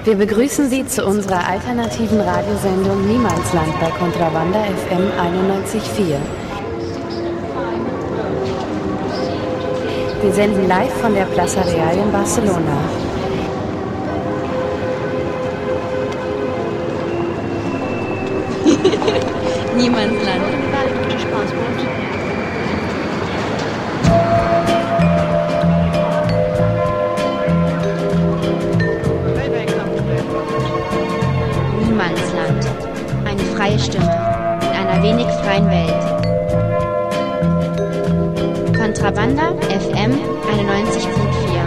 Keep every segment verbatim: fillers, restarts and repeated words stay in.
Wir begrüßen Sie zu unserer alternativen Radiosendung Niemandsland bei Contrabanda F M einundneunzig Komma vier. Wir senden live von der Plaza Real in Barcelona. Niemandsland. Niemandsland. Eine freie Stimme in einer wenig freien Welt. Contrabanda F M einundneunzig Komma vier.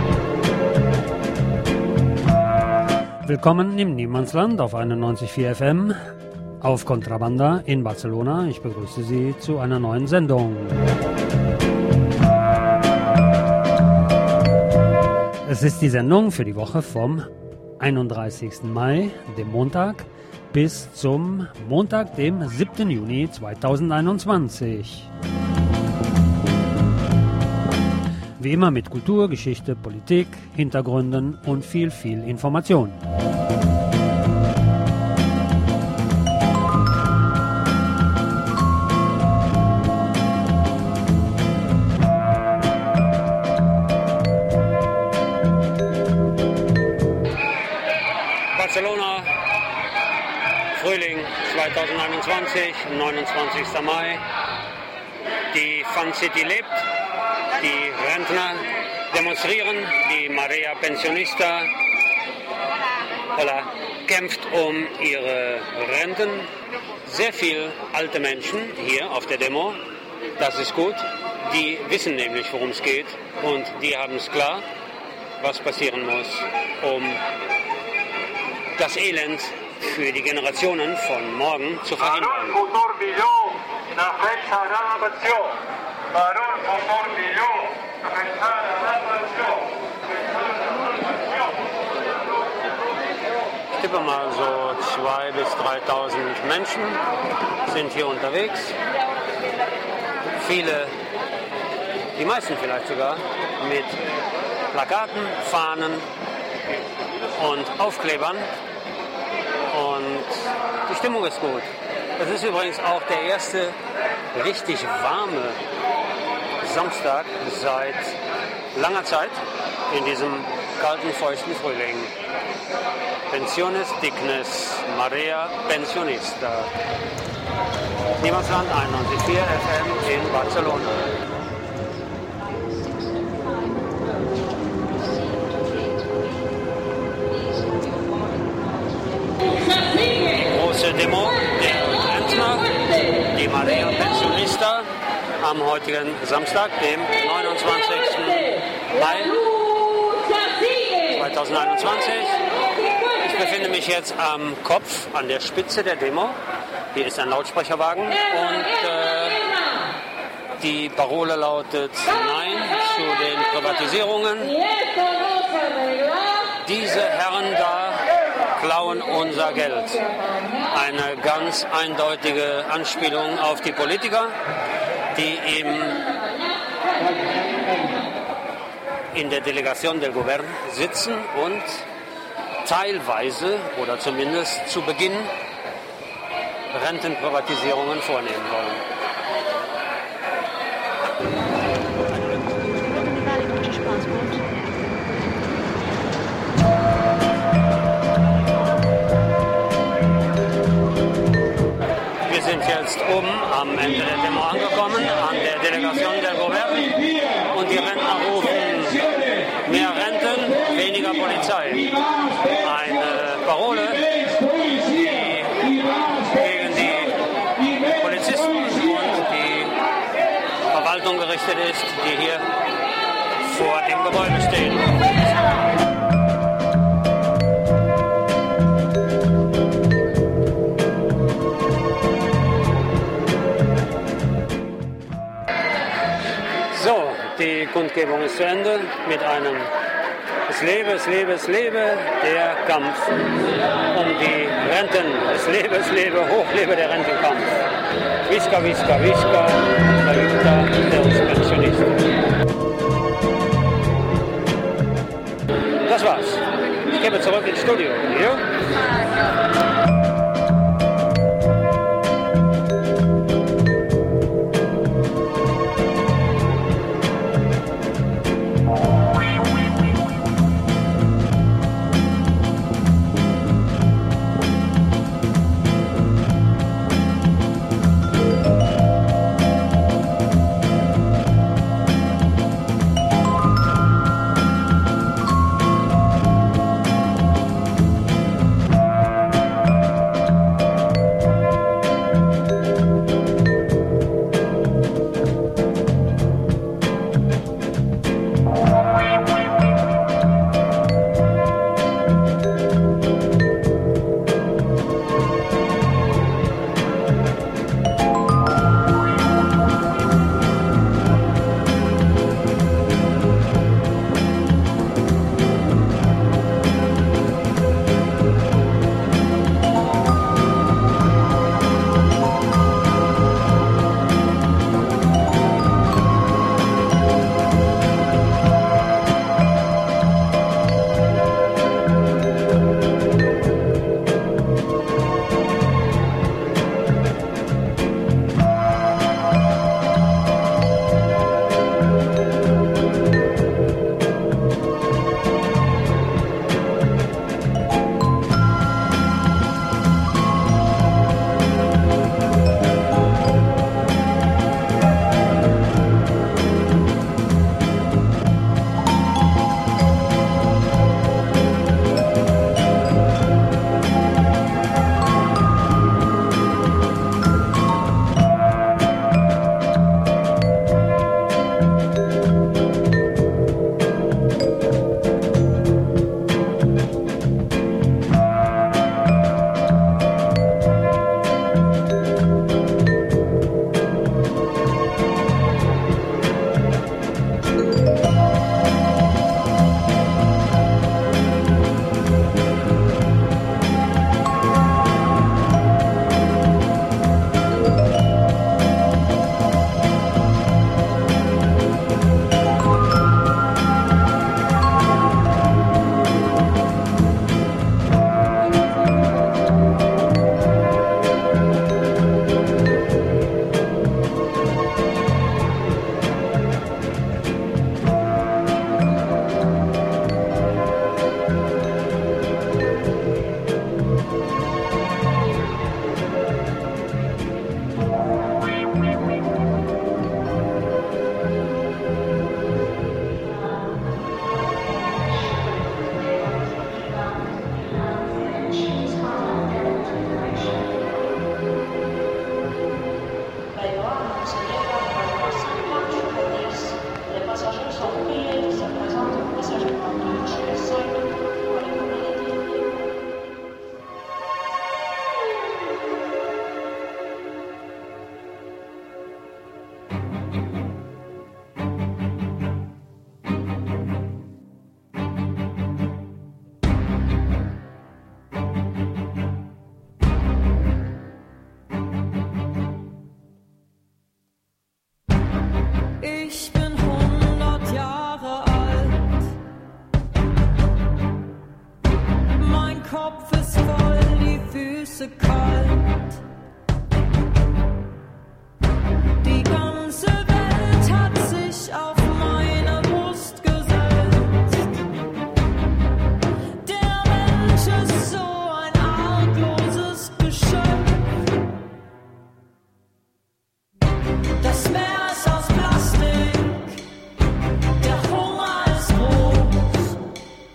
Willkommen im Niemandsland auf einundneunzig Komma vier F M auf Contrabanda in Barcelona. Ich begrüße Sie zu einer neuen Sendung. Es ist die Sendung für die Woche vom einunddreißigsten Mai, dem Montag, bis zum Montag, dem siebten Juni zweitausendeinundzwanzig. Wie immer mit Kultur, Geschichte, Politik, Hintergründen und viel, viel Information. Barcelona, Frühling zweitausendeinundzwanzig, neunundzwanzigsten Mai. Die Fun City lebt. Die Rentner demonstrieren, die Marea Pensionista voilà, kämpft um ihre Renten. Sehr viele alte Menschen hier auf der Demo, das ist gut. Die wissen nämlich, worum es geht und die haben es klar, was passieren muss, um das Elend für die Generationen von morgen zu verhindern. Ich tippe mal so zweitausend bis dreitausend Menschen sind hier unterwegs. Viele, die meisten vielleicht sogar, mit Plakaten, Fahnen und Aufklebern. Und die Stimmung ist gut. Es ist übrigens auch der erste richtig warme Samstag seit langer Zeit in diesem kalten, feuchten Frühling. Pensiones dignes, Marea Pensionista. Niemandsland einundneunzig Komma vier F M in Barcelona. Die große Demo der Rentner, die Marea Pensionista, am heutigen Samstag, dem neunundzwanzigsten Mai zweitausendeinundzwanzig. Ich befinde mich jetzt am Kopf, an der Spitze der Demo. Hier ist ein Lautsprecherwagen und äh, die Parole lautet Nein zu den Privatisierungen. Diese Herren da klauen unser Geld. Eine ganz eindeutige Anspielung auf die Politiker, die im, in der Delegation del Govern sitzen und teilweise oder zumindest zu Beginn Rentenprivatisierungen vornehmen wollen. Wir sind jetzt oben am Ende der Demo angekommen, an der Delegation del Govern, und die Rentner rufen mehr Renten, weniger Polizei. Eine Parole, die gegen die Polizisten und die Verwaltung gerichtet ist, die hier vor dem Gebäude stehen. So, die Kundgebung ist zu Ende mit einem Es lebe, es lebe, es lebe der Kampf um die Renten. Es lebe, es lebe, hoch lebe der Rentenkampf. Visca, visca, visca, la lucha de los pensionistas. Das war's. Ich gebe zurück ins Studio. Ja?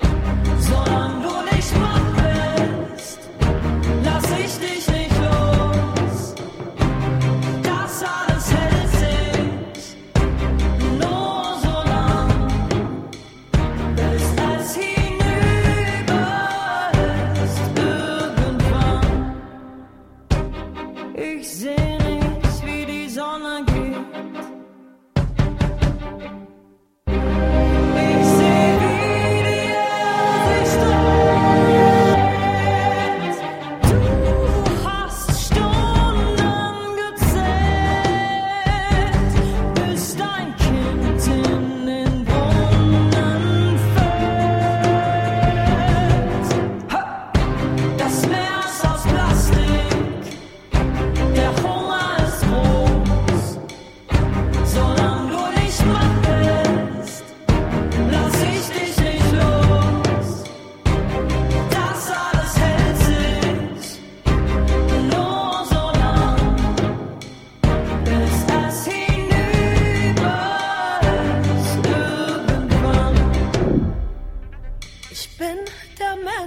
Lass ich dich nicht los.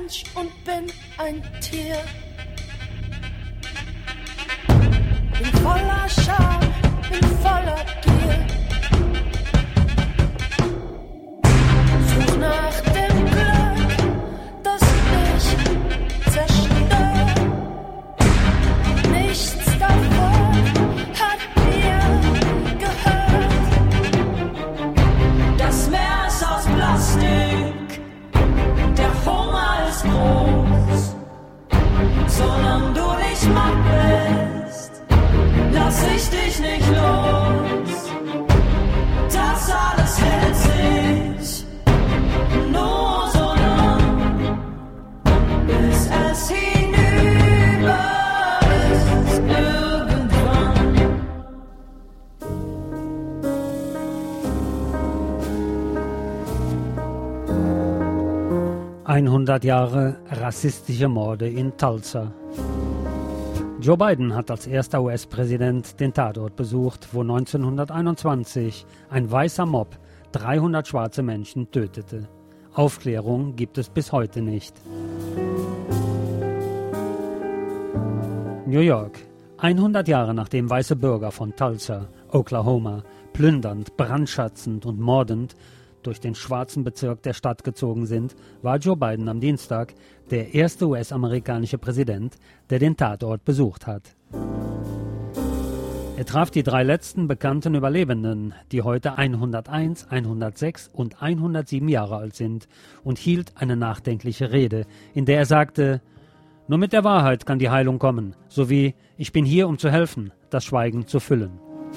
Mensch und bin ein Tier. Bin voller Scham, bin voller Gier. Such nach dem Glück, das mich zerstört. Nichts davon hat mir gehört. Das Meer ist aus Plastik, der Hunger ist groß. Solange du nicht matt bist, lass ich dich nicht los. Das alles hält sich nur so lang, bis es hinüber ist irgendwann. hundert Jahre rassistische Morde in Tulsa. Joe Biden hat als erster U S-Präsident den Tatort besucht, wo neunzehnhunderteinundzwanzig ein weißer Mob dreihundert schwarze Menschen tötete. Aufklärung gibt es bis heute nicht. New York. hundert Jahre nachdem weiße Bürger von Tulsa, Oklahoma, plündernd, brandschatzend und mordend durch den schwarzen Bezirk der Stadt gezogen sind, war Joe Biden am Dienstag der erste U S-amerikanische Präsident, der den Tatort besucht hat. Er traf die drei letzten bekannten Überlebenden, die heute hunderteins, hundertsechs und hundertsieben Jahre alt sind, und hielt eine nachdenkliche Rede, in der er sagte: Nur mit der Wahrheit kann die Heilung kommen, sowie ich bin hier, um zu helfen, das Schweigen zu füllen.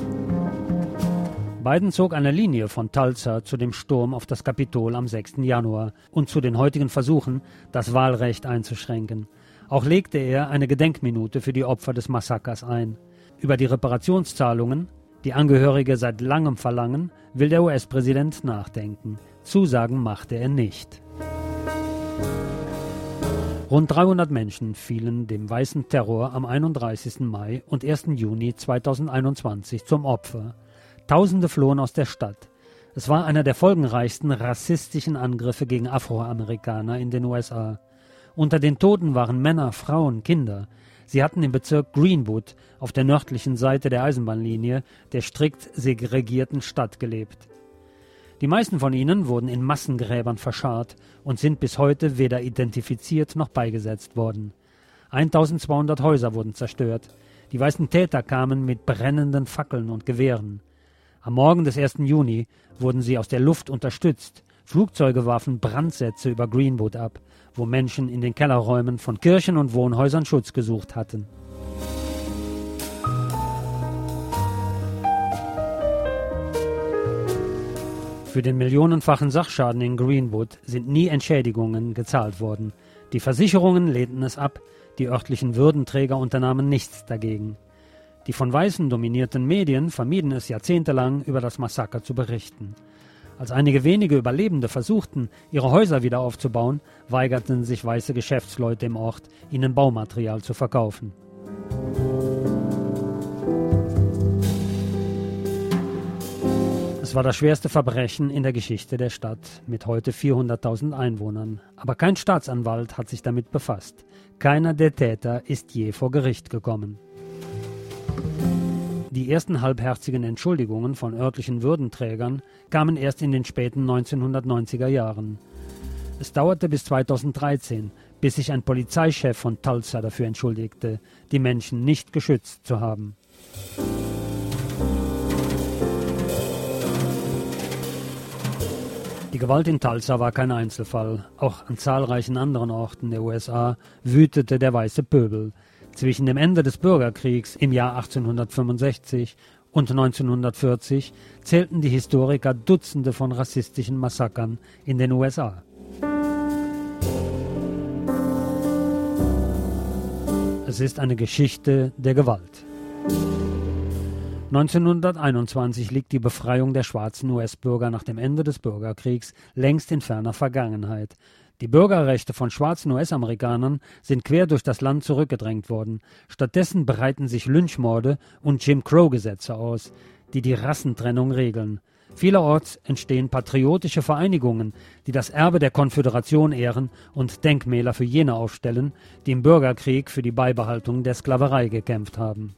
Biden zog eine Linie von Tulsa zu dem Sturm auf das Kapitol am sechsten Januar und zu den heutigen Versuchen, das Wahlrecht einzuschränken. Auch legte er eine Gedenkminute für die Opfer des Massakers ein. Über die Reparationszahlungen, die Angehörige seit langem verlangen, will der U S-Präsident nachdenken. Zusagen machte er nicht. Rund dreihundert Menschen fielen dem weißen Terror am einunddreißigsten Mai und ersten Juni zweitausendeinundzwanzig zum Opfer. Tausende flohen aus der Stadt. Es war einer der folgenreichsten rassistischen Angriffe gegen Afroamerikaner in den U S A. Unter den Toten waren Männer, Frauen, Kinder. Sie hatten im Bezirk Greenwood auf der nördlichen Seite der Eisenbahnlinie der strikt segregierten Stadt gelebt. Die meisten von ihnen wurden in Massengräbern verscharrt und sind bis heute weder identifiziert noch beigesetzt worden. eintausendzweihundert Häuser wurden zerstört. Die weißen Täter kamen mit brennenden Fackeln und Gewehren. Am Morgen des ersten Juni wurden sie aus der Luft unterstützt. Flugzeuge warfen Brandsätze über Greenwood ab, wo Menschen in den Kellerräumen von Kirchen und Wohnhäusern Schutz gesucht hatten. Für den millionenfachen Sachschaden in Greenwood sind nie Entschädigungen gezahlt worden. Die Versicherungen lehnten es ab, die örtlichen Würdenträger unternahmen nichts dagegen. Die von Weißen dominierten Medien vermieden es jahrzehntelang, über das Massaker zu berichten. Als einige wenige Überlebende versuchten, ihre Häuser wieder aufzubauen, weigerten sich weiße Geschäftsleute im Ort, ihnen Baumaterial zu verkaufen. Es war das schwerste Verbrechen in der Geschichte der Stadt mit heute vierhunderttausend Einwohnern. Aber kein Staatsanwalt hat sich damit befasst. Keiner der Täter ist je vor Gericht gekommen. Die ersten halbherzigen Entschuldigungen von örtlichen Würdenträgern kamen erst in den späten neunzehnhundertneunziger Jahren. Es dauerte bis zweitausenddreizehn, bis sich ein Polizeichef von Tulsa dafür entschuldigte, die Menschen nicht geschützt zu haben. Die Gewalt in Tulsa war kein Einzelfall. Auch an zahlreichen anderen Orten der U S A wütete der weiße Pöbel. Zwischen dem Ende des Bürgerkriegs im Jahr achtzehnhundertfünfundsechzig und neunzehnhundertvierzig zählten die Historiker Dutzende von rassistischen Massakern in den U S A. Es ist eine Geschichte der Gewalt. neunzehnhunderteinundzwanzig liegt die Befreiung der schwarzen U S-Bürger nach dem Ende des Bürgerkriegs längst in ferner Vergangenheit. Die Bürgerrechte von schwarzen U S-Amerikanern sind quer durch das Land zurückgedrängt worden. Stattdessen breiten sich Lynchmorde und Jim Crow-Gesetze aus, die die Rassentrennung regeln. Vielerorts entstehen patriotische Vereinigungen, die das Erbe der Konföderation ehren und Denkmäler für jene aufstellen, die im Bürgerkrieg für die Beibehaltung der Sklaverei gekämpft haben.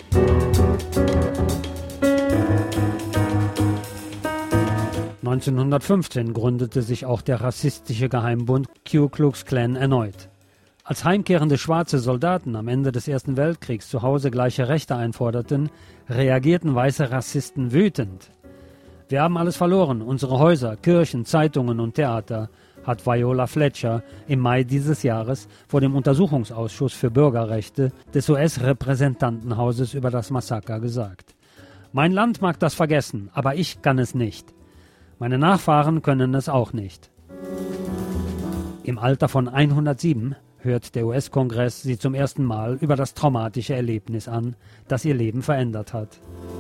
neunzehnhundertfünfzehn gründete sich auch der rassistische Geheimbund Ku Klux Klan erneut. Als heimkehrende schwarze Soldaten am Ende des Ersten Weltkriegs zu Hause gleiche Rechte einforderten, reagierten weiße Rassisten wütend. Wir haben alles verloren, unsere Häuser, Kirchen, Zeitungen und Theater, hat Viola Fletcher im Mai dieses Jahres vor dem Untersuchungsausschuss für Bürgerrechte des U S-Repräsentantenhauses über das Massaker gesagt. Mein Land mag das vergessen, aber ich kann es nicht. Meine Nachfahren können es auch nicht. Im Alter von hundertsieben hört der U S-Kongress sie zum ersten Mal über das traumatische Erlebnis an, das ihr Leben verändert hat.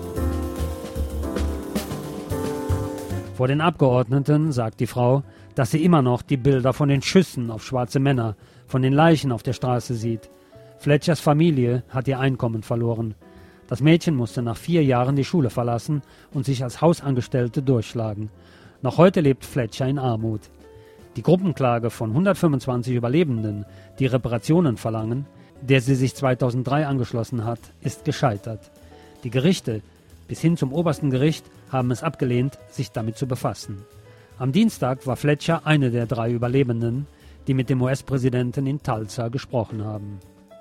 Vor den Abgeordneten sagt die Frau, dass sie immer noch die Bilder von den Schüssen auf schwarze Männer, von den Leichen auf der Straße sieht. Fletchers Familie hat ihr Einkommen verloren. Das Mädchen musste nach vier Jahren die Schule verlassen und sich als Hausangestellte durchschlagen. Noch heute lebt Fletcher in Armut. Die Gruppenklage von hundertfünfundzwanzig Überlebenden, die Reparationen verlangen, der sie sich zweitausenddrei angeschlossen hat, ist gescheitert. Die Gerichte, bis hin zum obersten Gericht, haben es abgelehnt, sich damit zu befassen. Am Dienstag war Fletcher eine der drei Überlebenden, die mit dem U S-Präsidenten in Tulsa gesprochen haben.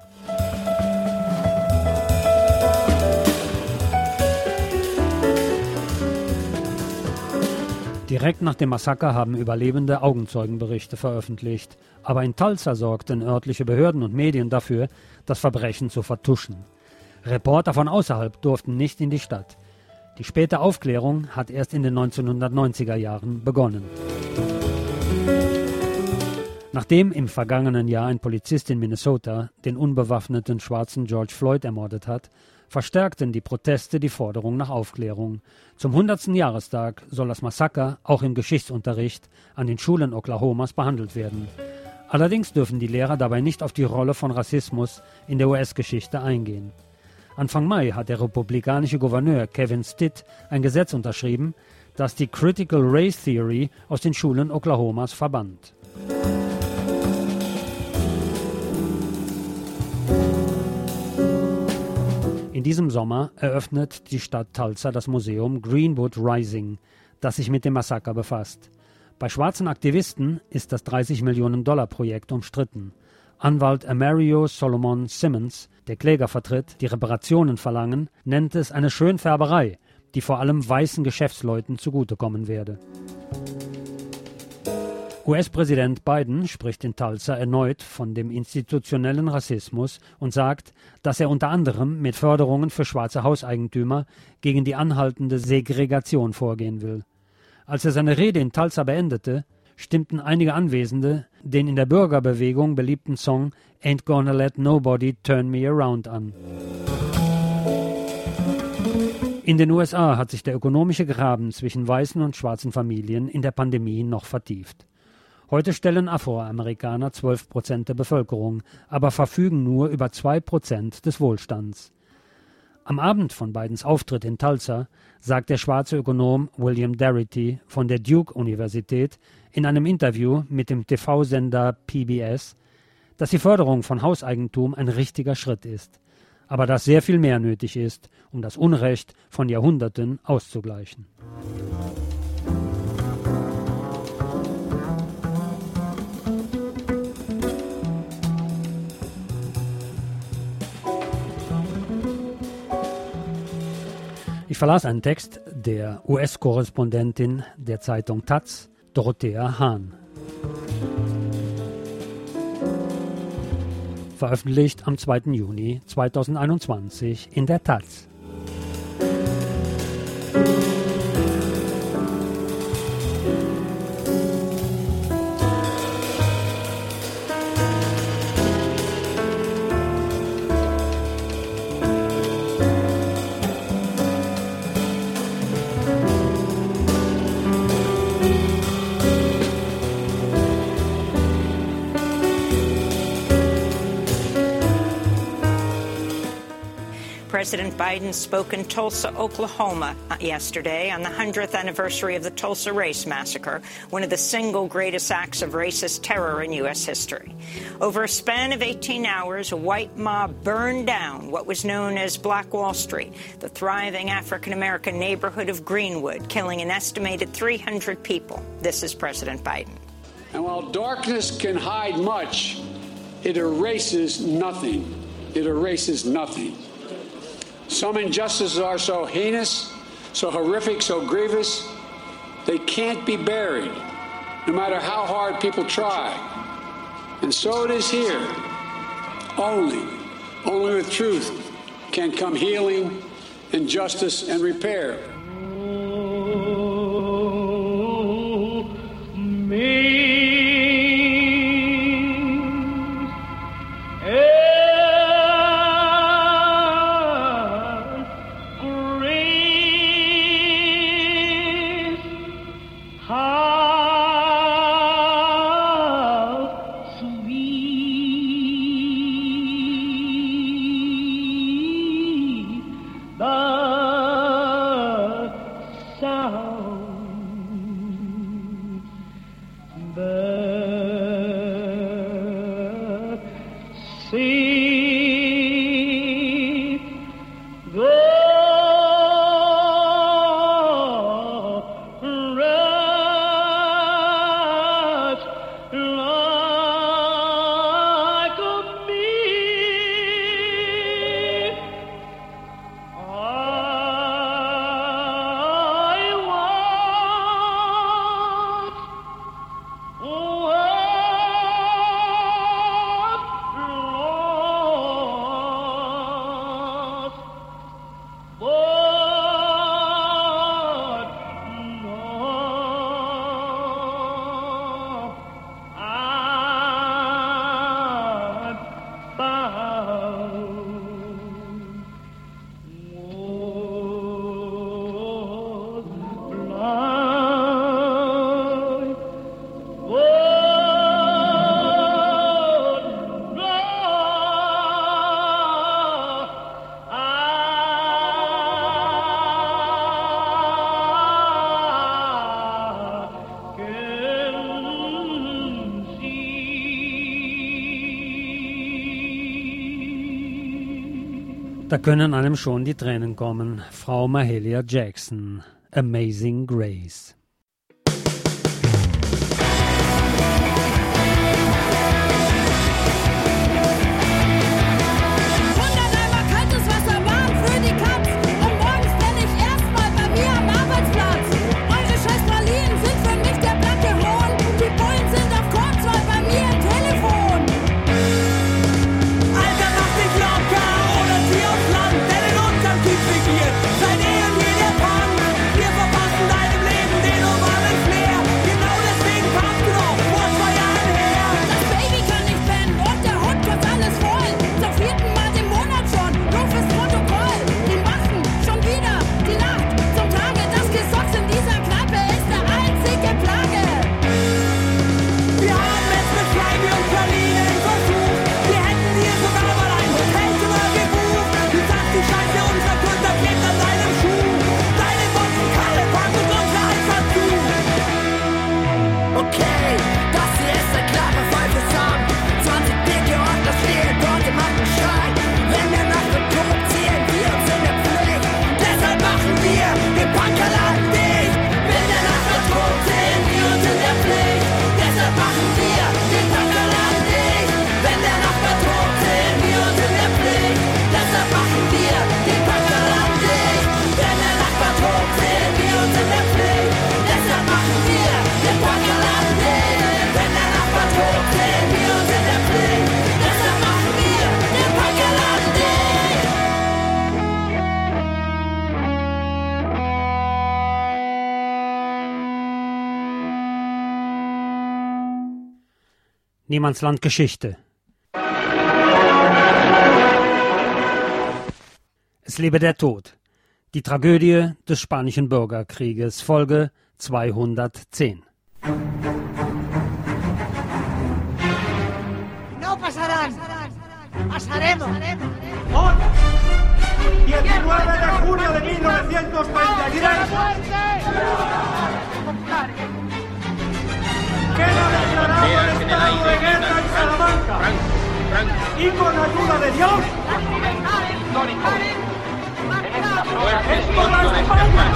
Direkt nach dem Massaker haben Überlebende Augenzeugenberichte veröffentlicht. Aber in Tulsa sorgten örtliche Behörden und Medien dafür, das Verbrechen zu vertuschen. Reporter von außerhalb durften nicht in die Stadt. Die späte Aufklärung hat erst in den neunzehnhundertneunziger Jahren begonnen. Nachdem im vergangenen Jahr ein Polizist in Minnesota den unbewaffneten schwarzen George Floyd ermordet hat, verstärkten die Proteste die Forderung nach Aufklärung. Zum hundertsten Jahrestag soll das Massaker auch im Geschichtsunterricht an den Schulen Oklahomas behandelt werden. Allerdings dürfen die Lehrer dabei nicht auf die Rolle von Rassismus in der U S-Geschichte eingehen. Anfang Mai hat der republikanische Gouverneur Kevin Stitt ein Gesetz unterschrieben, das die Critical Race Theory aus den Schulen Oklahomas verbannt. In diesem Sommer eröffnet die Stadt Tulsa das Museum Greenwood Rising, das sich mit dem Massaker befasst. Bei schwarzen Aktivisten ist das dreißig Millionen Dollar Projekt umstritten. Anwalt Amerio Solomon Simmons, der Kläger vertritt, die Reparationen verlangen, nennt es eine Schönfärberei, die vor allem weißen Geschäftsleuten zugutekommen werde. U S-Präsident Biden spricht in Tulsa erneut von dem institutionellen Rassismus und sagt, dass er unter anderem mit Förderungen für schwarze Hauseigentümer gegen die anhaltende Segregation vorgehen will. Als er seine Rede in Tulsa beendete, stimmten einige Anwesende den in der Bürgerbewegung beliebten Song Ain't Gonna Let Nobody Turn Me Around an. In den U S A hat sich der ökonomische Graben zwischen weißen und schwarzen Familien in der Pandemie noch vertieft. Heute stellen Afroamerikaner zwölf Prozent der Bevölkerung, aber verfügen nur über zwei Prozent des Wohlstands. Am Abend von Bidens Auftritt in Tulsa sagt der schwarze Ökonom William Darity von der Duke-Universität in einem Interview mit dem T V-Sender P B S, dass die Förderung von Hauseigentum ein richtiger Schritt ist, aber dass sehr viel mehr nötig ist, um das Unrecht von Jahrhunderten auszugleichen. Ich verlas einen Text der U S-Korrespondentin der Zeitung Taz, Dorothea Hahn. Veröffentlicht am zweiten Juni zweitausendeinundzwanzig in der Taz. President Biden spoke in Tulsa, Oklahoma yesterday on the hundredth anniversary of the Tulsa Race Massacre, one of the single greatest acts of racist terror in U S history. Over a span of eighteen hours, a white mob burned down what was known as Black Wall Street, the thriving African-American neighborhood of Greenwood, killing an estimated three hundred people. This is President Biden. And while darkness can hide much, it erases nothing. It erases nothing. Some injustices are so heinous, so horrific, so grievous, they can't be buried, no matter how hard people try. And so it is here. Only, only with truth can come healing and justice and repair. Da können einem schon die Tränen kommen. Frau Mahalia Jackson, Amazing Grace. Seid ihr und jeder Punk, wir verpassen deinem Leben den normalen Flair. Genau deswegen kamst du doch vor zwei Jahren her. Das Baby kann nicht pennen und der Hund kotzt alles voll. Zum vierten Mal im Monat schon, nur fürs Protokoll. Die machen schon wieder die Nacht zum Tage. Das Gesocks in dieser Kneipe ist eine einzige Plage. Wir haben es mit Fleibi und Praline versucht. Wir hätten dir sogar mal ein Hotelzimmer gebucht. Du sagst, die Scheiße unser Kunde klebt an deinem Schuh. Deine Boxen, Kalle, Punk und unser Eis zu. Okay, das hier ist ein klarer Fall für Sam. zwanzig dicke Ordner stehen dort im alten Schein. Wenn wir nach dem Tod ziehen, wir uns in der Pflicht. Deshalb machen wir den Punkerladen dicht. Wenn der Nacht tot sind, wir uns in der Pflicht. Deshalb machen wir den Punkerladen dicht. Wenn der Nacht tot sind, wir uns in der Pflicht. Deshalb machen wir den Punkerladen dicht. Wenn der Nacht tot sind, wir uns in der Pflicht. Deshalb machen wir den Punkerladen dicht. Wenn der Nacht tot sind, wir uns in der Pflicht. Deshalb machen wir den Punkerladen dicht. Niemandsland Geschichte. Es lebe der Tod. Die Tragödie des Spanischen Bürgerkrieges, Folge zweihundertzehn. No pasarán. Pasaremos. diecinueve de junio de mil novecientos treinta y tres, queda declarado el estado de guerra en Salamanca y con ayuda de Dios es por la España.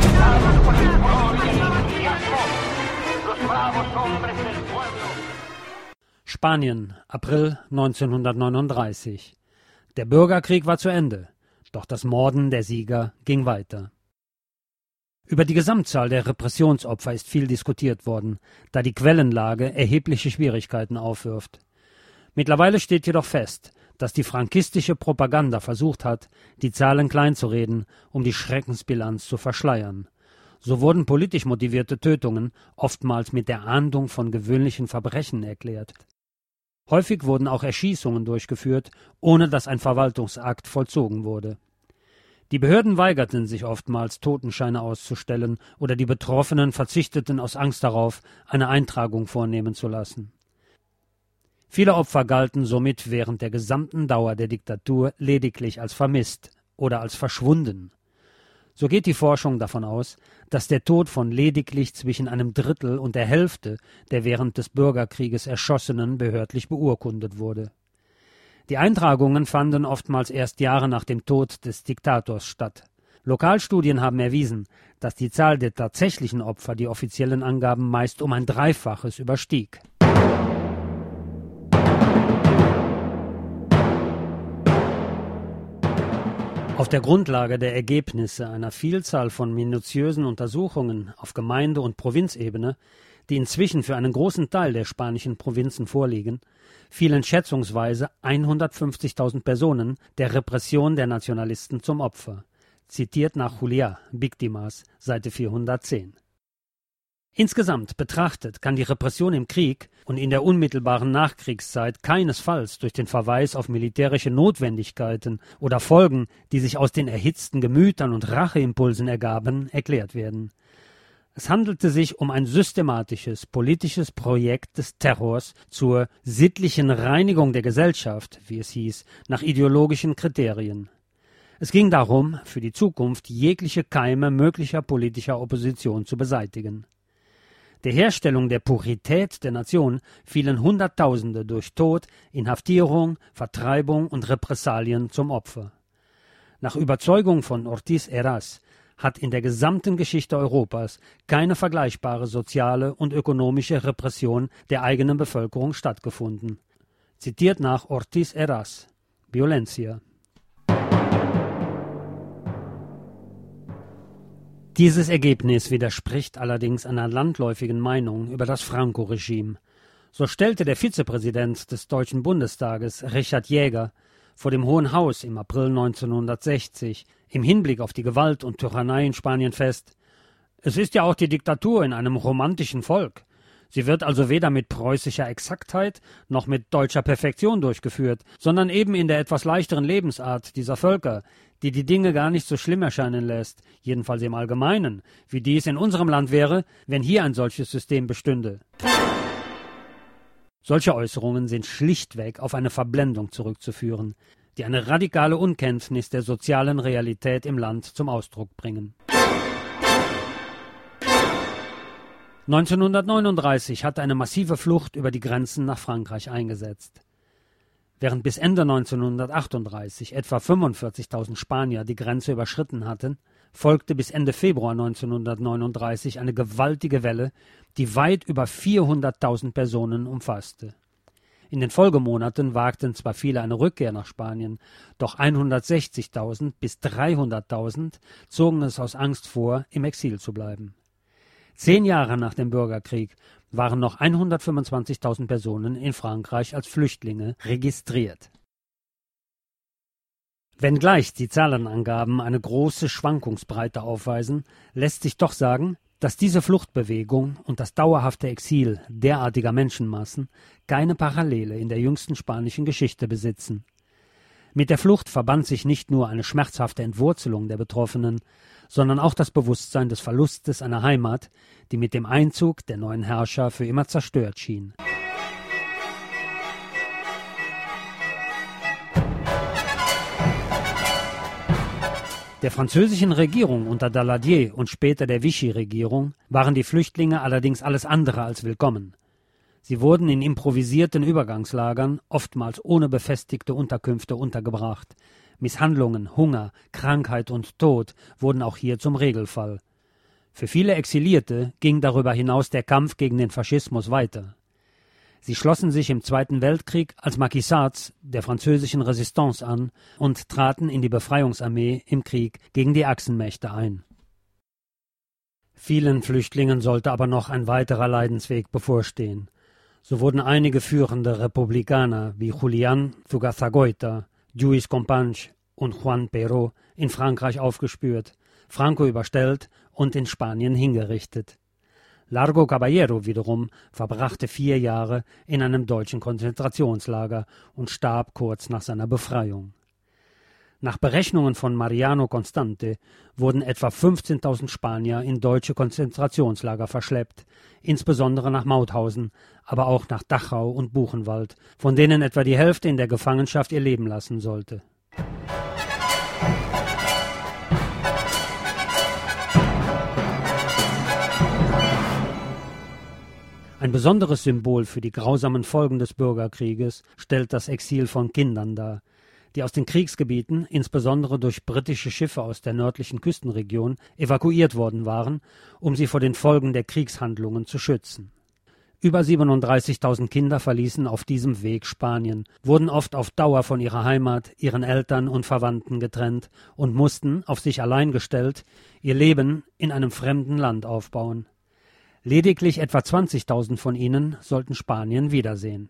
Los bravos hombres del pueblo. Spanien, April neunzehnhundertneununddreißig. Der Bürgerkrieg war zu Ende, doch das Morden der Sieger ging weiter. Über die Gesamtzahl der Repressionsopfer ist viel diskutiert worden, da die Quellenlage erhebliche Schwierigkeiten aufwirft. Mittlerweile steht jedoch fest, dass die frankistische Propaganda versucht hat, die Zahlen kleinzureden, um die Schreckensbilanz zu verschleiern. So wurden politisch motivierte Tötungen oftmals mit der Ahndung von gewöhnlichen Verbrechen erklärt. Häufig wurden auch Erschießungen durchgeführt, ohne dass ein Verwaltungsakt vollzogen wurde. Die Behörden weigerten sich oftmals, Totenscheine auszustellen, oder die Betroffenen verzichteten aus Angst darauf, eine Eintragung vornehmen zu lassen. Viele Opfer galten somit während der gesamten Dauer der Diktatur lediglich als vermisst oder als verschwunden. So geht die Forschung davon aus, dass der Tod von lediglich zwischen einem Drittel und der Hälfte der während des Bürgerkrieges Erschossenen behördlich beurkundet wurde. Die Eintragungen fanden oftmals erst Jahre nach dem Tod des Diktators statt. Lokalstudien haben erwiesen, dass die Zahl der tatsächlichen Opfer die offiziellen Angaben meist um ein Dreifaches überstieg. Auf der Grundlage der Ergebnisse einer Vielzahl von minutiösen Untersuchungen auf Gemeinde- und Provinzebene, die inzwischen für einen großen Teil der spanischen Provinzen vorliegen, fielen schätzungsweise hundertfünfzigtausend Personen der Repression der Nationalisten zum Opfer. Zitiert nach Juliá, Víctimas, Seite vierhundertzehn. Insgesamt betrachtet kann die Repression im Krieg und in der unmittelbaren Nachkriegszeit keinesfalls durch den Verweis auf militärische Notwendigkeiten oder Folgen, die sich aus den erhitzten Gemütern und Racheimpulsen ergaben, erklärt werden. Es handelte sich um ein systematisches politisches Projekt des Terrors zur sittlichen Reinigung der Gesellschaft, wie es hieß, nach ideologischen Kriterien. Es ging darum, für die Zukunft jegliche Keime möglicher politischer Opposition zu beseitigen. Der Herstellung der Purität der Nation fielen Hunderttausende durch Tod, Inhaftierung, Vertreibung und Repressalien zum Opfer. Nach Überzeugung von Ortiz Heras hat in der gesamten Geschichte Europas keine vergleichbare soziale und ökonomische Repression der eigenen Bevölkerung stattgefunden. Zitiert nach Ortiz Heras, Violencia. Dieses Ergebnis widerspricht allerdings einer landläufigen Meinung über das Franco-Regime. So stellte der Vizepräsident des Deutschen Bundestages, Richard Jäger, vor dem Hohen Haus im April neunzehnhundertsechzig im Hinblick auf die Gewalt und Tyrannei in Spanien fest: Es ist ja auch die Diktatur in einem romantischen Volk. Sie wird also weder mit preußischer Exaktheit noch mit deutscher Perfektion durchgeführt, sondern eben in der etwas leichteren Lebensart dieser Völker, die die Dinge gar nicht so schlimm erscheinen lässt, jedenfalls im Allgemeinen, wie dies in unserem Land wäre, wenn hier ein solches System bestünde. Solche Äußerungen sind schlichtweg auf eine Verblendung zurückzuführen, die eine radikale Unkenntnis der sozialen Realität im Land zum Ausdruck bringen. neunzehnhundertneununddreißig hatte eine massive Flucht über die Grenzen nach Frankreich eingesetzt. Während bis Ende neunzehnhundertachtunddreißig etwa fünfundvierzigtausend Spanier die Grenze überschritten hatten, folgte bis Ende Februar neunzehnhundertneununddreißig eine gewaltige Welle, die weit über vierhunderttausend Personen umfasste. In den Folgemonaten wagten zwar viele eine Rückkehr nach Spanien, doch hundertsechzigtausend bis dreihunderttausend zogen es aus Angst vor, im Exil zu bleiben. Zehn Jahre nach dem Bürgerkrieg waren noch hundertfünfundzwanzigtausend Personen in Frankreich als Flüchtlinge registriert. Wenngleich die Zahlenangaben eine große Schwankungsbreite aufweisen, lässt sich doch sagen, dass diese Fluchtbewegung und das dauerhafte Exil derartiger Menschenmassen keine Parallele in der jüngsten spanischen Geschichte besitzen. Mit der Flucht verband sich nicht nur eine schmerzhafte Entwurzelung der Betroffenen, sondern auch das Bewusstsein des Verlustes einer Heimat, die mit dem Einzug der neuen Herrscher für immer zerstört schien. Der französischen Regierung unter Daladier und später der Vichy-Regierung waren die Flüchtlinge allerdings alles andere als willkommen. Sie wurden in improvisierten Übergangslagern, oftmals ohne befestigte Unterkünfte, untergebracht. Misshandlungen, Hunger, Krankheit und Tod wurden auch hier zum Regelfall. Für viele Exilierte ging darüber hinaus der Kampf gegen den Faschismus weiter. Sie schlossen sich im Zweiten Weltkrieg als Maquisards der französischen Resistance an und traten in die Befreiungsarmee im Krieg gegen die Achsenmächte ein. Vielen Flüchtlingen sollte aber noch ein weiterer Leidensweg bevorstehen. So wurden einige führende Republikaner wie Julián Zugazagoita, Lluís Companys und Juan Perot in Frankreich aufgespürt, Franco überstellt und in Spanien hingerichtet. Largo Caballero wiederum verbrachte vier Jahre in einem deutschen Konzentrationslager und starb kurz nach seiner Befreiung. Nach Berechnungen von Mariano Constante wurden etwa fünfzehntausend Spanier in deutsche Konzentrationslager verschleppt, insbesondere nach Mauthausen, aber auch nach Dachau und Buchenwald, von denen etwa die Hälfte in der Gefangenschaft ihr Leben lassen sollte. Ein besonderes Symbol für die grausamen Folgen des Bürgerkrieges stellt das Exil von Kindern dar, die aus den Kriegsgebieten, insbesondere durch britische Schiffe aus der nördlichen Küstenregion, evakuiert worden waren, um sie vor den Folgen der Kriegshandlungen zu schützen. Über siebenunddreißigtausend Kinder verließen auf diesem Weg Spanien, wurden oft auf Dauer von ihrer Heimat, ihren Eltern und Verwandten getrennt und mussten, auf sich allein gestellt, ihr Leben in einem fremden Land aufbauen. Lediglich etwa zwanzigtausend von ihnen sollten Spanien wiedersehen.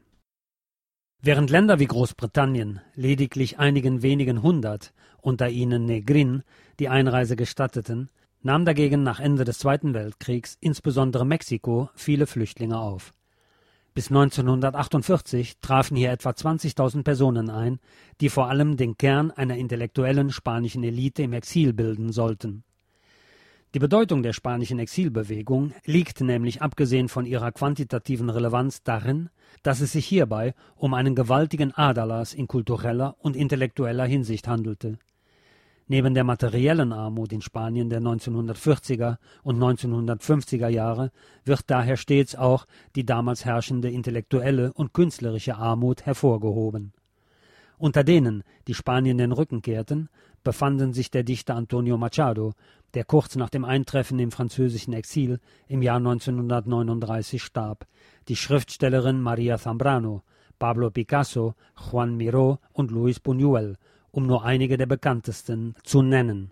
Während Länder wie Großbritannien lediglich einigen wenigen hundert, unter ihnen Negrin, die Einreise gestatteten, nahm dagegen nach Ende des Zweiten Weltkriegs insbesondere Mexiko viele Flüchtlinge auf. Bis neunzehnhundertachtundvierzig trafen hier etwa zwanzigtausend Personen ein, die vor allem den Kern einer intellektuellen spanischen Elite im Exil bilden sollten. Die Bedeutung der spanischen Exilbewegung liegt nämlich abgesehen von ihrer quantitativen Relevanz darin, dass es sich hierbei um einen gewaltigen Aderlass in kultureller und intellektueller Hinsicht handelte. Neben der materiellen Armut in Spanien der neunzehnhundertvierziger und neunzehnhundertfünfziger Jahre wird daher stets auch die damals herrschende intellektuelle und künstlerische Armut hervorgehoben. Unter denen, die Spanien den Rücken kehrten, befanden sich der Dichter Antonio Machado, der kurz nach dem Eintreffen im französischen Exil im Jahr neunzehnhundertneununddreißig starb, die Schriftstellerin Maria Zambrano, Pablo Picasso, Juan Miró und Luis Buñuel, um nur einige der bekanntesten zu nennen.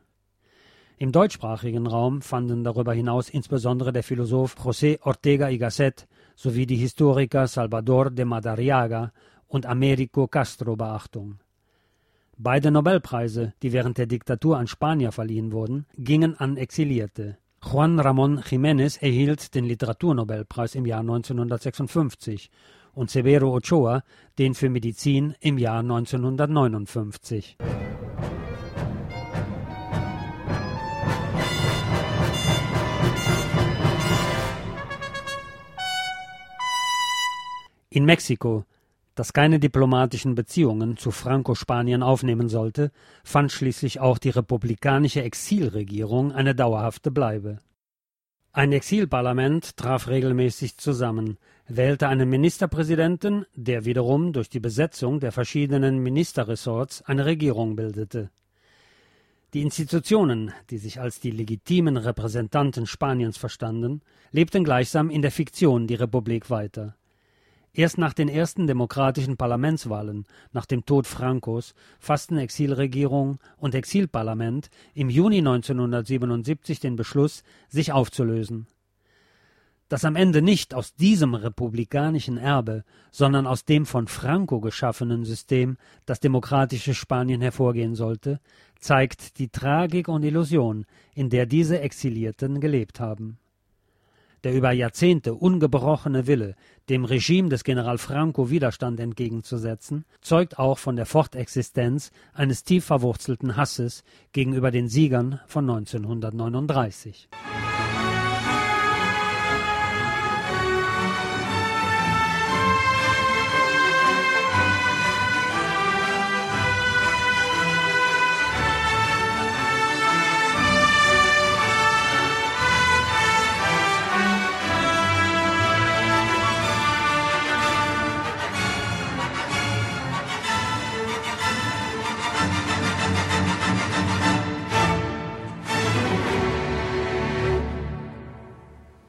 Im deutschsprachigen Raum fanden darüber hinaus insbesondere der Philosoph José Ortega y Gasset sowie die Historiker Salvador de Madariaga und Américo Castro Beachtung. Beide Nobelpreise, die während der Diktatur an Spanier verliehen wurden, gingen an Exilierte. Juan Ramón Jiménez erhielt den Literaturnobelpreis im Jahr neunzehnhundertsechsundfünfzig und Severo Ochoa den für Medizin im Jahr neunzehnhundertneunundfünfzig. In Mexiko, das keine diplomatischen Beziehungen zu Franco-Spanien aufnehmen sollte, fand schließlich auch die republikanische Exilregierung eine dauerhafte Bleibe. Ein Exilparlament traf regelmäßig zusammen, wählte einen Ministerpräsidenten, der wiederum durch die Besetzung der verschiedenen Ministerressorts eine Regierung bildete. Die Institutionen, die sich als die legitimen Repräsentanten Spaniens verstanden, lebten gleichsam in der Fiktion die Republik weiter. Erst nach den ersten demokratischen Parlamentswahlen, nach dem Tod Francos, fassten Exilregierung und Exilparlament im Juni neunzehnhundertsiebenundsiebzig den Beschluss, sich aufzulösen. Dass am Ende nicht aus diesem republikanischen Erbe, sondern aus dem von Franco geschaffenen System das demokratische Spanien hervorgehen sollte, zeigt die Tragik und Illusion, in der diese Exilierten gelebt haben. Der über Jahrzehnte ungebrochene Wille, dem Regime des General Franco Widerstand entgegenzusetzen, zeugt auch von der Fortexistenz eines tief verwurzelten Hasses gegenüber den Siegern von neunzehnhundertneununddreißig.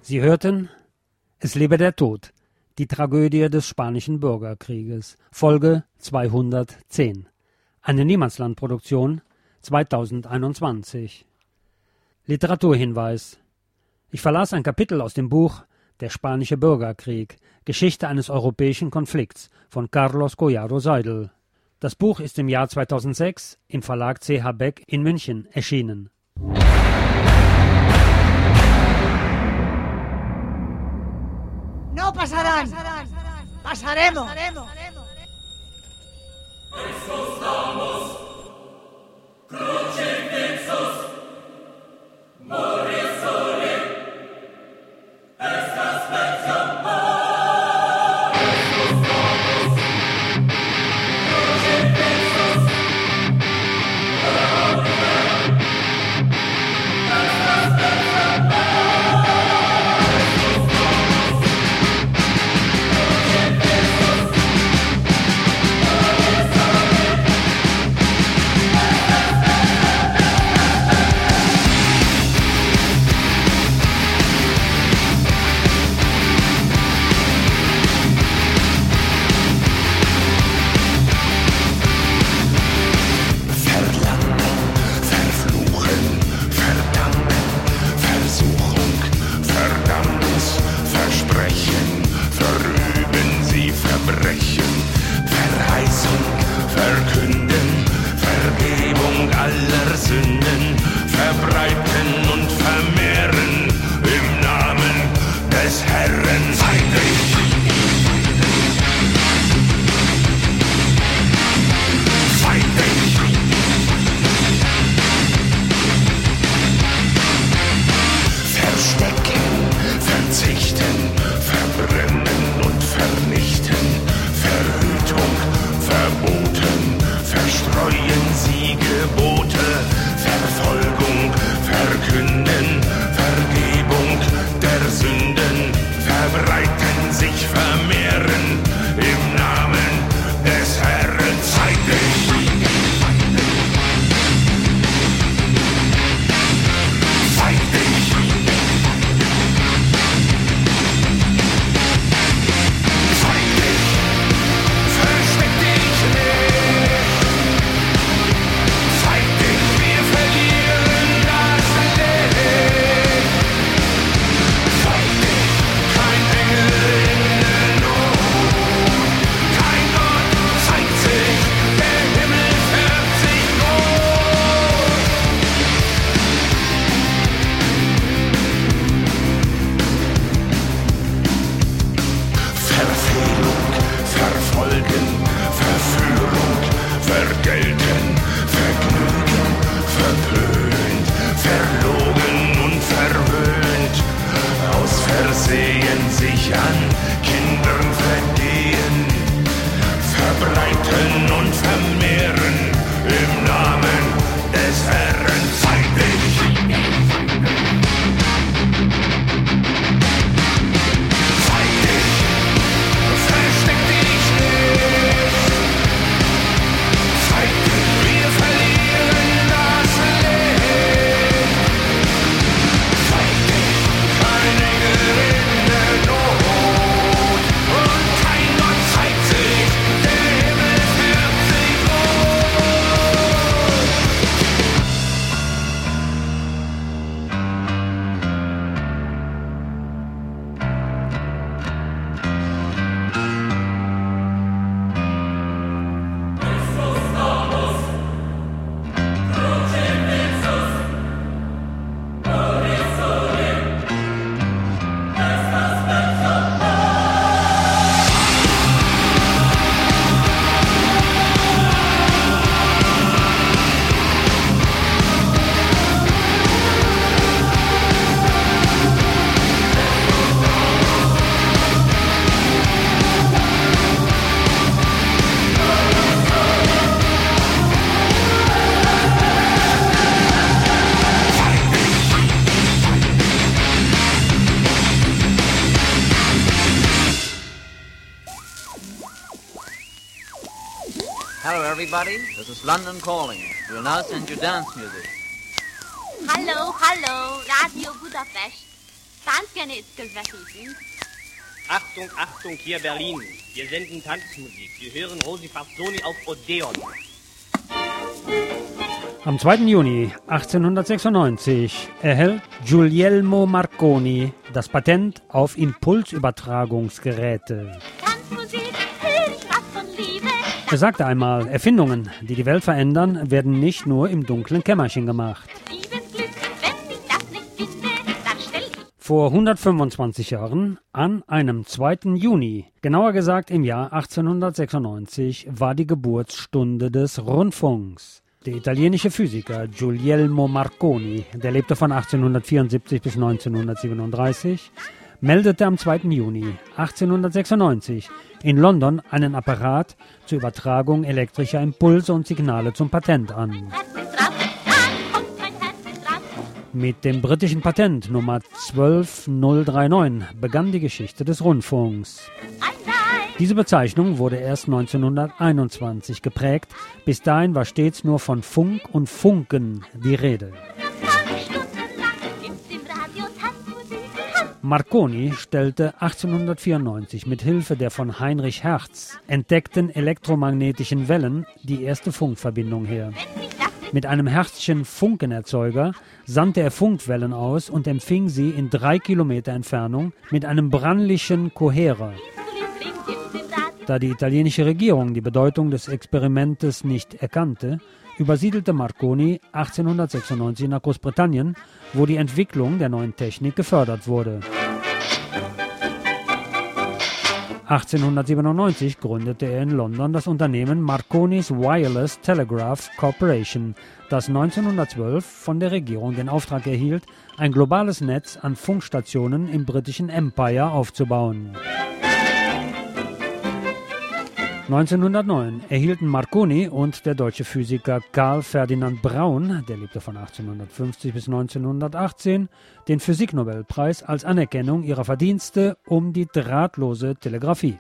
Sie hörten Es lebe der Tod, die Tragödie des Spanischen Bürgerkrieges, Folge zweihundertzehn. Eine Niemandslandproduktion zweitausendeinundzwanzig. Literaturhinweis. Ich verlas ein Kapitel aus dem Buch Der Spanische Bürgerkrieg, Geschichte eines europäischen Konflikts von Carlos Collado Seidel. Das Buch ist im Jahr zweitausendsechs im Verlag C H Beck in München erschienen. No pasarán. Pasaremos. Estamos crucifixus Moris soli estas pezza Hello, everybody. This is London calling. We'll now send you dance music. Hallo, hallo, Radio Budapest. Da ganz gerne Itzelverhüten. Achtung, Achtung, hier Berlin. Wir senden Tanzmusik. Sie hören Rosi Farzoni auf Odeon. Am zweiten Juni achtzehnhundertsechsundneunzig erhält Guglielmo Marconi das Patent auf Impulsübertragungsgeräte. Er sagte einmal, Erfindungen, die die Welt verändern, werden nicht nur im dunklen Kämmerchen gemacht. Vor hundertfünfundzwanzig Jahren, an einem zweiten Juni, genauer gesagt im Jahr achtzehnhundertsechsundneunzig, war die Geburtsstunde des Rundfunks. Der italienische Physiker Guglielmo Marconi, der lebte von achtzehnhundertvierundsiebzig bis neunzehnhundertsiebenunddreißig, meldete am zweiten Juni achtzehnhundertsechsundneunzig in London einen Apparat zur Übertragung elektrischer Impulse und Signale zum Patent an. Mit dem britischen Patent Nummer zwölf null neununddreißig begann die Geschichte des Rundfunks. Diese Bezeichnung wurde erst neunzehnhunderteinundzwanzig geprägt. Bis dahin war stets nur von Funk und Funken die Rede. Marconi stellte achtzehnhundertvierundneunzig mit Hilfe der von Heinrich Hertz entdeckten elektromagnetischen Wellen die erste Funkverbindung her. Mit einem Herzchen Funkenerzeuger sandte er Funkwellen aus und empfing sie in drei Kilometer Entfernung mit einem Brannlichen Kohärer. Da die italienische Regierung die Bedeutung des Experimentes nicht erkannte, übersiedelte Marconi achtzehnhundertsechsundneunzig nach Großbritannien, wo die Entwicklung der neuen Technik gefördert wurde. achtzehnhundertsiebenundneunzig gründete er in London das Unternehmen Marconi's Wireless Telegraph Corporation, das neunzehnhundertzwölf von der Regierung den Auftrag erhielt, ein globales Netz an Funkstationen im britischen Empire aufzubauen. neunzehnhundertneun erhielten Marconi und der deutsche Physiker Karl Ferdinand Braun, der lebte von achtzehnhundertfünfzig bis neunzehnhundertachtzehn, den Physiknobelpreis als Anerkennung ihrer Verdienste um die drahtlose Telegrafie.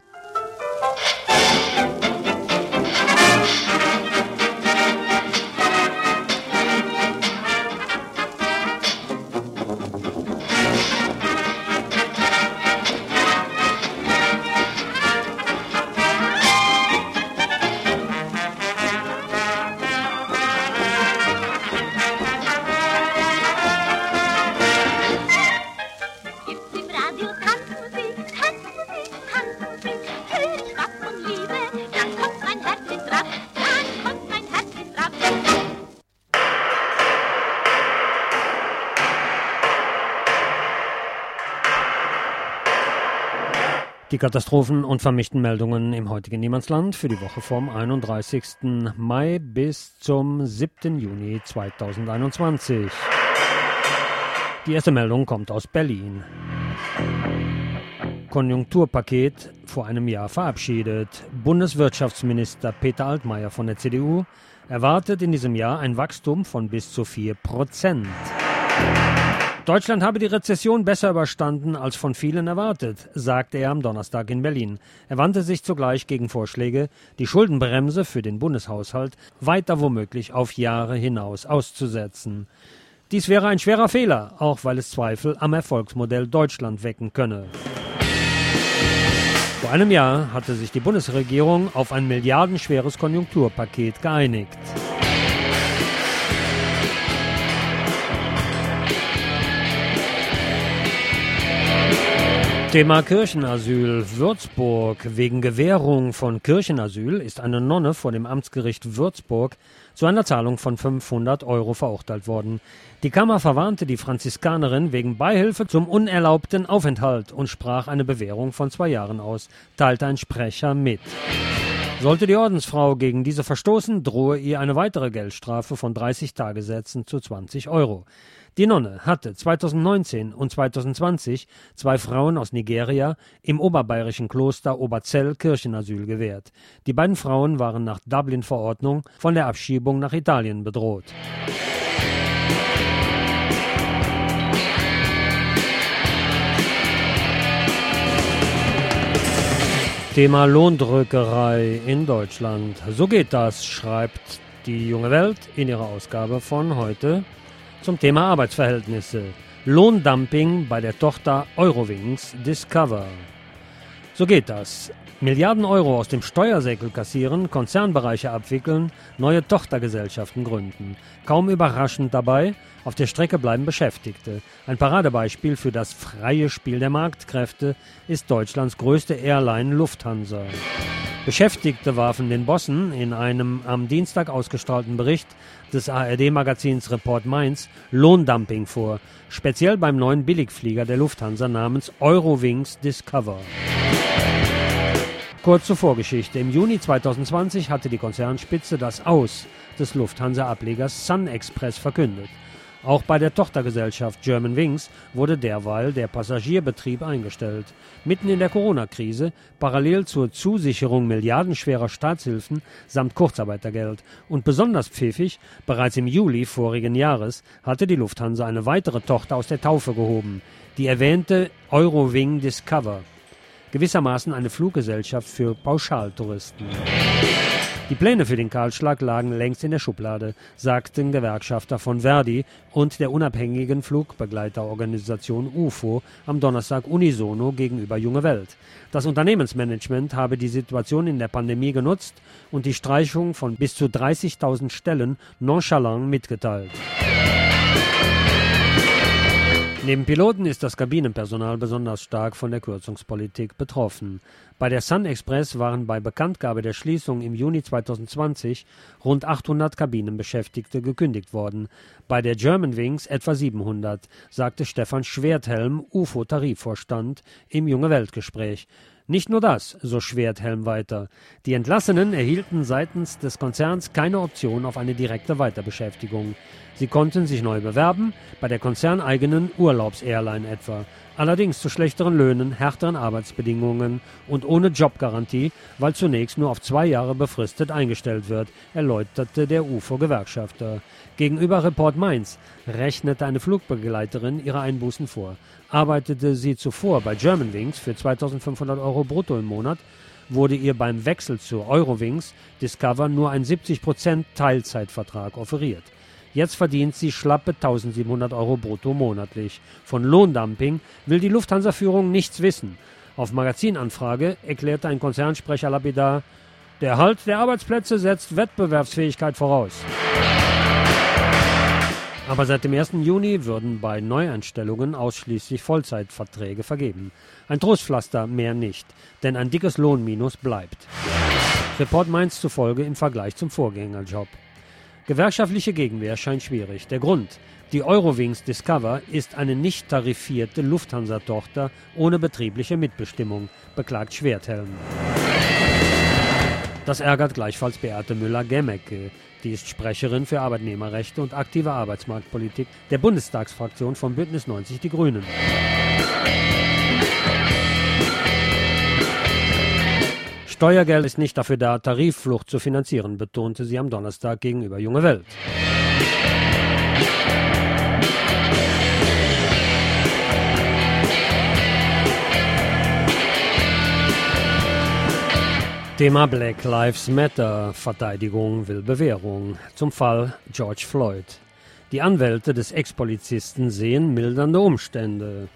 Die Katastrophen und vermischten Meldungen im heutigen Niemandsland für die Woche vom einunddreißigsten Mai bis zum siebten Juni zweitausendeinundzwanzig. Die erste Meldung kommt aus Berlin. Konjunkturpaket vor einem Jahr verabschiedet. Bundeswirtschaftsminister Peter Altmaier von der C D U erwartet in diesem Jahr ein Wachstum von bis zu vier Prozent. Deutschland habe die Rezession besser überstanden als von vielen erwartet, sagte er am Donnerstag in Berlin. Er wandte sich zugleich gegen Vorschläge, die Schuldenbremse für den Bundeshaushalt weiter womöglich auf Jahre hinaus auszusetzen. Dies wäre ein schwerer Fehler, auch weil es Zweifel am Erfolgsmodell Deutschland wecken könne. Vor einem Jahr hatte sich die Bundesregierung auf ein milliardenschweres Konjunkturpaket geeinigt. Thema Kirchenasyl. Würzburg. Wegen Gewährung von Kirchenasyl ist eine Nonne vor dem Amtsgericht Würzburg zu einer Zahlung von fünfhundert Euro verurteilt worden. Die Kammer verwarnte die Franziskanerin wegen Beihilfe zum unerlaubten Aufenthalt und sprach eine Bewährung von zwei Jahren aus, teilte ein Sprecher mit. Sollte die Ordensfrau gegen diese verstoßen, drohe ihr eine weitere Geldstrafe von dreißig Tagessätzen zu zwanzig Euro. Die Nonne hatte zweitausendneunzehn und zweitausendzwanzig zwei Frauen aus Nigeria im oberbayerischen Kloster Oberzell Kirchenasyl gewährt. Die beiden Frauen waren nach Dublin-Verordnung von der Abschiebung nach Italien bedroht. Thema Lohndrückerei in Deutschland. So geht das, schreibt die Junge Welt in ihrer Ausgabe von heute zum Thema Arbeitsverhältnisse. Lohndumping bei der Tochter Eurowings Discover. So geht das. Milliarden Euro aus dem Steuersäckel kassieren, Konzernbereiche abwickeln, neue Tochtergesellschaften gründen. Kaum überraschend dabei, auf der Strecke bleiben Beschäftigte. Ein Paradebeispiel für das freie Spiel der Marktkräfte ist Deutschlands größte Airline Lufthansa. Beschäftigte warfen den Bossen in einem am Dienstag ausgestrahlten Bericht des A R D-Magazins Report Mainz Lohndumping vor, speziell beim neuen Billigflieger der Lufthansa namens Eurowings Discover. Kurz zur Vorgeschichte. Im Juni zweitausendzwanzig hatte die Konzernspitze das Aus des Lufthansa-Ablegers Sun Express verkündet. Auch bei der Tochtergesellschaft Germanwings wurde derweil der Passagierbetrieb eingestellt. Mitten in der Corona-Krise, parallel zur Zusicherung milliardenschwerer Staatshilfen samt Kurzarbeitergeld. Und besonders pfiffig, bereits im Juli vorigen Jahres hatte die Lufthansa eine weitere Tochter aus der Taufe gehoben, die erwähnte Eurowings Discover. Gewissermaßen eine Fluggesellschaft für Pauschaltouristen. Die Pläne für den Kahlschlag lagen längst in der Schublade, sagten Gewerkschafter von Verdi und der unabhängigen Flugbegleiterorganisation U F O am Donnerstag unisono gegenüber Junge Welt. Das Unternehmensmanagement habe die Situation in der Pandemie genutzt und die Streichung von bis zu dreißigtausend Stellen nonchalant mitgeteilt. Neben Piloten ist das Kabinenpersonal besonders stark von der Kürzungspolitik betroffen. Bei der Sun Express waren bei Bekanntgabe der Schließung im Juni zweitausendzwanzig rund achthundert Kabinenbeschäftigte gekündigt worden. Bei der Germanwings etwa siebenhundert, sagte Stefan Schwerthelm, U F O-Tarifvorstand, im Junge-Welt-Gespräch. Nicht nur das, so Schwerthelm weiter. Die Entlassenen erhielten seitens des Konzerns keine Option auf eine direkte Weiterbeschäftigung. Sie konnten sich neu bewerben, bei der konzerneigenen Urlaubs-Airline etwa. Allerdings zu schlechteren Löhnen, härteren Arbeitsbedingungen und ohne Jobgarantie, weil zunächst nur auf zwei Jahre befristet eingestellt wird, erläuterte der U F O-Gewerkschafter. Gegenüber Report Mainz rechnete eine Flugbegleiterin ihre Einbußen vor. Arbeitete sie zuvor bei Germanwings für zweitausendfünfhundert Euro brutto im Monat, wurde ihr beim Wechsel zu Eurowings Discover nur ein siebzig Prozent Teilzeitvertrag offeriert. Jetzt verdient sie schlappe eintausendsiebenhundert Euro brutto monatlich. Von Lohndumping will die Lufthansa-Führung nichts wissen. Auf Magazinanfrage erklärte ein Konzernsprecher lapidar: Der Erhalt der Arbeitsplätze setzt Wettbewerbsfähigkeit voraus. Aber seit dem ersten Juni würden bei Neueinstellungen ausschließlich Vollzeitverträge vergeben. Ein Trostpflaster, mehr nicht, denn ein dickes Lohnminus bleibt. Report Mainz zufolge im Vergleich zum Vorgängerjob. Gewerkschaftliche Gegenwehr scheint schwierig. Der Grund: Die Eurowings Discover ist eine nicht tarifierte Lufthansa-Tochter ohne betriebliche Mitbestimmung, beklagt Schwerthelm. Das ärgert gleichfalls Beate Müller-Gemmecke. Die ist Sprecherin für Arbeitnehmerrechte und aktive Arbeitsmarktpolitik der Bundestagsfraktion von Bündnis neunzig Die Grünen. Steuergeld ist nicht dafür da, Tarifflucht zu finanzieren, betonte sie am Donnerstag gegenüber Junge Welt. Thema Black Lives Matter. Verteidigung will Bewährung. Zum Fall George Floyd. Die Anwälte des Ex-Polizisten sehen mildernde Umstände.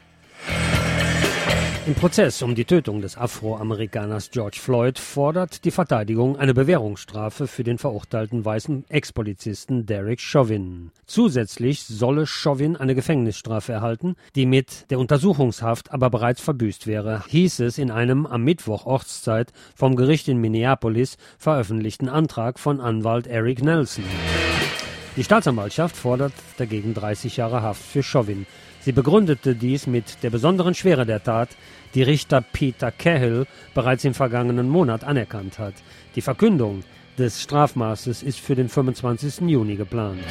Im Prozess um die Tötung des Afroamerikaners George Floyd fordert die Verteidigung eine Bewährungsstrafe für den verurteilten weißen Ex-Polizisten Derek Chauvin. Zusätzlich solle Chauvin eine Gefängnisstrafe erhalten, die mit der Untersuchungshaft aber bereits verbüßt wäre, hieß es in einem am Mittwoch Ortszeit vom Gericht in Minneapolis veröffentlichten Antrag von Anwalt Eric Nelson. Die Staatsanwaltschaft fordert dagegen dreißig Jahre Haft für Chauvin. Sie begründete dies mit der besonderen Schwere der Tat, die Richter Peter Cahill bereits im vergangenen Monat anerkannt hat. Die Verkündung des Strafmaßes ist für den fünfundzwanzigsten Juni geplant.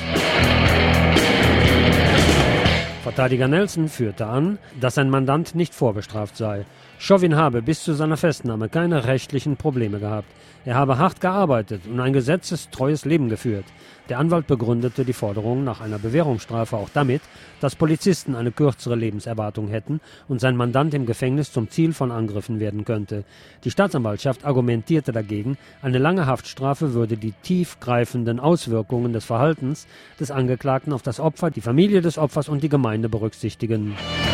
Verteidiger Nelson führte an, dass sein Mandant nicht vorbestraft sei. Chauvin habe bis zu seiner Festnahme keine rechtlichen Probleme gehabt. Er habe hart gearbeitet und ein gesetzestreues Leben geführt. Der Anwalt begründete die Forderung nach einer Bewährungsstrafe auch damit, dass Polizisten eine kürzere Lebenserwartung hätten und sein Mandant im Gefängnis zum Ziel von Angriffen werden könnte. Die Staatsanwaltschaft argumentierte dagegen, eine lange Haftstrafe würde die tiefgreifenden Auswirkungen des Verhaltens des Angeklagten auf das Opfer, die Familie des Opfers und die Gemeinschaft Gemeinde berücksichtigen.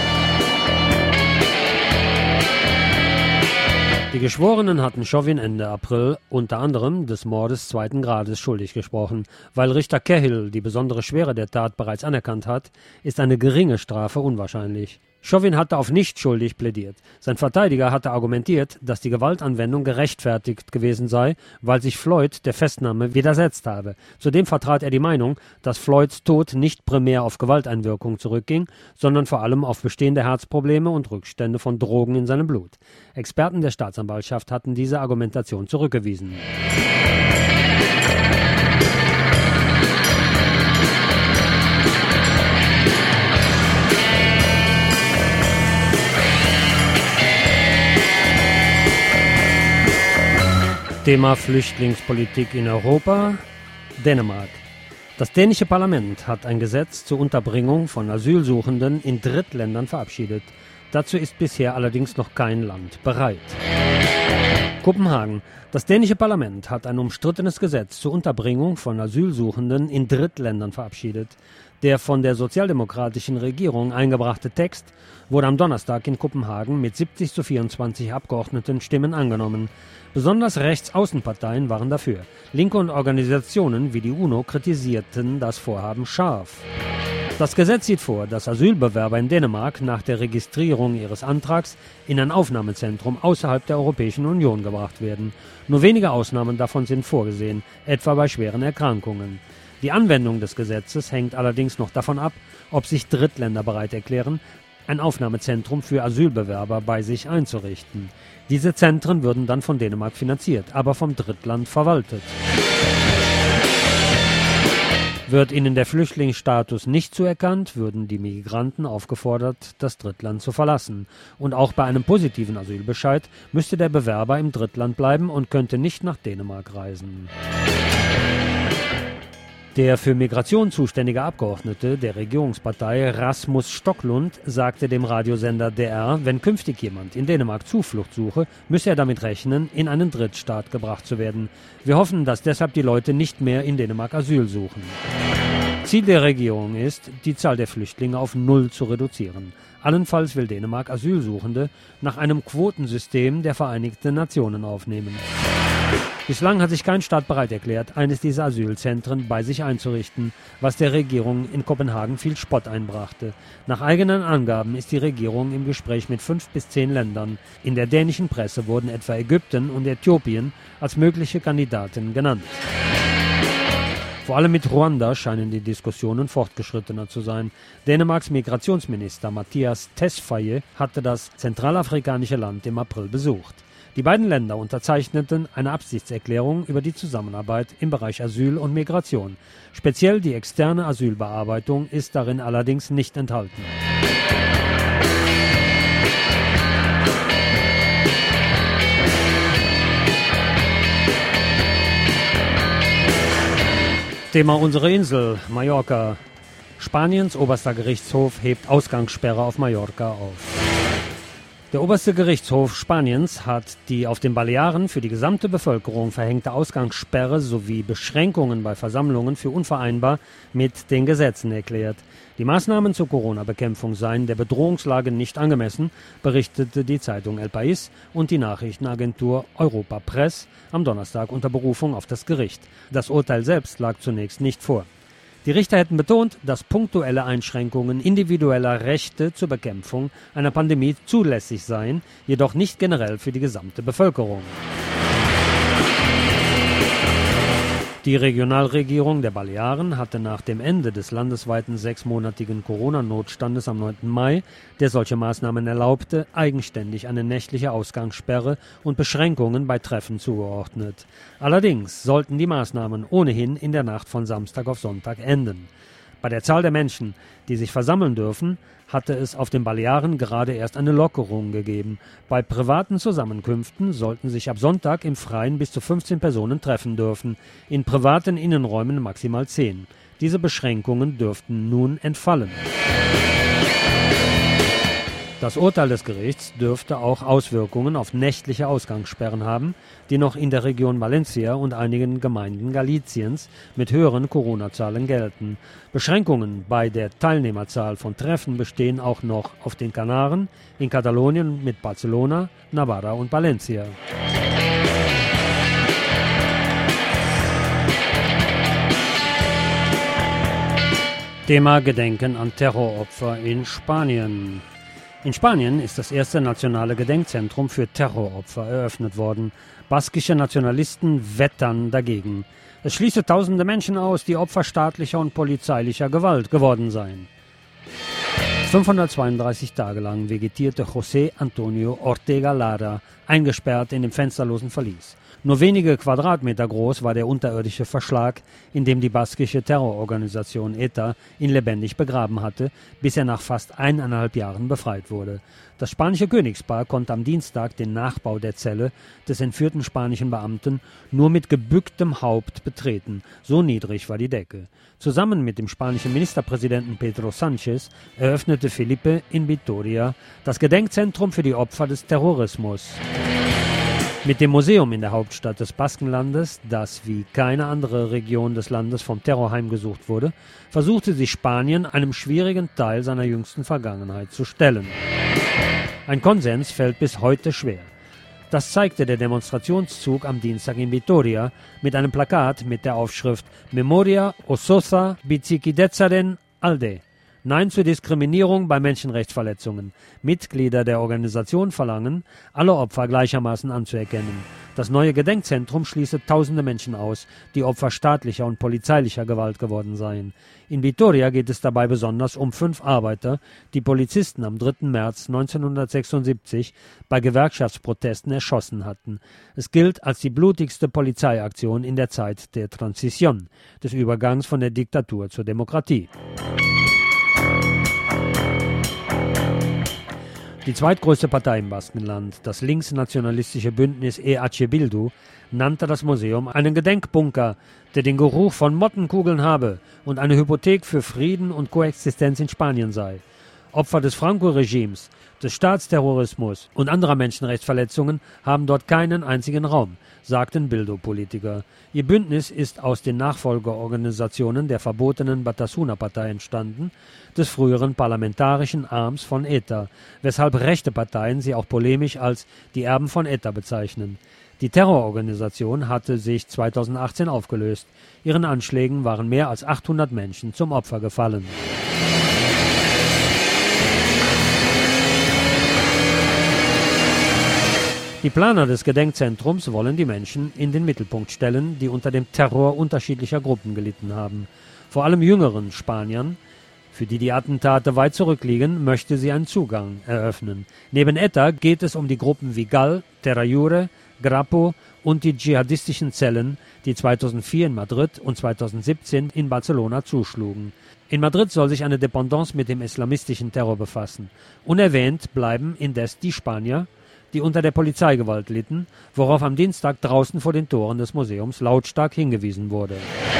Die Geschworenen hatten Chauvin Ende April unter anderem des Mordes zweiten Grades schuldig gesprochen. Weil Richter Cahill die besondere Schwere der Tat bereits anerkannt hat, ist eine geringe Strafe unwahrscheinlich. Chauvin hatte auf nicht schuldig plädiert. Sein Verteidiger hatte argumentiert, dass die Gewaltanwendung gerechtfertigt gewesen sei, weil sich Floyd der Festnahme widersetzt habe. Zudem vertrat er die Meinung, dass Floyds Tod nicht primär auf Gewalteinwirkung zurückging, sondern vor allem auf bestehende Herzprobleme und Rückstände von Drogen in seinem Blut. Experten der Staatsanwaltschaft hatten diese Argumentation zurückgewiesen. Thema Flüchtlingspolitik in Europa, Dänemark. Das dänische Parlament hat ein Gesetz zur Unterbringung von Asylsuchenden in Drittländern verabschiedet. Dazu ist bisher allerdings noch kein Land bereit. Kopenhagen. Das dänische Parlament hat ein umstrittenes Gesetz zur Unterbringung von Asylsuchenden in Drittländern verabschiedet. Der von der sozialdemokratischen Regierung eingebrachte Text wurde am Donnerstag in Kopenhagen mit siebzig zu vierundzwanzig Abgeordneten Stimmen angenommen. Besonders Rechtsaußenparteien waren dafür. Linke und Organisationen wie die UNO kritisierten das Vorhaben scharf. Das Gesetz sieht vor, dass Asylbewerber in Dänemark nach der Registrierung ihres Antrags in ein Aufnahmezentrum außerhalb der Europäischen Union gebracht werden. Nur wenige Ausnahmen davon sind vorgesehen, etwa bei schweren Erkrankungen. Die Anwendung des Gesetzes hängt allerdings noch davon ab, ob sich Drittländer bereit erklären, ein Aufnahmezentrum für Asylbewerber bei sich einzurichten. Diese Zentren würden dann von Dänemark finanziert, aber vom Drittland verwaltet. Wird ihnen der Flüchtlingsstatus nicht zuerkannt, würden die Migranten aufgefordert, das Drittland zu verlassen. Und auch bei einem positiven Asylbescheid müsste der Bewerber im Drittland bleiben und könnte nicht nach Dänemark reisen. Der für Migration zuständige Abgeordnete der Regierungspartei Rasmus Stocklund sagte dem Radiosender D R, wenn künftig jemand in Dänemark Zuflucht suche, müsse er damit rechnen, in einen Drittstaat gebracht zu werden. Wir hoffen, dass deshalb die Leute nicht mehr in Dänemark Asyl suchen. Ziel der Regierung ist, die Zahl der Flüchtlinge auf null zu reduzieren. Allenfalls will Dänemark Asylsuchende nach einem Quotensystem der Vereinigten Nationen aufnehmen. Bislang hat sich kein Staat bereit erklärt, eines dieser Asylzentren bei sich einzurichten, was der Regierung in Kopenhagen viel Spott einbrachte. Nach eigenen Angaben ist die Regierung im Gespräch mit fünf bis zehn Ländern. In der dänischen Presse wurden etwa Ägypten und Äthiopien als mögliche Kandidaten genannt. Vor allem mit Ruanda scheinen die Diskussionen fortgeschrittener zu sein. Dänemarks Migrationsminister Mathias Tesfaye hatte das zentralafrikanische Land im April besucht. Die beiden Länder unterzeichneten eine Absichtserklärung über die Zusammenarbeit im Bereich Asyl und Migration. Speziell die externe Asylbearbeitung ist darin allerdings nicht enthalten. Thema unsere Insel, Mallorca. Spaniens oberster Gerichtshof hebt Ausgangssperre auf Mallorca auf. Der oberste Gerichtshof Spaniens hat die auf den Balearen für die gesamte Bevölkerung verhängte Ausgangssperre sowie Beschränkungen bei Versammlungen für unvereinbar mit den Gesetzen erklärt. Die Maßnahmen zur Corona-Bekämpfung seien der Bedrohungslage nicht angemessen, berichtete die Zeitung El País und die Nachrichtenagentur Europa Press am Donnerstag unter Berufung auf das Gericht. Das Urteil selbst lag zunächst nicht vor. Die Richter hätten betont, dass punktuelle Einschränkungen individueller Rechte zur Bekämpfung einer Pandemie zulässig seien, jedoch nicht generell für die gesamte Bevölkerung. Die Regionalregierung der Balearen hatte nach dem Ende des landesweiten sechsmonatigen Corona-Notstandes am neunten Mai, der solche Maßnahmen erlaubte, eigenständig eine nächtliche Ausgangssperre und Beschränkungen bei Treffen zugeordnet. Allerdings sollten die Maßnahmen ohnehin in der Nacht von Samstag auf Sonntag enden. Bei der Zahl der Menschen, die sich versammeln dürfen, hatte es auf den Balearen gerade erst eine Lockerung gegeben. Bei privaten Zusammenkünften sollten sich ab Sonntag im Freien bis zu fünfzehn Personen treffen dürfen, in privaten Innenräumen maximal zehn. Diese Beschränkungen dürften nun entfallen. Das Urteil des Gerichts dürfte auch Auswirkungen auf nächtliche Ausgangssperren haben, die noch in der Region Valencia und einigen Gemeinden Galiciens mit höheren Corona-Zahlen gelten. Beschränkungen bei der Teilnehmerzahl von Treffen bestehen auch noch auf den Kanaren, in Katalonien mit Barcelona, Navarra und Valencia. Thema Gedenken an Terroropfer in Spanien. In Spanien ist das erste nationale Gedenkzentrum für Terroropfer eröffnet worden. Baskische Nationalisten wettern dagegen. Es schließe tausende Menschen aus, die Opfer staatlicher und polizeilicher Gewalt geworden seien. fünfhundertzweiunddreißig Tage lang vegetierte José Antonio Ortega Lara, eingesperrt in dem fensterlosen Verlies. Nur wenige Quadratmeter groß war der unterirdische Verschlag, in dem die baskische Terrororganisation ETA ihn lebendig begraben hatte, bis er nach fast eineinhalb Jahren befreit wurde. Das spanische Königspaar konnte am Dienstag den Nachbau der Zelle des entführten spanischen Beamten nur mit gebücktem Haupt betreten, so niedrig war die Decke. Zusammen mit dem spanischen Ministerpräsidenten Pedro Sánchez eröffnete Felipe in Vitoria das Gedenkzentrum für die Opfer des Terrorismus. Mit dem Museum in der Hauptstadt des Baskenlandes, das wie keine andere Region des Landes vom Terror heimgesucht wurde, versuchte sich Spanien einem schwierigen Teil seiner jüngsten Vergangenheit zu stellen. Ein Konsens fällt bis heute schwer. Das zeigte der Demonstrationszug am Dienstag in Vitoria mit einem Plakat mit der Aufschrift Memoria ososa bizikidetzaren alde. Nein zur Diskriminierung bei Menschenrechtsverletzungen. Mitglieder der Organisation verlangen, alle Opfer gleichermaßen anzuerkennen. Das neue Gedenkzentrum schließe tausende Menschen aus, die Opfer staatlicher und polizeilicher Gewalt geworden seien. In Vitoria geht es dabei besonders um fünf Arbeiter, die Polizisten am dritten März neunzehnhundertsechsundsiebzig bei Gewerkschaftsprotesten erschossen hatten. Es gilt als die blutigste Polizeiaktion in der Zeit der Transition, des Übergangs von der Diktatur zur Demokratie. Die zweitgrößte Partei im Baskenland, das linksnationalistische Bündnis E H Bildu, nannte das Museum einen Gedenkbunker, der den Geruch von Mottenkugeln habe und eine Hypothek für Frieden und Koexistenz in Spanien sei. Opfer des Franco-Regimes, des Staatsterrorismus und anderer Menschenrechtsverletzungen haben dort keinen einzigen Raum, sagten Bildu-Politiker. Ihr Bündnis ist aus den Nachfolgeorganisationen der verbotenen Batasuna-Partei entstanden, des früheren parlamentarischen Arms von ETA, weshalb rechte Parteien sie auch polemisch als die Erben von ETA bezeichnen. Die Terrororganisation hatte sich zweitausendachtzehn aufgelöst. Ihren Anschlägen waren mehr als achthundert Menschen zum Opfer gefallen. Die Planer des Gedenkzentrums wollen die Menschen in den Mittelpunkt stellen, die unter dem Terror unterschiedlicher Gruppen gelitten haben. Vor allem jüngeren Spaniern, für die die Attentate weit zurückliegen, möchte sie einen Zugang eröffnen. Neben ETA geht es um die Gruppen wie Gal, Terrayure, Grapo und die dschihadistischen Zellen, die zweitausendvier in Madrid und zweitausendsiebzehn in Barcelona zuschlugen. In Madrid soll sich eine Dependance mit dem islamistischen Terror befassen. Unerwähnt bleiben indes die Spanier, die unter der Polizeigewalt litten, worauf am Dienstag draußen vor den Toren des Museums lautstark hingewiesen wurde.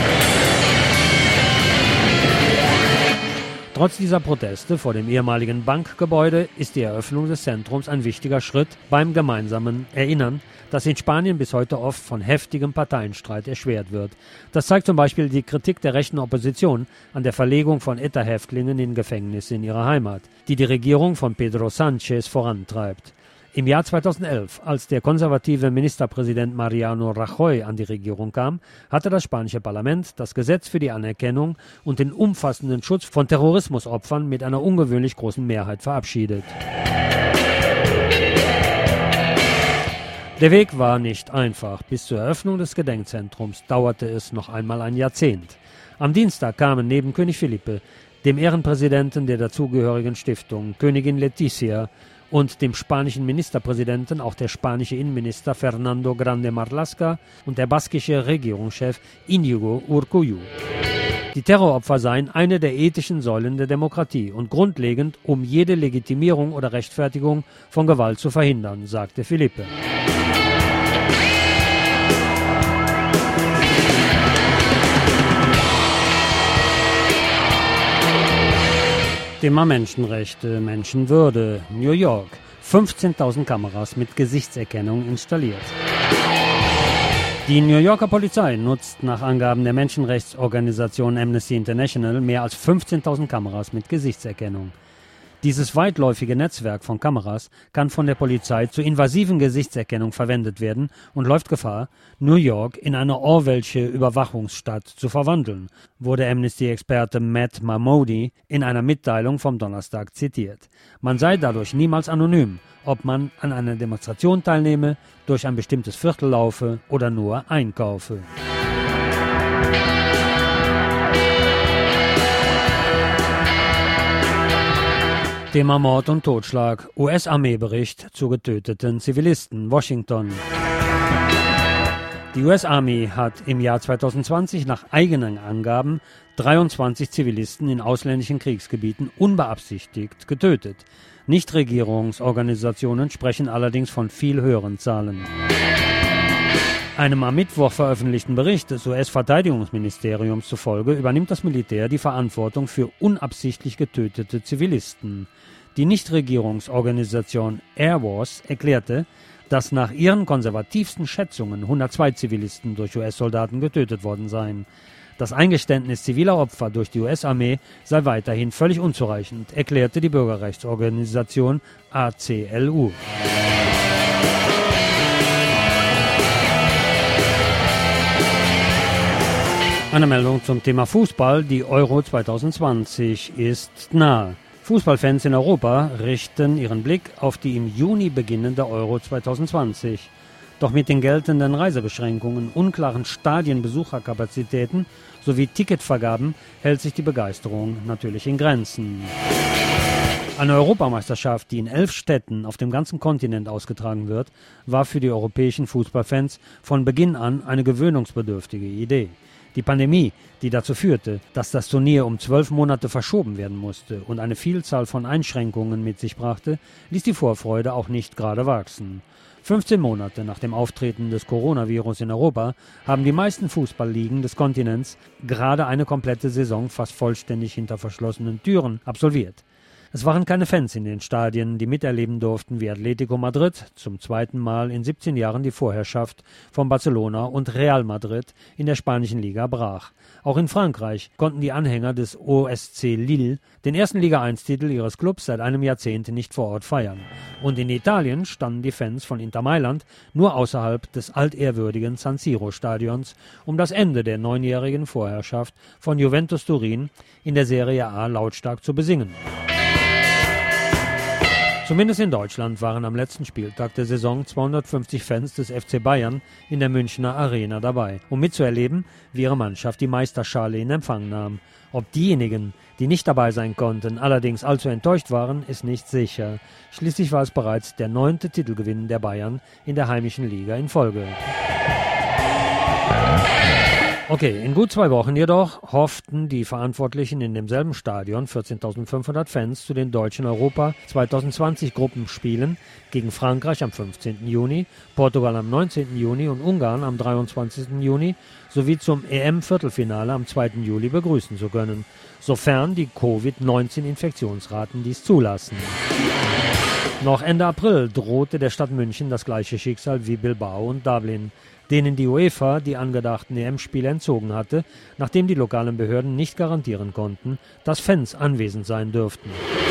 Trotz dieser Proteste vor dem ehemaligen Bankgebäude ist die Eröffnung des Zentrums ein wichtiger Schritt beim gemeinsamen Erinnern, das in Spanien bis heute oft von heftigem Parteienstreit erschwert wird. Das zeigt zum Beispiel die Kritik der rechten Opposition an der Verlegung von ETA-Häftlingen in Gefängnisse in ihrer Heimat, die die Regierung von Pedro Sánchez vorantreibt. Im Jahr zweitausendelf, als der konservative Ministerpräsident Mariano Rajoy an die Regierung kam, hatte das spanische Parlament das Gesetz für die Anerkennung und den umfassenden Schutz von Terrorismusopfern mit einer ungewöhnlich großen Mehrheit verabschiedet. Der Weg war nicht einfach. Bis zur Eröffnung des Gedenkzentrums dauerte es noch einmal ein Jahrzehnt. Am Dienstag kamen neben König Felipe, dem Ehrenpräsidenten der dazugehörigen Stiftung, Königin Letizia, und dem spanischen Ministerpräsidenten auch der spanische Innenminister Fernando Grande Marlaska und der baskische Regierungschef Iñigo Urkullu. Die Terroropfer seien eine der ethischen Säulen der Demokratie und grundlegend, um jede Legitimierung oder Rechtfertigung von Gewalt zu verhindern, sagte Felipe. Thema Menschenrechte, Menschenwürde, New York. fünfzehntausend Kameras mit Gesichtserkennung installiert. Die New Yorker Polizei nutzt nach Angaben der Menschenrechtsorganisation Amnesty International mehr als fünfzehntausend Kameras mit Gesichtserkennung. Dieses weitläufige Netzwerk von Kameras kann von der Polizei zur invasiven Gesichtserkennung verwendet werden und läuft Gefahr, New York in eine Orwellsche Überwachungsstadt zu verwandeln, wurde Amnesty-Experte Matt Marmody in einer Mitteilung vom Donnerstag zitiert. Man sei dadurch niemals anonym, ob man an einer Demonstration teilnehme, durch ein bestimmtes Viertel laufe oder nur einkaufe. Thema Mord und Totschlag. U S-Armeebericht zu getöteten Zivilisten. Washington. Die U S-Army hat im Jahr zweitausendzwanzig nach eigenen Angaben dreiundzwanzig Zivilisten in ausländischen Kriegsgebieten unbeabsichtigt getötet. Nichtregierungsorganisationen sprechen allerdings von viel höheren Zahlen. Einem am Mittwoch veröffentlichten Bericht des U S-Verteidigungsministeriums zufolge übernimmt das Militär die Verantwortung für unabsichtlich getötete Zivilisten. Die Nichtregierungsorganisation Air Wars erklärte, dass nach ihren konservativsten Schätzungen hundertzwei Zivilisten durch U S-Soldaten getötet worden seien. Das Eingeständnis ziviler Opfer durch die U S-Armee sei weiterhin völlig unzureichend, erklärte die Bürgerrechtsorganisation A C L U. Eine Meldung zum Thema Fußball. Die Euro zweitausendzwanzig ist nahe. Fußballfans in Europa richten ihren Blick auf die im Juni beginnende Euro zweitausendzwanzig. Doch mit den geltenden Reisebeschränkungen, unklaren Stadienbesucherkapazitäten sowie Ticketvergaben hält sich die Begeisterung natürlich in Grenzen. Eine Europameisterschaft, die in elf Städten auf dem ganzen Kontinent ausgetragen wird, war für die europäischen Fußballfans von Beginn an eine gewöhnungsbedürftige Idee. Die Pandemie, die dazu führte, dass das Turnier um zwölf Monate verschoben werden musste und eine Vielzahl von Einschränkungen mit sich brachte, ließ die Vorfreude auch nicht gerade wachsen. fünfzehn Monate nach dem Auftreten des Coronavirus in Europa haben die meisten Fußballligen des Kontinents gerade eine komplette Saison fast vollständig hinter verschlossenen Türen absolviert. Es waren keine Fans in den Stadien, die miterleben durften, wie Atletico Madrid zum zweiten Mal in siebzehn Jahren die Vorherrschaft von Barcelona und Real Madrid in der spanischen Liga brach. Auch in Frankreich konnten die Anhänger des O S C Lille den ersten Liga eins Titel ihres Clubs seit einem Jahrzehnt nicht vor Ort feiern. Und in Italien standen die Fans von Inter Mailand nur außerhalb des altehrwürdigen San Siro-Stadions, um das Ende der neunjährigen Vorherrschaft von Juventus Turin in der Serie A lautstark zu besingen. Zumindest in Deutschland waren am letzten Spieltag der Saison zweihundertfünfzig Fans des F C Bayern in der Münchner Arena dabei, um mitzuerleben, wie ihre Mannschaft die Meisterschale in Empfang nahm. Ob diejenigen, die nicht dabei sein konnten, allerdings allzu enttäuscht waren, ist nicht sicher. Schließlich war es bereits der neunte Titelgewinn der Bayern in der heimischen Liga in Folge. Okay, in gut zwei Wochen jedoch hofften die Verantwortlichen in demselben Stadion vierzehntausendfünfhundert Fans zu den deutschen Europa zweitausendzwanzig Gruppenspielen gegen Frankreich am fünfzehnten Juni, Portugal am neunzehnten Juni und Ungarn am dreiundzwanzigsten Juni sowie zum E M-Viertelfinale am zweiten Juli begrüßen zu können, sofern die Covid neunzehn Infektionsraten dies zulassen. Noch Ende April drohte der Stadt München das gleiche Schicksal wie Bilbao und Dublin, denen die UEFA die angedachten E M-Spiele entzogen hatte, nachdem die lokalen Behörden nicht garantieren konnten, dass Fans anwesend sein dürften.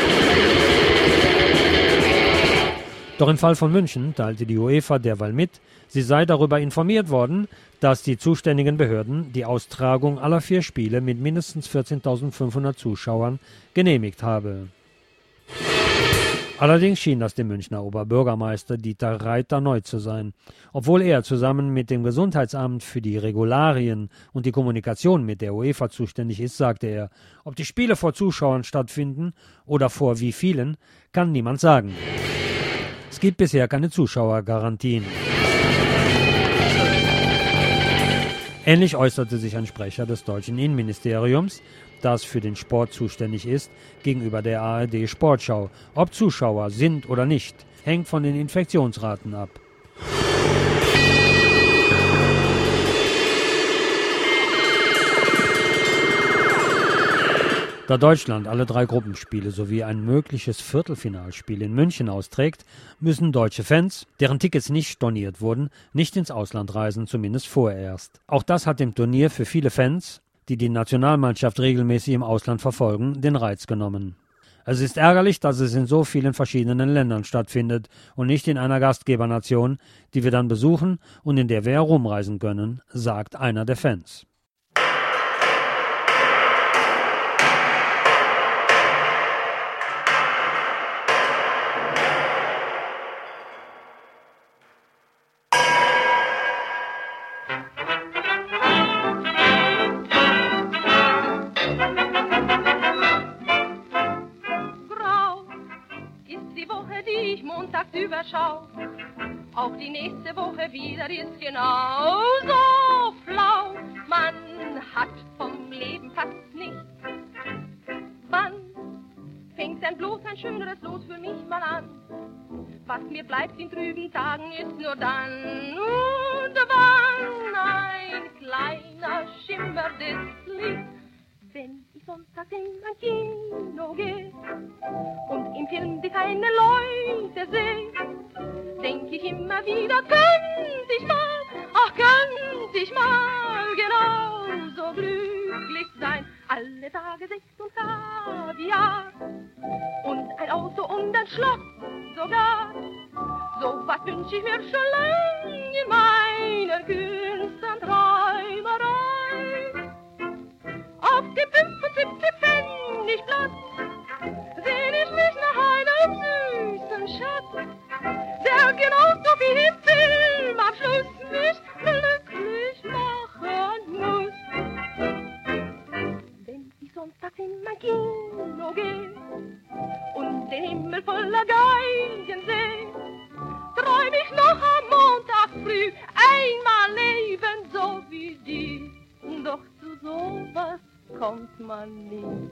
Doch im Fall von München teilte die UEFA derweil mit, sie sei darüber informiert worden, dass die zuständigen Behörden die Austragung aller vier Spiele mit mindestens vierzehntausendfünfhundert Zuschauern genehmigt habe. Allerdings schien das dem Münchner Oberbürgermeister Dieter Reiter neu zu sein. Obwohl er zusammen mit dem Gesundheitsamt für die Regularien und die Kommunikation mit der UEFA zuständig ist, sagte er, ob die Spiele vor Zuschauern stattfinden oder vor wie vielen, kann niemand sagen. Es gibt bisher keine Zuschauergarantien. Ähnlich äußerte sich ein Sprecher des deutschen Innenministeriums, das für den Sport zuständig ist, gegenüber der A R D Sportschau. Ob Zuschauer sind oder nicht, hängt von den Infektionsraten ab. Da Deutschland alle drei Gruppenspiele sowie ein mögliches Viertelfinalspiel in München austrägt, müssen deutsche Fans, deren Tickets nicht storniert wurden, nicht ins Ausland reisen, zumindest vorerst. Auch das hat dem Turnier für viele Fans, die die Nationalmannschaft regelmäßig im Ausland verfolgen, den Reiz genommen. Es ist ärgerlich, dass es in so vielen verschiedenen Ländern stattfindet und nicht in einer Gastgebernation, die wir dann besuchen und in der wir herumreisen können, sagt einer der Fans. Auch die nächste Woche wieder ist genauso flau. Man hat vom Leben fast nichts. Wann fängt denn bloß ein schöneres Los für mich mal an? Was mir bleibt in trüben Tagen ist nur dann und wann ein kleiner Schimmer des Lichts. Wenn ich sonntags in ein Kino gehe und im Film die keine Leute sehe, denk ich immer wieder, könnte ich mal, ach könnte ich mal genauso glücklich sein. Alle Tage Sekt und Kaviar und ein Auto und ein Schloss sogar. So was wünsch ich mir schon lang in meiner kühnsten Träumerei. Auf dem fünfundsiebzig Pfennigblatt seh ich mich nach einem süßen Schatz, der genauso wie im Film am Schluss mich glücklich machen muss. Wenn ich sonntags in mein Kino gehe und den Himmel voller Geigen seh, träum ich noch am Montag früh einmal leben so wie die. Doch zu sowas kommt man nie.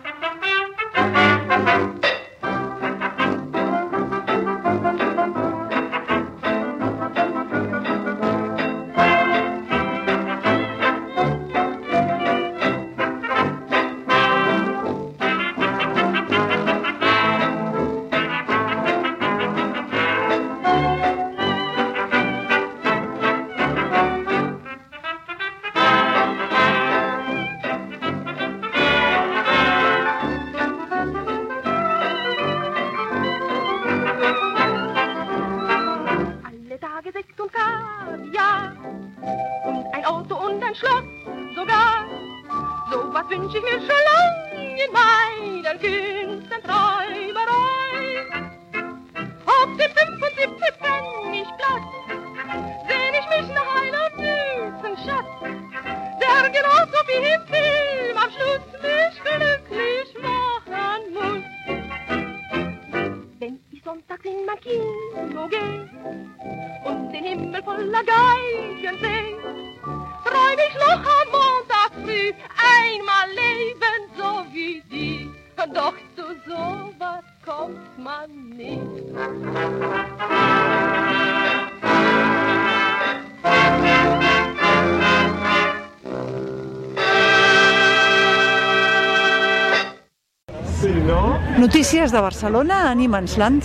Notícies de Barcelona a Niemandsland.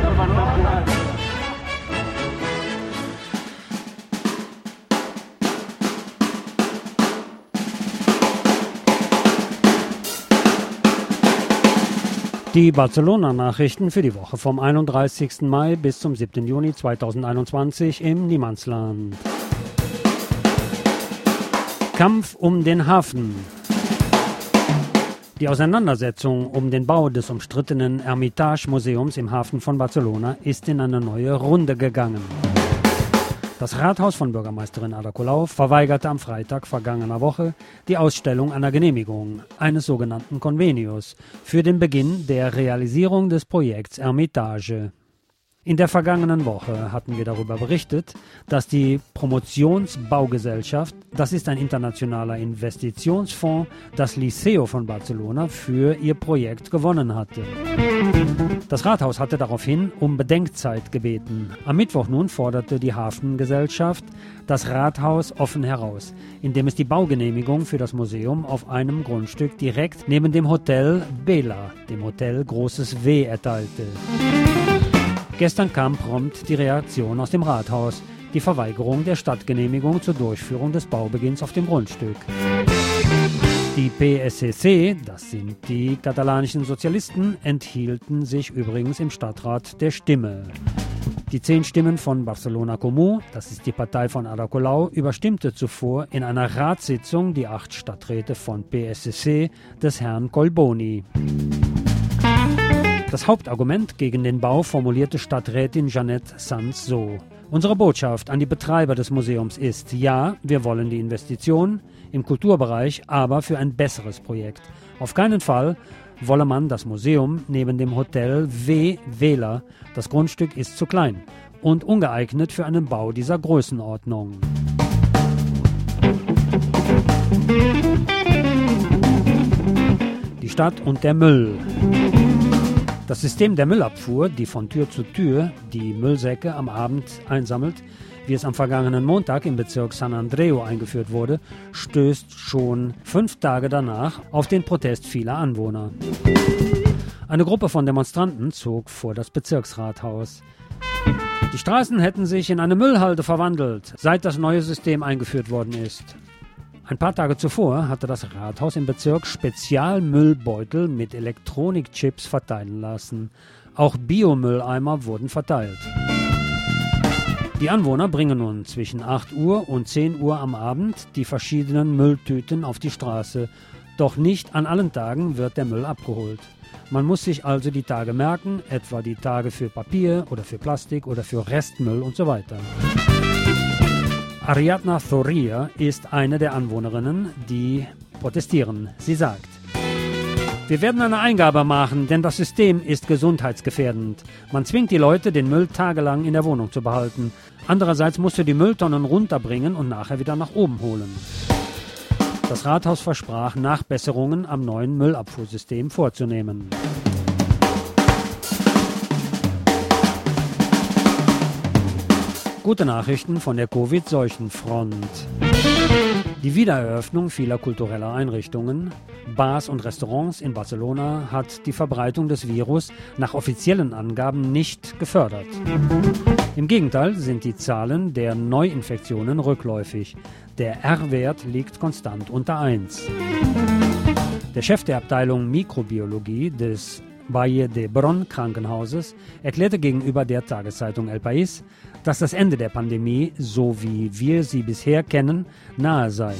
Die Barcelona-Nachrichten für die Woche vom einunddreißigsten Mai bis zum siebten Juni zweitausendeinundzwanzig im Niemandsland. Kampf um den Hafen. Die Auseinandersetzung um den Bau des umstrittenen Hermitage-Museums im Hafen von Barcelona ist in eine neue Runde gegangen. Das Rathaus von Bürgermeisterin Ada Colau verweigerte am Freitag vergangener Woche die Ausstellung einer Genehmigung, eines sogenannten Convenios, für den Beginn der Realisierung des Projekts Hermitage. In der vergangenen Woche hatten wir darüber berichtet, dass die Promotionsbaugesellschaft, das ist ein internationaler Investitionsfonds, das Liceo von Barcelona für ihr Projekt gewonnen hatte. Das Rathaus hatte daraufhin um Bedenkzeit gebeten. Am Mittwoch nun forderte die Hafengesellschaft das Rathaus offen heraus, indem es die Baugenehmigung für das Museum auf einem Grundstück direkt neben dem Hotel Bela, dem Hotel Großes W, erteilte. Gestern kam prompt die Reaktion aus dem Rathaus, die Verweigerung der Stadtgenehmigung zur Durchführung des Baubeginns auf dem Grundstück. Die P S C C, das sind die katalanischen Sozialisten, enthielten sich übrigens im Stadtrat der Stimme. Die zehn Stimmen von Barcelona Comú, das ist die Partei von Ada Colau, überstimmte zuvor in einer Ratssitzung die acht Stadträte von P S C C des Herrn Collboni. Das Hauptargument gegen den Bau formulierte Stadträtin Jeanette Sanz so: Unsere Botschaft an die Betreiber des Museums ist, ja, wir wollen die Investition im Kulturbereich, aber für ein besseres Projekt. Auf keinen Fall wolle man das Museum neben dem Hotel W. Vela. Das Grundstück ist zu klein und ungeeignet für einen Bau dieser Größenordnung. Die Stadt und der Müll. Das System der Müllabfuhr, die von Tür zu Tür die Müllsäcke am Abend einsammelt, wie es am vergangenen Montag im Bezirk San Andreu eingeführt wurde, stößt schon fünf Tage danach auf den Protest vieler Anwohner. Eine Gruppe von Demonstranten zog vor das Bezirksrathaus. Die Straßen hätten sich in eine Müllhalde verwandelt, seit das neue System eingeführt worden ist. Ein paar Tage zuvor hatte das Rathaus im Bezirk Spezialmüllbeutel mit Elektronikchips verteilen lassen. Auch Biomülleimer wurden verteilt. Die Anwohner bringen nun zwischen acht Uhr und zehn Uhr am Abend die verschiedenen Mülltüten auf die Straße. Doch nicht an allen Tagen wird der Müll abgeholt. Man muss sich also die Tage merken, etwa die Tage für Papier oder für Plastik oder für Restmüll und so weiter. Ariadna Thoria ist eine der Anwohnerinnen, die protestieren. Sie sagt: Wir werden eine Eingabe machen, denn das System ist gesundheitsgefährdend. Man zwingt die Leute, den Müll tagelang in der Wohnung zu behalten. Andererseits musst du die Mülltonnen runterbringen und nachher wieder nach oben holen. Das Rathaus versprach, Nachbesserungen am neuen Müllabfuhrsystem vorzunehmen. Gute Nachrichten von der Covid-Seuchenfront. Die Wiedereröffnung vieler kultureller Einrichtungen, Bars und Restaurants in Barcelona hat die Verbreitung des Virus nach offiziellen Angaben nicht gefördert. Im Gegenteil sind die Zahlen der Neuinfektionen rückläufig. Der R-Wert liegt konstant unter eins. Der Chef der Abteilung Mikrobiologie des Valle d'Hebron Krankenhauses erklärte gegenüber der Tageszeitung El País, dass das Ende der Pandemie, so wie wir sie bisher kennen, nahe sei.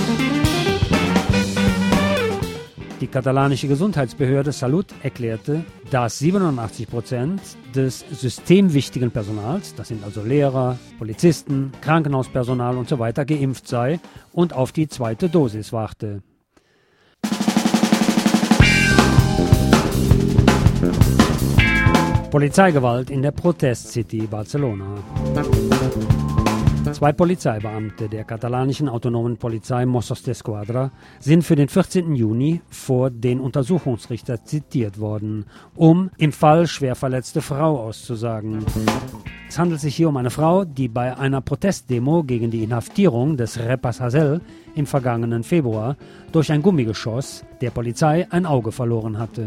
Die katalanische Gesundheitsbehörde Salut erklärte, dass siebenundachtzig Prozent des systemwichtigen Personals, das sind also Lehrer, Polizisten, Krankenhauspersonal und so weiter, geimpft sei und auf die zweite Dosis warte. Polizeigewalt in der Protestcity Barcelona. Zwei Polizeibeamte der katalanischen autonomen Polizei Mossos d'Esquadra sind für den vierzehnten Juni vor den Untersuchungsrichter zitiert worden, um im Fall schwer verletzte Frau auszusagen. Es handelt sich hier um eine Frau, die bei einer Protestdemo gegen die Inhaftierung des Rappers Hasél im vergangenen Februar durch ein Gummigeschoss der Polizei ein Auge verloren hatte.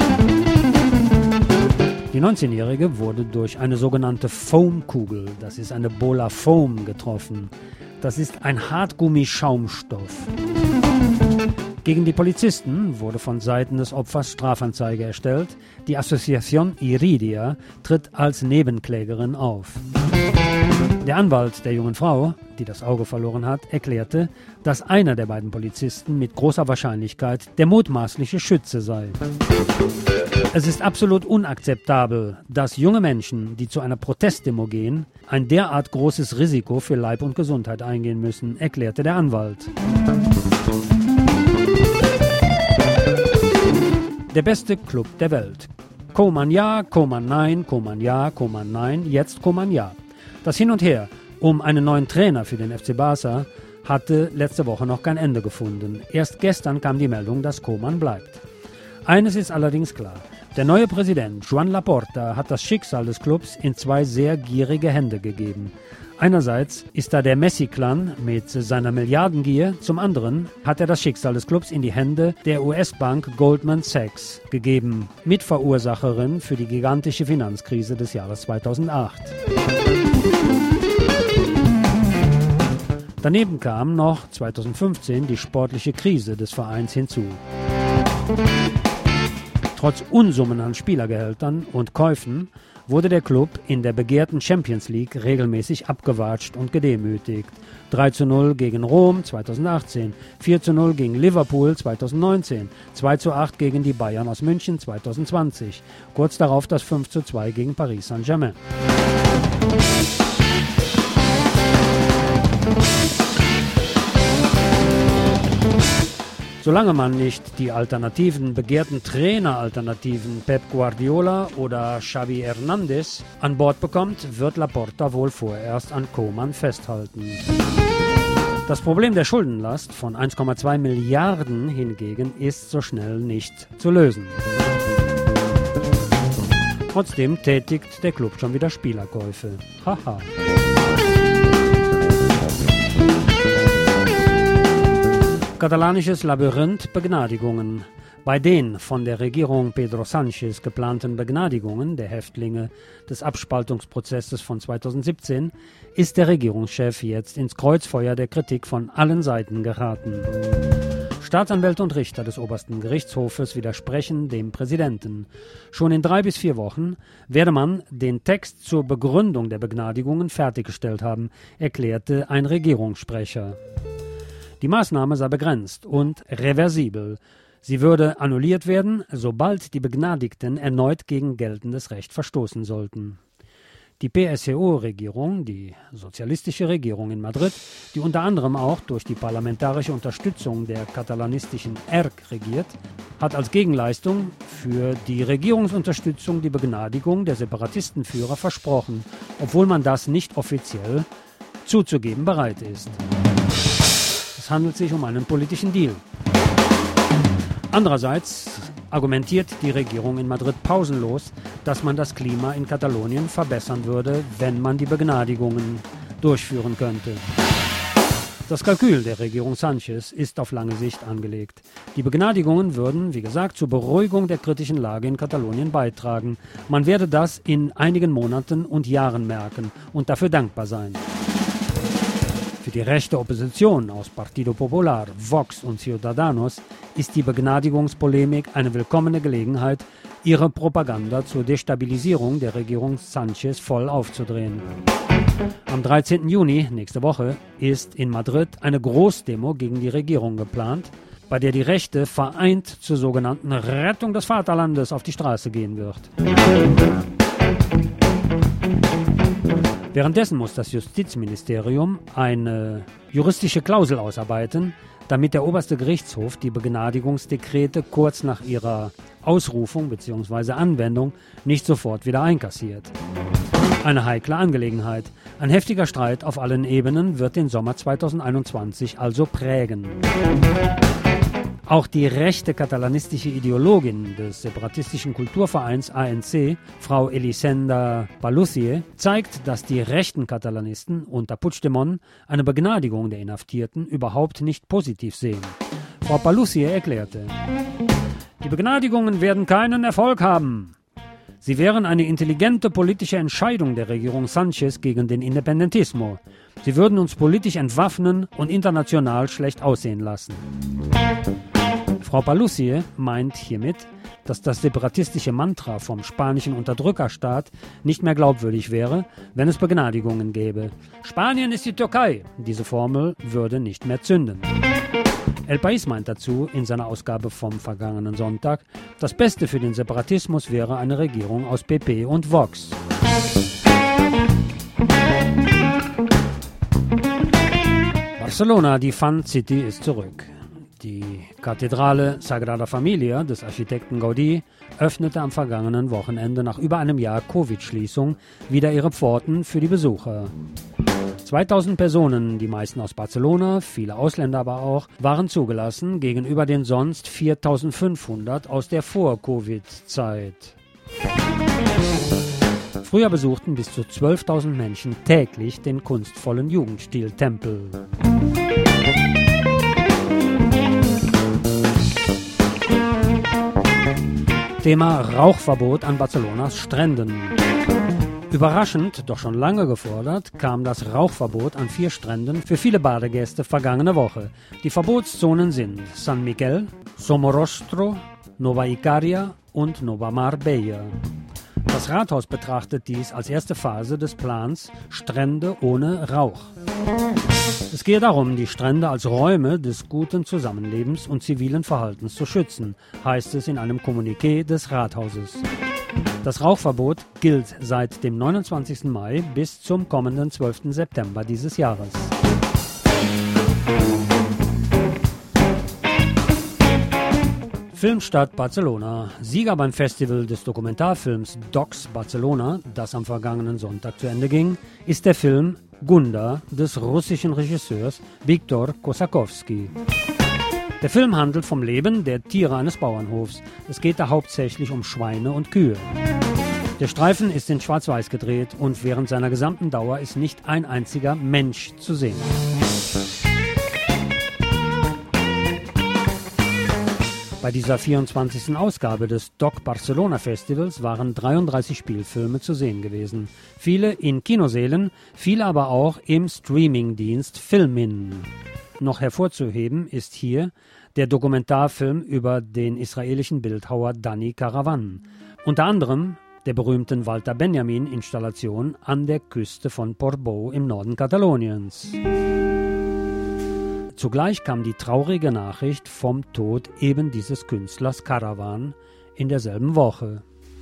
Die neunzehnjährige wurde durch eine sogenannte Foamkugel, das ist eine Bola Foam, getroffen. Das ist ein Hartgummischaumstoff. Gegen die Polizisten wurde von Seiten des Opfers Strafanzeige erstellt. Die Asociación Iridia tritt als Nebenklägerin auf. Der Anwalt der jungen Frau, die das Auge verloren hat, erklärte, dass einer der beiden Polizisten mit großer Wahrscheinlichkeit der mutmaßliche Schütze sei. Es ist absolut unakzeptabel, dass junge Menschen, die zu einer Protestdemo gehen, ein derart großes Risiko für Leib und Gesundheit eingehen müssen, erklärte der Anwalt. Der beste Club der Welt. Koeman ja, Koeman nein, Koeman ja, Koeman nein, jetzt Koeman ja. Das Hin und Her um einen neuen Trainer für den F C Barca hatte letzte Woche noch kein Ende gefunden. Erst gestern kam die Meldung, dass Koeman bleibt. Eines ist allerdings klar. Der neue Präsident Joan Laporta hat das Schicksal des Clubs in zwei sehr gierige Hände gegeben. Einerseits ist da der Messi-Clan mit seiner Milliardengier, zum anderen hat er das Schicksal des Clubs in die Hände der U S-Bank Goldman Sachs gegeben, Mitverursacherin für die gigantische Finanzkrise des Jahres zweitausendacht. Daneben kam noch zweitausendfünfzehn die sportliche Krise des Vereins hinzu. Trotz Unsummen an Spielergehältern und Käufen wurde der Club in der begehrten Champions League regelmäßig abgewatscht und gedemütigt. drei zu null gegen Rom zweitausendachtzehn, vier zu null gegen Liverpool zweitausendneunzehn, zwei zu acht gegen die Bayern aus München zweitausendzwanzig, kurz darauf das fünf zu zwei gegen Paris Saint-Germain. Solange man nicht die alternativen, begehrten Traineralternativen Pep Guardiola oder Xavi Hernandez an Bord bekommt, wird Laporta wohl vorerst an Koeman festhalten. Das Problem der Schuldenlast von eins Komma zwei Milliarden hingegen ist so schnell nicht zu lösen. Trotzdem tätigt der Club schon wieder Spielerkäufe. Haha. Katalanisches Labyrinth Begnadigungen. Bei den von der Regierung Pedro Sánchez geplanten Begnadigungen der Häftlinge des Abspaltungsprozesses von zweitausendsiebzehn ist der Regierungschef jetzt ins Kreuzfeuer der Kritik von allen Seiten geraten. Staatsanwälte und Richter des obersten Gerichtshofes widersprechen dem Präsidenten. Schon in drei bis vier Wochen werde man den Text zur Begründung der Begnadigungen fertiggestellt haben, erklärte ein Regierungssprecher. Die Maßnahme sei begrenzt und reversibel. Sie würde annulliert werden, sobald die Begnadigten erneut gegen geltendes Recht verstoßen sollten. Die P S C O-Regierung, die sozialistische Regierung in Madrid, die unter anderem auch durch die parlamentarische Unterstützung der katalanistischen E R C regiert, hat als Gegenleistung für die Regierungsunterstützung die Begnadigung der Separatistenführer versprochen, obwohl man das nicht offiziell zuzugeben bereit ist. Es handelt sich um einen politischen Deal. Andererseits argumentiert die Regierung in Madrid pausenlos, dass man das Klima in Katalonien verbessern würde, wenn man die Begnadigungen durchführen könnte. Das Kalkül der Regierung Sánchez ist auf lange Sicht angelegt. Die Begnadigungen würden, wie gesagt, zur Beruhigung der kritischen Lage in Katalonien beitragen. Man werde das in einigen Monaten und Jahren merken und dafür dankbar sein. Für die rechte Opposition aus Partido Popular, Vox und Ciudadanos ist die Begnadigungspolemik eine willkommene Gelegenheit, ihre Propaganda zur Destabilisierung der Regierung Sánchez voll aufzudrehen. Am dreizehnten Juni, nächste Woche, ist in Madrid eine Großdemo gegen die Regierung geplant, bei der die Rechte vereint zur sogenannten Rettung des Vaterlandes auf die Straße gehen wird. Währenddessen muss das Justizministerium eine juristische Klausel ausarbeiten, damit der oberste Gerichtshof die Begnadigungsdekrete kurz nach ihrer Ausrufung bzw. Anwendung nicht sofort wieder einkassiert. Eine heikle Angelegenheit. Ein heftiger Streit auf allen Ebenen wird den Sommer zweitausendeinundzwanzig also prägen. Auch die rechte katalanistische Ideologin des separatistischen Kulturvereins A N C, Frau Elisenda Paluzie, zeigt, dass die rechten Katalanisten unter Puigdemont eine Begnadigung der Inhaftierten überhaupt nicht positiv sehen. Frau Paluzie erklärte: Die Begnadigungen werden keinen Erfolg haben. Sie wären eine intelligente politische Entscheidung der Regierung Sánchez gegen den Independentismo. Sie würden uns politisch entwaffnen und international schlecht aussehen lassen. Frau Paluzie meint hiermit, dass das separatistische Mantra vom spanischen Unterdrückerstaat nicht mehr glaubwürdig wäre, wenn es Begnadigungen gäbe. Spanien ist die Türkei. Diese Formel würde nicht mehr zünden. El País meint dazu in seiner Ausgabe vom vergangenen Sonntag, das Beste für den Separatismus wäre eine Regierung aus P P und Vox. Barcelona, die Fun City, ist zurück. Die Kathedrale Sagrada Familia des Architekten Gaudí öffnete am vergangenen Wochenende nach über einem Jahr Covid-Schließung wieder ihre Pforten für die Besucher. zweitausend Personen, die meisten aus Barcelona, viele Ausländer aber auch, waren zugelassen gegenüber den sonst viertausendfünfhundert aus der Vor-Covid-Zeit. Früher besuchten bis zu zwölftausend Menschen täglich den kunstvollen Jugendstil-Tempel. Thema Rauchverbot an Barcelonas Stränden. Überraschend, doch schon lange gefordert, kam das Rauchverbot an vier Stränden für viele Badegäste vergangene Woche. Die Verbotszonen sind San Miguel, Somorrostro, Nova Icaria und Nova Marbella. Das Rathaus betrachtet dies als erste Phase des Plans Strände ohne Rauch. Es gehe darum, die Strände als Räume des guten Zusammenlebens und zivilen Verhaltens zu schützen, heißt es in einem Kommuniqué des Rathauses. Das Rauchverbot gilt seit dem neunundzwanzigsten Mai bis zum kommenden zwölften September dieses Jahres. Filmstadt Barcelona. Sieger beim Festival des Dokumentarfilms Docs Barcelona, das am vergangenen Sonntag zu Ende ging, ist der Film Gunda des russischen Regisseurs Viktor Kosakowski. Der Film handelt vom Leben der Tiere eines Bauernhofs. Es geht da hauptsächlich um Schweine und Kühe. Der Streifen ist in Schwarz-Weiß gedreht und während seiner gesamten Dauer ist nicht ein einziger Mensch zu sehen. Bei dieser vierundzwanzigsten Ausgabe des Doc Barcelona Festivals waren dreiunddreißig Spielfilme zu sehen gewesen. Viele in Kinosälen, viele aber auch im Streamingdienst Filmin. Noch hervorzuheben ist hier der Dokumentarfilm über den israelischen Bildhauer Danny Caravan. Unter anderem der berühmten Walter Benjamin-Installation an der Küste von Portbou im Norden Kataloniens. Zugleich kam die traurige Nachricht vom Tod eben dieses Künstlers Caravan in derselben Woche.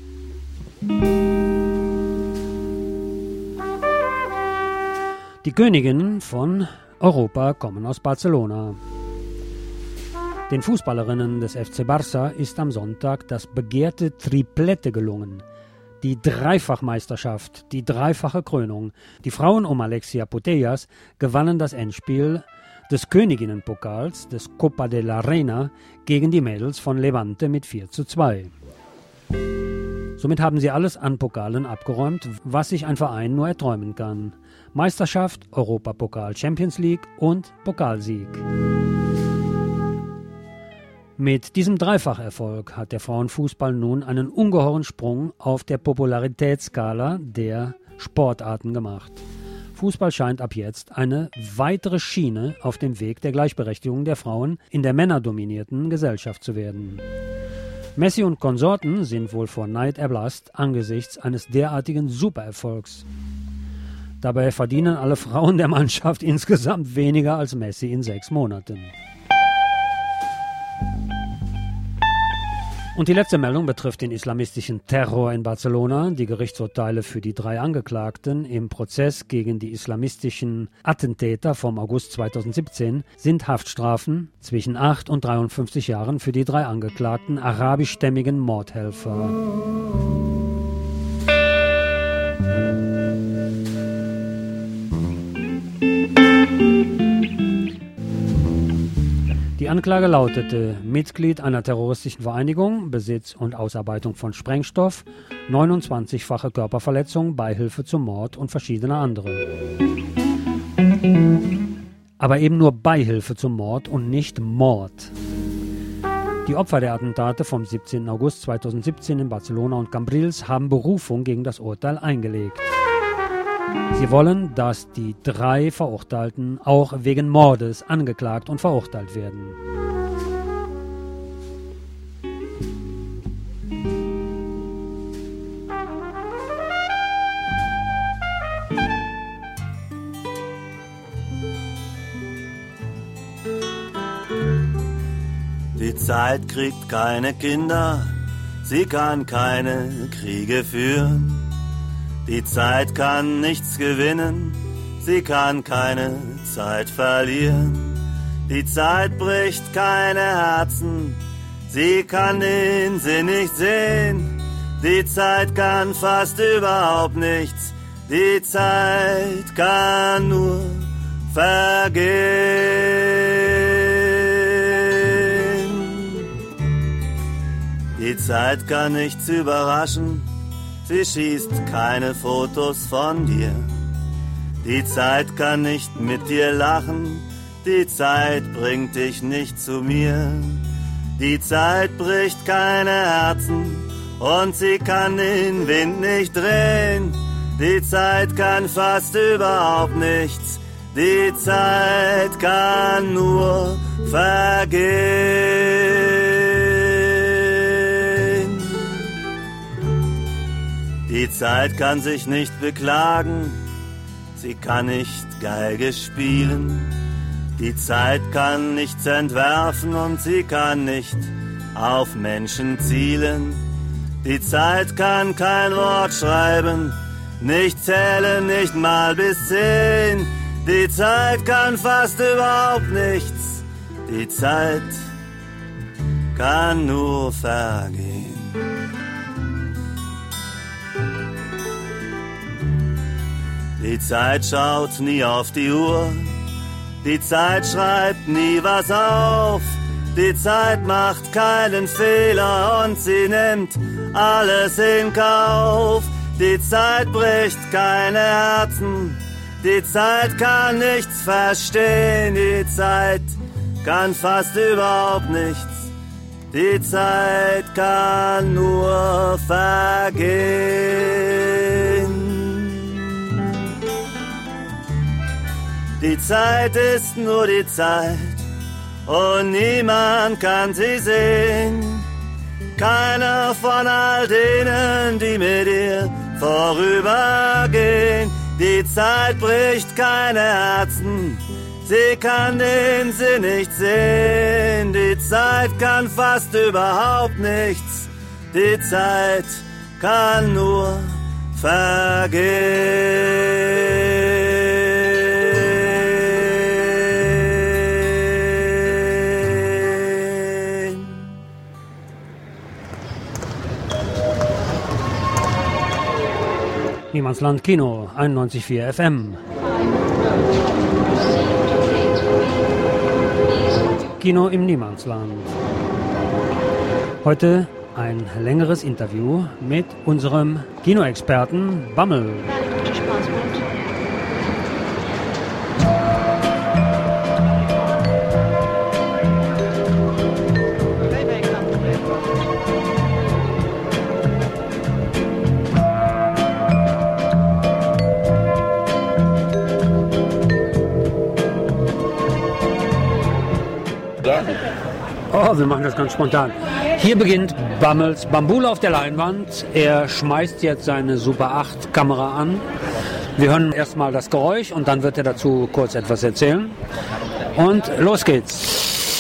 Die Königinnen von Europa kommen aus Barcelona. Den Fußballerinnen des F C Barça ist am Sonntag das begehrte Triplette gelungen. Die Dreifachmeisterschaft, die dreifache Krönung. Die Frauen um Alexia Putellas gewannen das Endspiel des Königinnenpokals, des Copa de la Reina, gegen die Mädels von Levante mit vier zu zwei. Somit haben sie alles an Pokalen abgeräumt, was sich ein Verein nur erträumen kann. Meisterschaft, Europapokal, Champions League und Pokalsieg. Mit diesem Dreifacherfolg hat der Frauenfußball nun einen ungeheuren Sprung auf der Popularitätsskala der Sportarten gemacht. Fußball scheint ab jetzt eine weitere Schiene auf dem Weg der Gleichberechtigung der Frauen in der männerdominierten Gesellschaft zu werden. Messi und Konsorten sind wohl vor Neid erblasst angesichts eines derartigen Supererfolgs. Dabei verdienen alle Frauen der Mannschaft insgesamt weniger als Messi in sechs Monaten. Und die letzte Meldung betrifft den islamistischen Terror in Barcelona. Die Gerichtsurteile für die drei Angeklagten im Prozess gegen die islamistischen Attentäter vom August zweitausendsiebzehn sind Haftstrafen zwischen acht und dreiundfünfzig Jahren für die drei angeklagten arabischstämmigen Mordhelfer. Die Anklage lautete Mitglied einer terroristischen Vereinigung, Besitz und Ausarbeitung von Sprengstoff, neunundzwanzigfache Körperverletzung, Beihilfe zum Mord und verschiedene andere. Aber eben nur Beihilfe zum Mord und nicht Mord. Die Opfer der Attentate vom siebzehnten August zweitausendsiebzehn in Barcelona und Cambrils haben Berufung gegen das Urteil eingelegt. Sie wollen, dass die drei Verurteilten auch wegen Mordes angeklagt und verurteilt werden. Die Zeit kriegt keine Kinder, sie kann keine Kriege führen. Die Zeit kann nichts gewinnen, sie kann keine Zeit verlieren. Die Zeit bricht keine Herzen, sie kann den Sinn nicht sehen. Die Zeit kann fast überhaupt nichts, die Zeit kann nur vergehen. Die Zeit kann nichts überraschen, sie schießt keine Fotos von dir. Die Zeit kann nicht mit dir lachen, die Zeit bringt dich nicht zu mir. Die Zeit bricht keine Herzen und sie kann den Wind nicht drehen. Die Zeit kann fast überhaupt nichts, die Zeit kann nur vergehen. Die Zeit kann sich nicht beklagen, sie kann nicht Geige spielen. Die Zeit kann nichts entwerfen und sie kann nicht auf Menschen zielen. Die Zeit kann kein Wort schreiben, nicht zählen, nicht mal bis zehn. Die Zeit kann fast überhaupt nichts, die Zeit kann nur vergehen. Die Zeit schaut nie auf die Uhr, die Zeit schreibt nie was auf. Die Zeit macht keinen Fehler und sie nimmt alles in Kauf. Die Zeit bricht keine Herzen, die Zeit kann nichts verstehen. Die Zeit kann fast überhaupt nichts, die Zeit kann nur vergehen. Die Zeit ist nur die Zeit und niemand kann sie sehen. Keiner von all denen, die mit ihr vorübergehen. Die Zeit bricht keine Herzen, sie kann den Sinn nicht sehen. Die Zeit kann fast überhaupt nichts, die Zeit kann nur vergehen. Niemandsland Kino, einundneunzig Komma vier F M. Kino im Niemandsland. Heute ein längeres Interview mit unserem Kinoexperten Bammel. Oh, wir machen das ganz spontan. Hier beginnt Bammels Bambule auf der Leinwand. Er schmeißt jetzt seine Super acht Kamera an. Wir hören erstmal das Geräusch und dann wird er dazu kurz etwas erzählen. Und los geht's.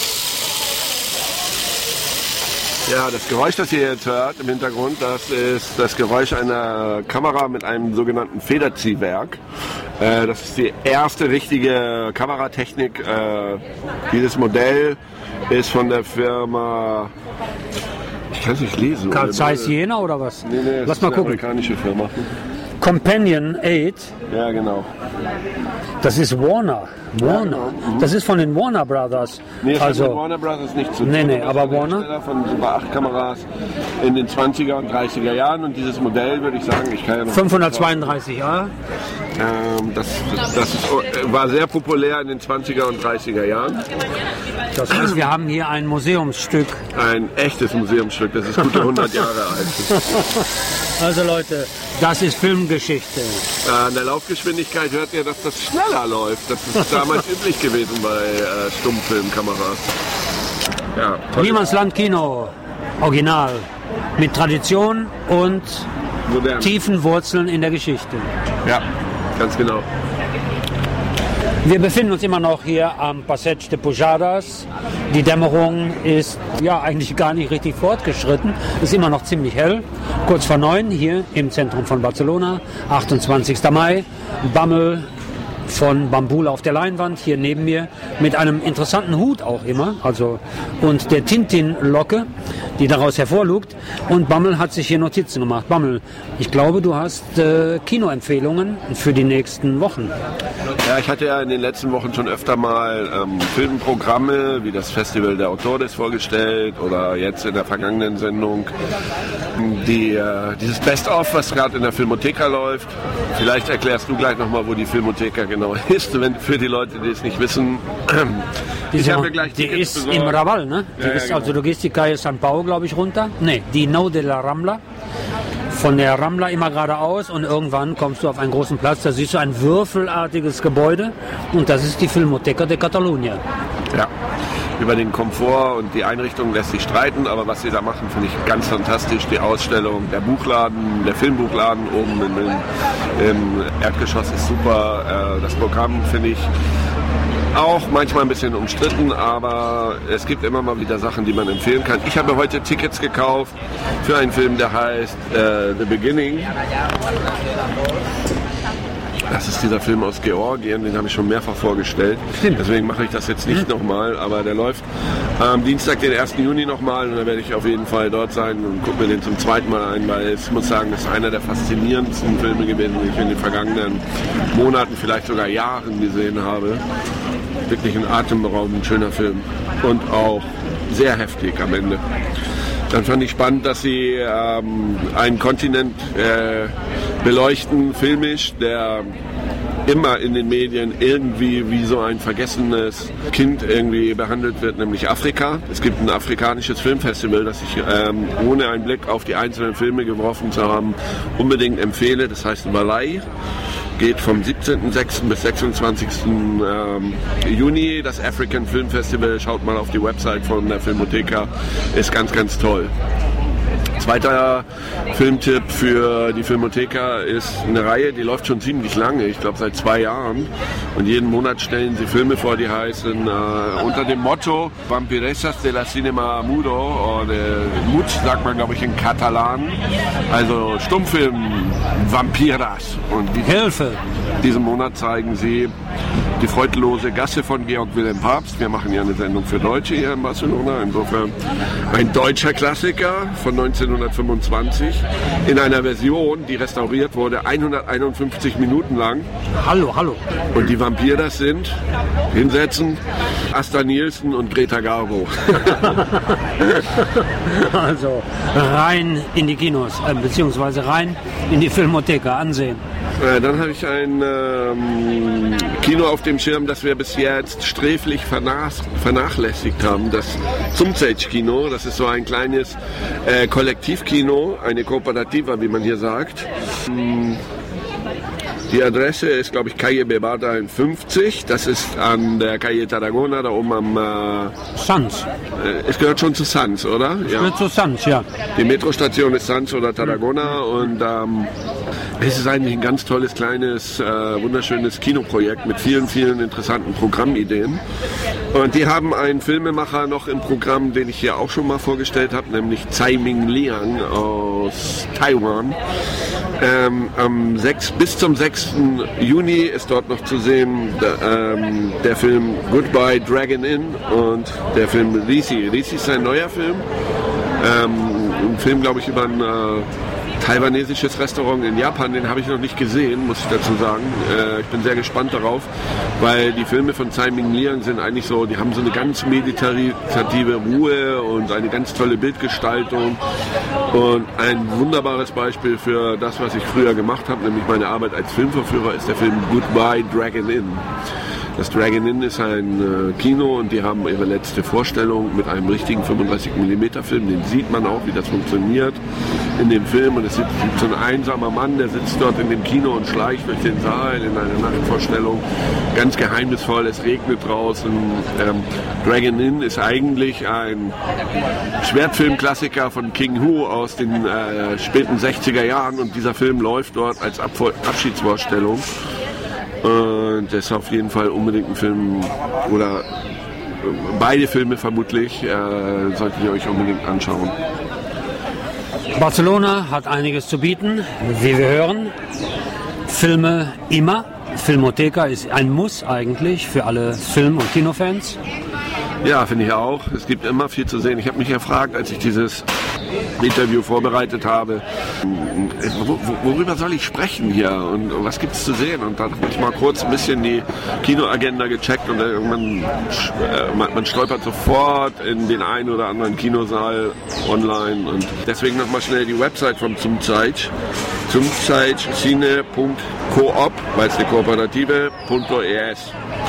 Ja, das Geräusch, das ihr jetzt hört im Hintergrund, das ist das Geräusch einer Kamera mit einem sogenannten Federziehwerk. Äh, das ist die erste richtige Kameratechnik. Äh, dieses Modell ist von der Firma, ich kann es nicht lesen. Carl Zeiss Jena oder was? Nee, nee, Lass mal gucken. Eine amerikanische Firma. Companion acht. Ja, genau. Das ist Warner. Warner. Ja, genau. Mhm. Das ist von den Warner Brothers. Nee, das also, hat mit Warner Brothers nichts zu tun. Nee, nee, das aber war Warner. Hersteller von Super acht Kameras in den zwanziger und dreißiger Jahren und dieses Modell, würde ich sagen, ich kann ja noch fünfhundertzweiunddreißig A. Ähm, das das ist, war sehr populär in den zwanziger und dreißiger Jahren. Das heißt, wir haben hier ein Museumsstück. Ein echtes Museumsstück, das ist gute hundert Jahre alt. Also Leute, das ist Filmgeschichte. An der Laufgeschwindigkeit hört ihr, dass das schneller läuft. Das ist damals üblich gewesen bei äh, Stummfilmkameras. Ja, Niemandsland Kino, Original, mit Tradition und modern. Tiefen Wurzeln in der Geschichte. Ja, ganz genau. Wir befinden uns immer noch hier am Passeig de Pujadas. Die Dämmerung ist ja eigentlich gar nicht richtig fortgeschritten. Es ist immer noch ziemlich hell. Kurz vor neun hier im Zentrum von Barcelona, achtundzwanzigster Mai. Bammel von Bambula auf der Leinwand, hier neben mir, mit einem interessanten Hut auch immer, also und der Tintin-Locke, die daraus hervorlugt. Und Bammel hat sich hier Notizen gemacht. Bammel, ich glaube, du hast äh, Kinoempfehlungen für die nächsten Wochen. Ja, ich hatte ja in den letzten Wochen schon öfter mal ähm, Filmprogramme wie das Festival der Autores vorgestellt oder jetzt in der vergangenen Sendung die, äh, dieses Best-of, was gerade in der Filmotheka läuft. Vielleicht erklärst du gleich nochmal, wo die Filmotheka genau ist, wenn, für die Leute, die es nicht wissen. Die, ich habe gleich die ist besorgt. Im Raval, ne? Die ja, ist, ja, genau. Also du gehst die Calle San Pau, glaube ich, runter. Ne, die Nau de la Rambla. Von der Rambla immer geradeaus und irgendwann kommst du auf einen großen Platz, da siehst du ein würfelartiges Gebäude und das ist die Filmoteca de Catalunya. Ja, über den Komfort und die Einrichtung lässt sich streiten, aber was sie da machen, finde ich ganz fantastisch. Die Ausstellung, der Buchladen, der Filmbuchladen oben im, im Erdgeschoss ist super. Das Programm finde ich auch manchmal ein bisschen umstritten, aber es gibt immer mal wieder Sachen, die man empfehlen kann. Ich habe heute Tickets gekauft für einen Film, der heißt äh, The Beginning. Das ist dieser Film aus Georgien, den habe ich schon mehrfach vorgestellt. Deswegen mache ich das jetzt nicht mhm. nochmal, aber der läuft am Dienstag, den ersten Juni nochmal und da werde ich auf jeden Fall dort sein und gucke mir den zum zweiten Mal ein, weil ich muss sagen, das ist einer der faszinierendsten Filme gewesen, die ich in den vergangenen Monaten, vielleicht sogar Jahren gesehen habe. Wirklich ein atemberaubend schöner Film und auch sehr heftig am Ende. Dann fand ich spannend, dass sie ähm, einen Kontinent äh, beleuchten, filmisch, der immer in den Medien irgendwie wie so ein vergessenes Kind irgendwie behandelt wird, nämlich Afrika. Es gibt ein afrikanisches Filmfestival, das ich ähm, ohne einen Blick auf die einzelnen Filme geworfen zu haben, unbedingt empfehle. Das heißt Valai. Geht vom siebzehnten sechsten bis sechsundzwanzigsten Juni. Das African Film Festival, schaut mal auf die Website von der Filmotheka, ist ganz, ganz toll. Zweiter Filmtipp für die Filmotheka ist eine Reihe, die läuft schon ziemlich lange, ich glaube seit zwei Jahren. Und jeden Monat stellen sie Filme vor, die heißen äh, unter dem Motto Vampiresas de la Cinema Mudo, oder Mut sagt man, glaube ich, in Katalan. Also Stummfilm Vampiras. Und die, Hilfe! Diesen Monat zeigen sie Die freudlose Gasse von Georg Wilhelm Pabst. Wir machen ja eine Sendung für Deutsche hier in Barcelona. Insofern ein deutscher Klassiker von neunzehnhundertfünfundzwanzig in einer Version, die restauriert wurde, hunderteinundfünfzig Minuten lang. Hallo, hallo. Und die Vampiras sind, hinsetzen, Asta Nielsen und Greta Garbo. Also rein in die Kinos, äh, beziehungsweise rein in die Filmotheka ansehen. Äh, dann habe ich ein ähm, Kino auf dem Schirm, das wir bis jetzt sträflich vernach vernachlässigt haben. Das Zumzeitsch-Kino, das ist so ein kleines äh, Kollektivkino, eine Kooperativa, wie man hier sagt. Ähm, Die Adresse ist, glaube ich, Calle Bebada fünfzig. Das ist an der Calle Tarragona, da oben am... Äh, Sanz. Äh, es gehört schon zu Sanz, oder? Es gehört zu Sanz, ja. Die Metrostation ist Sanz oder Tarragona und ähm, es ist eigentlich ein ganz tolles, kleines, äh, wunderschönes Kinoprojekt mit vielen, vielen interessanten Programmideen. Und die haben einen Filmemacher noch im Programm, den ich hier auch schon mal vorgestellt habe, nämlich Tsai Ming Liang aus Taiwan. Ähm, am sechs, bis zum sechsten Juni ist dort noch zu sehen der, ähm, der Film Goodbye Dragon Inn und der Film Risi. Risi ist ein neuer Film. Ähm, ein Film, glaube ich, über ein äh, taiwanesisches Restaurant in Japan, den habe ich noch nicht gesehen, muss ich dazu sagen. Äh, ich bin sehr gespannt darauf, weil die Filme von Tsai Ming Liang sind eigentlich so, die haben so eine ganz meditative Ruhe und eine ganz tolle Bildgestaltung und ein wunderbares Beispiel für das, was ich früher gemacht habe, nämlich meine Arbeit als Filmverführer, ist der Film Goodbye Dragon Inn. Das Dragon Inn ist ein äh, Kino und die haben ihre letzte Vorstellung mit einem richtigen fünfunddreißig Millimeter Film. Den sieht man auch, wie das funktioniert in dem Film. Und es sitzt so ein einsamer Mann, der sitzt dort in dem Kino und schleicht durch den Saal in einer Nachtvorstellung. Ganz geheimnisvoll, es regnet draußen. Ähm, Dragon Inn ist eigentlich ein Schwertfilmklassiker von King Hu aus den äh, späten sechziger Jahren. Und dieser Film läuft dort als Abvo- Abschiedsvorstellung. Und das ist auf jeden Fall unbedingt ein Film, oder beide Filme vermutlich, äh, solltet ihr euch unbedingt anschauen. Barcelona hat einiges zu bieten, wie wir hören. Filme immer, Filmotheca ist ein Muss eigentlich für alle Film- und Kinofans. Ja, finde ich auch. Es gibt immer viel zu sehen. Ich habe mich gefragt, als ich dieses Interview vorbereitet habe, worüber soll ich sprechen hier und was gibt es zu sehen? Und dann habe ich mal kurz ein bisschen die Kinoagenda gecheckt und man, man stolpert sofort in den einen oder anderen Kinosaal online. Und deswegen nochmal schnell die Website von Zum Zeit. Zumzeitcine punkt coop, weil es eine Kooperative, .es.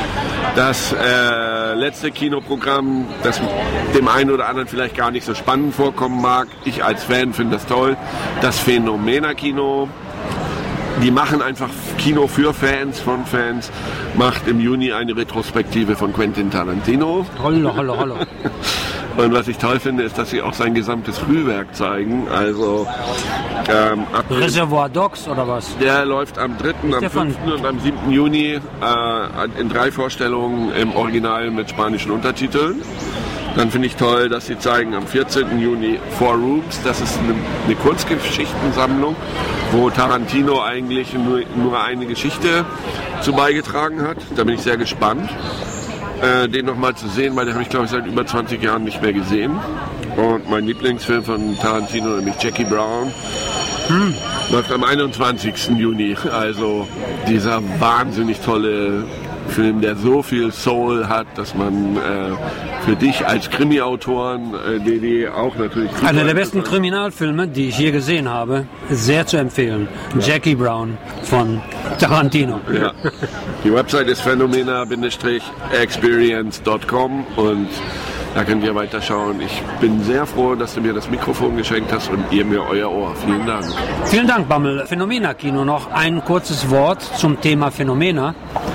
Das äh, letzte Kinoprogramm, das dem einen oder anderen vielleicht gar nicht so spannend vorkommen mag, ich als Fan finde das toll, das Phänomena-Kino. Die machen einfach Kino für Fans, von Fans, macht im Juni eine Retrospektive von Quentin Tarantino. Hallo, hallo, hallo. Und was ich toll finde, ist, dass sie auch sein gesamtes Frühwerk zeigen. Also ähm, ab Reservoir Dogs oder was? Der läuft am dritten, am fünften und am siebten Juni äh, in drei Vorstellungen im Original mit spanischen Untertiteln. Dann finde ich toll, dass sie zeigen am vierzehnten Juni Four Rooms. Das ist eine, eine Kurzgeschichtensammlung, wo Tarantino eigentlich nur, nur eine Geschichte zu beigetragen hat. Da bin ich sehr gespannt, äh, den nochmal zu sehen, weil den habe ich, glaube ich, seit über zwanzig Jahren nicht mehr gesehen. Und mein Lieblingsfilm von Tarantino, nämlich Jackie Brown, hm. läuft am einundzwanzigsten Juni. Also dieser wahnsinnig tolle Film, der so viel Soul hat, dass man äh, für dich als Krimi-Autoren, äh, D D auch natürlich... Einer der besten Kriminalfilme, die ich je gesehen habe, sehr zu empfehlen. Ja. Jackie Brown von Tarantino. Ja. Die Website ist phänomena experience punkt com und da könnt ihr weiterschauen. Ich bin sehr froh, dass du mir das Mikrofon geschenkt hast und ihr mir euer Ohr. Vielen Dank. Vielen Dank, Bammel. Phänomena-Kino. Noch ein kurzes Wort zum Thema Phänomena.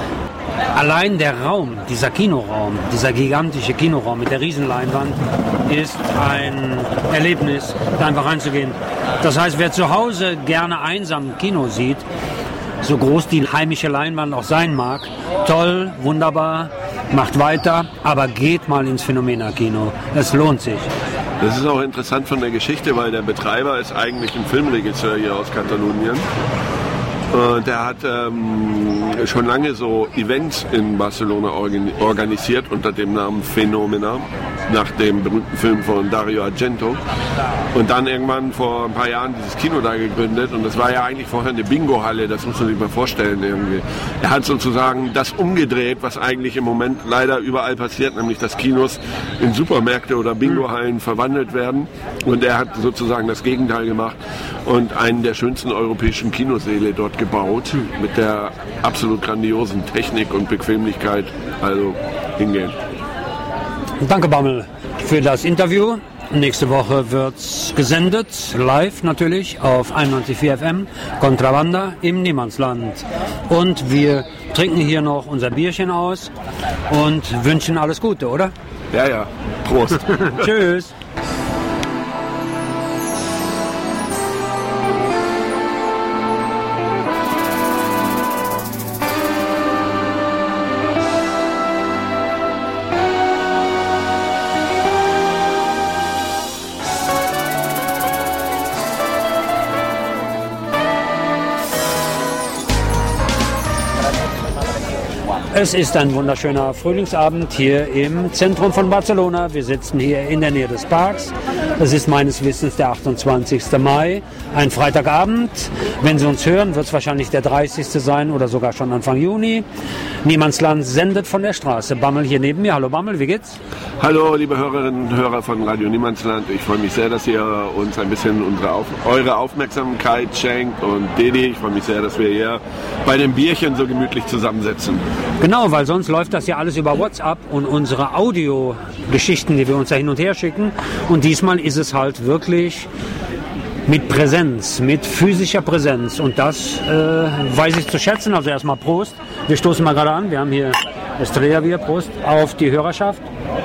Allein der Raum, dieser Kinoraum, dieser gigantische Kinoraum mit der Riesenleinwand ist ein Erlebnis, da einfach reinzugehen. Das heißt, wer zu Hause gerne einsam Kino sieht, so groß die heimische Leinwand auch sein mag, toll, wunderbar, macht weiter, aber geht mal ins Phänomena-Kino. Es lohnt sich. Das ist auch interessant von der Geschichte, weil der Betreiber ist eigentlich ein Filmregisseur hier aus Katalonien. Und der hat ähm, schon lange so Events in Barcelona organ- organisiert unter dem Namen Phänomena, nach dem berühmten Film von Dario Argento. Und dann irgendwann vor ein paar Jahren dieses Kino da gegründet. Und das war ja eigentlich vorher eine Bingo-Halle, das muss man sich mal vorstellen irgendwie. Er hat sozusagen das umgedreht, was eigentlich im Moment leider überall passiert, nämlich dass Kinos in Supermärkte oder Bingo-Hallen verwandelt werden. Und er hat sozusagen das Gegenteil gemacht und einen der schönsten europäischen Kinosäle dort gebaut, mit der absolut grandiosen Technik und Bequemlichkeit. Also hingehen. Danke, Bammel, für das Interview. Nächste Woche wird's gesendet, live natürlich, auf einundneunzig Komma vier F M, Contrabanda im Niemandsland. Und wir trinken hier noch unser Bierchen aus und wünschen alles Gute, oder? Ja, ja. Prost. Tschüss. Es ist ein wunderschöner Frühlingsabend hier im Zentrum von Barcelona. Wir sitzen hier in der Nähe des Parks. Es ist meines Wissens der achtundzwanzigste Mai, ein Freitagabend. Wenn Sie uns hören, wird es wahrscheinlich der dreißigste sein oder sogar schon Anfang Juni. Niemandsland sendet von der Straße. Bammel hier neben mir. Hallo Bammel, wie geht's? Hallo liebe Hörerinnen und Hörer von Radio Niemandsland. Ich freue mich sehr, dass ihr uns ein bisschen unsere Auf- eure Aufmerksamkeit schenkt. Und Didi, ich freue mich sehr, dass wir hier bei dem Bierchen so gemütlich zusammensitzen. Genau, weil sonst läuft das ja alles über WhatsApp und unsere Audiogeschichten, die wir uns da hin und her schicken. Und diesmal ist es halt wirklich mit Präsenz, mit physischer Präsenz. Und das äh, weiß ich zu schätzen. Also erstmal Prost. Wir stoßen mal gerade an. Wir haben hier Estrella Bier. Prost auf die Hörerschaft.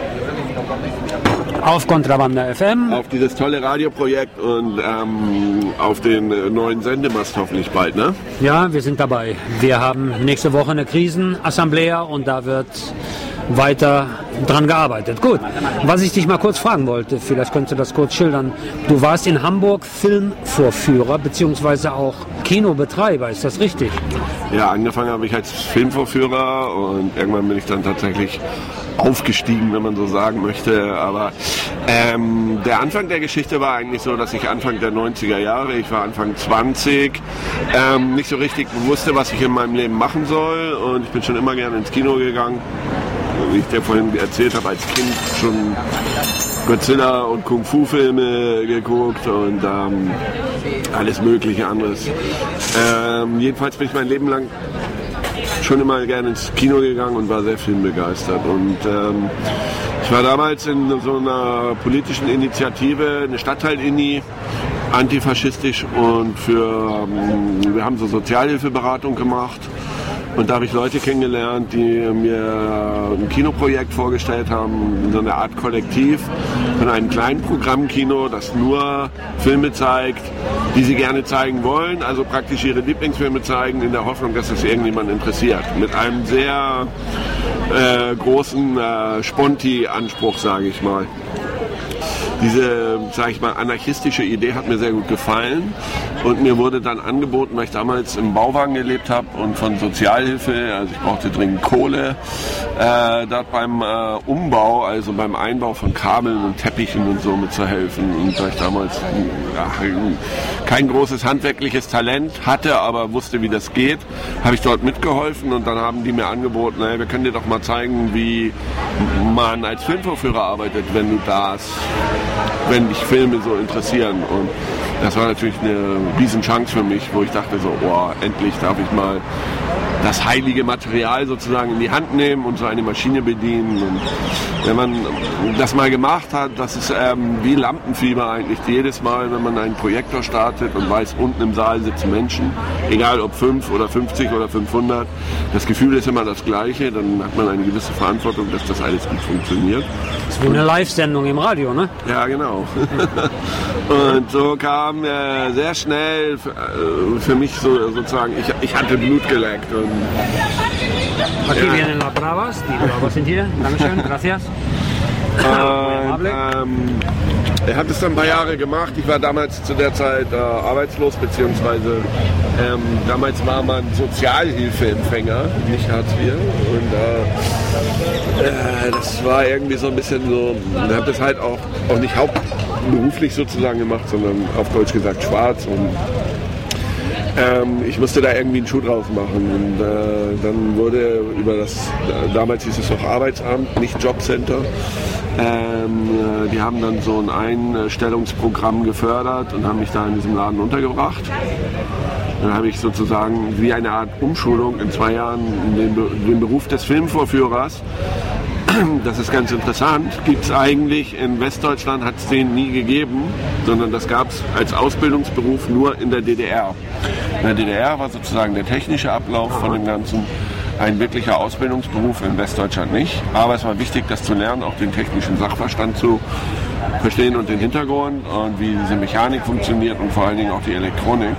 Auf Contrabanda F M. Auf dieses tolle Radioprojekt und ähm, auf den äh, neuen Sendemast hoffentlich bald, ne? Ja, wir sind dabei. Wir haben nächste Woche eine Krisenassemblea und da wird weiter dran gearbeitet. Gut, was ich dich mal kurz fragen wollte, vielleicht könntest du das kurz schildern. Du warst in Hamburg Filmvorführer beziehungsweise auch Kinobetreiber, ist das richtig? Ja, angefangen habe ich als Filmvorführer und irgendwann bin ich dann tatsächlich aufgestiegen, wenn man so sagen möchte. Aber ähm, der Anfang der Geschichte war eigentlich so, dass ich Anfang der neunziger Jahre, ich war Anfang zwanzig, ähm, nicht so richtig wusste, was ich in meinem Leben machen soll. Und ich bin schon immer gerne ins Kino gegangen. Wie ich dir vorhin erzählt habe, als Kind schon Godzilla und Kung-Fu-Filme geguckt und ähm, alles mögliche anderes. Ähm, jedenfalls bin ich mein Leben lang schon immer gerne ins Kino gegangen und war sehr filmbegeistert. Und ähm, ich war damals in so einer politischen Initiative, eine Stadtteil-Inni, antifaschistisch, und für ähm, wir haben so Sozialhilfeberatung gemacht. Und da habe ich Leute kennengelernt, die mir ein Kinoprojekt vorgestellt haben, so eine Art Kollektiv von einem kleinen Programmkino, das nur Filme zeigt, die sie gerne zeigen wollen, also praktisch ihre Lieblingsfilme zeigen, in der Hoffnung, dass das irgendjemand interessiert. Mit einem sehr äh, großen äh, Sponti-Anspruch, sage ich mal. Diese, sage ich mal, anarchistische Idee hat mir sehr gut gefallen und mir wurde dann angeboten, weil ich damals im Bauwagen gelebt habe und von Sozialhilfe, also ich brauchte dringend Kohle, äh, dort beim äh, Umbau, also beim Einbau von Kabeln und Teppichen und so mitzuhelfen. Und da ich damals ja, kein großes handwerkliches Talent hatte, aber wusste, wie das geht, habe ich dort mitgeholfen und dann haben die mir angeboten, naja, wir können dir doch mal zeigen, wie man als Filmvorführer arbeitet, wenn du das wenn dich Filme so interessieren. Und das war natürlich eine riesen Chance für mich, wo ich dachte so, oh, endlich darf ich mal das heilige Material sozusagen in die Hand nehmen und so eine Maschine bedienen. Und wenn man das mal gemacht hat, das ist ähm, wie Lampenfieber eigentlich. Jedes Mal, wenn man einen Projektor startet und weiß, unten im Saal sitzen Menschen, egal ob fünf oder fünfzig oder fünfhundert, das Gefühl ist immer das gleiche, dann hat man eine gewisse Verantwortung, dass das alles gut funktioniert. Das ist wie eine Live-Sendung im Radio, ne? Ja, genau. Und so kam äh, sehr schnell für, äh, für mich so, sozusagen, ich, ich hatte Blut geleckt. Und, Aquí ja. vienen las bravas, die Bravas sind hier. Dankeschön, gracias. Und, ähm, er hat es dann ein paar Jahre gemacht. Ich war damals zu der Zeit äh, arbeitslos, beziehungsweise ähm, damals war man Sozialhilfeempfänger, nicht Hartz vier. Und äh, äh, das war irgendwie so ein bisschen so, ich habe das halt auch, auch nicht hauptberuflich sozusagen gemacht, sondern auf Deutsch gesagt schwarz. Und Ähm, ich musste da irgendwie einen Schuh draus machen und äh, dann wurde über das, äh, damals hieß es noch Arbeitsamt, nicht Jobcenter, ähm, die haben dann so ein Einstellungsprogramm gefördert und haben mich da in diesem Laden untergebracht. Dann habe ich sozusagen wie eine Art Umschulung in zwei Jahren den, den Beruf des Filmvorführers. Das ist ganz interessant, gibt es eigentlich in Westdeutschland, hat es den nie gegeben, sondern das gab es als Ausbildungsberuf nur in der D D R. In der D D R war sozusagen der technische Ablauf von dem Ganzen ein wirklicher Ausbildungsberuf, in Westdeutschland nicht. Aber es war wichtig, das zu lernen, auch den technischen Sachverstand zu verstehen und den Hintergrund und wie diese Mechanik funktioniert und vor allen Dingen auch die Elektronik.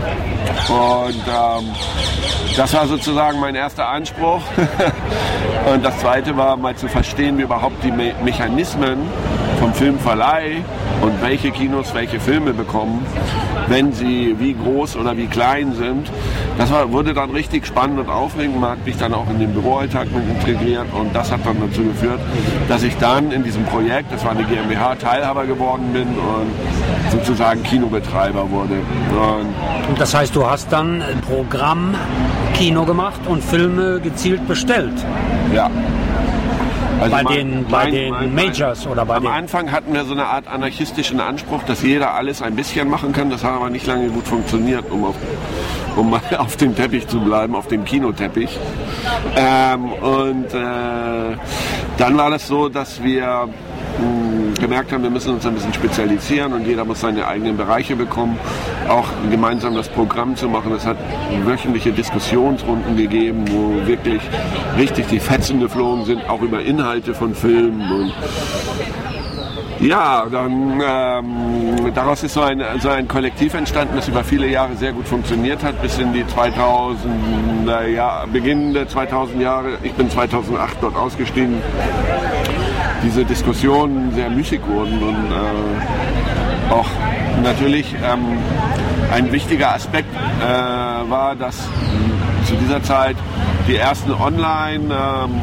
Und ähm, das war sozusagen mein erster Anspruch. Und das zweite war mal zu verstehen, wie überhaupt die Me- Mechanismen vom Filmverleih und welche Kinos welche Filme bekommen, wenn sie wie groß oder wie klein sind. Das war, wurde dann richtig spannend und aufregend. Man hat mich dann auch in den Büroalltag mit integriert und das hat dann dazu geführt, dass ich dann in diesem Projekt, das war eine GmbH, Teilhaber geworden bin und sozusagen Kinobetreiber wurde. Und, und das heißt, du hast dann ein Programm Kino gemacht und Filme gezielt bestellt? Ja. Also bei mein, den, bei mein, den mein, Majors oder bei am den... Am Anfang hatten wir so eine Art anarchistischen Anspruch, dass jeder alles ein bisschen machen kann. Das hat aber nicht lange gut funktioniert, um auf, um mal auf dem Teppich zu bleiben, auf dem Kinoteppich. Ähm, und äh, dann war das so, dass wir mh, gemerkt haben, wir müssen uns ein bisschen spezialisieren und jeder muss seine eigenen Bereiche bekommen, auch gemeinsam das Programm zu machen. Es hat wöchentliche Diskussionsrunden gegeben, wo wirklich richtig die Fetzen geflogen sind, auch über Inhalte von Filmen. Und Ja, dann ähm, daraus ist so ein, so ein Kollektiv entstanden, das über viele Jahre sehr gut funktioniert hat, bis in die zweitausender Jahre, Beginn der zweitausend Jahre. Ich bin zweitausendacht dort ausgestiegen. Diese Diskussionen sehr müßig wurden und äh, auch natürlich ähm, ein wichtiger Aspekt äh, war, dass zu dieser Zeit die ersten Online ähm,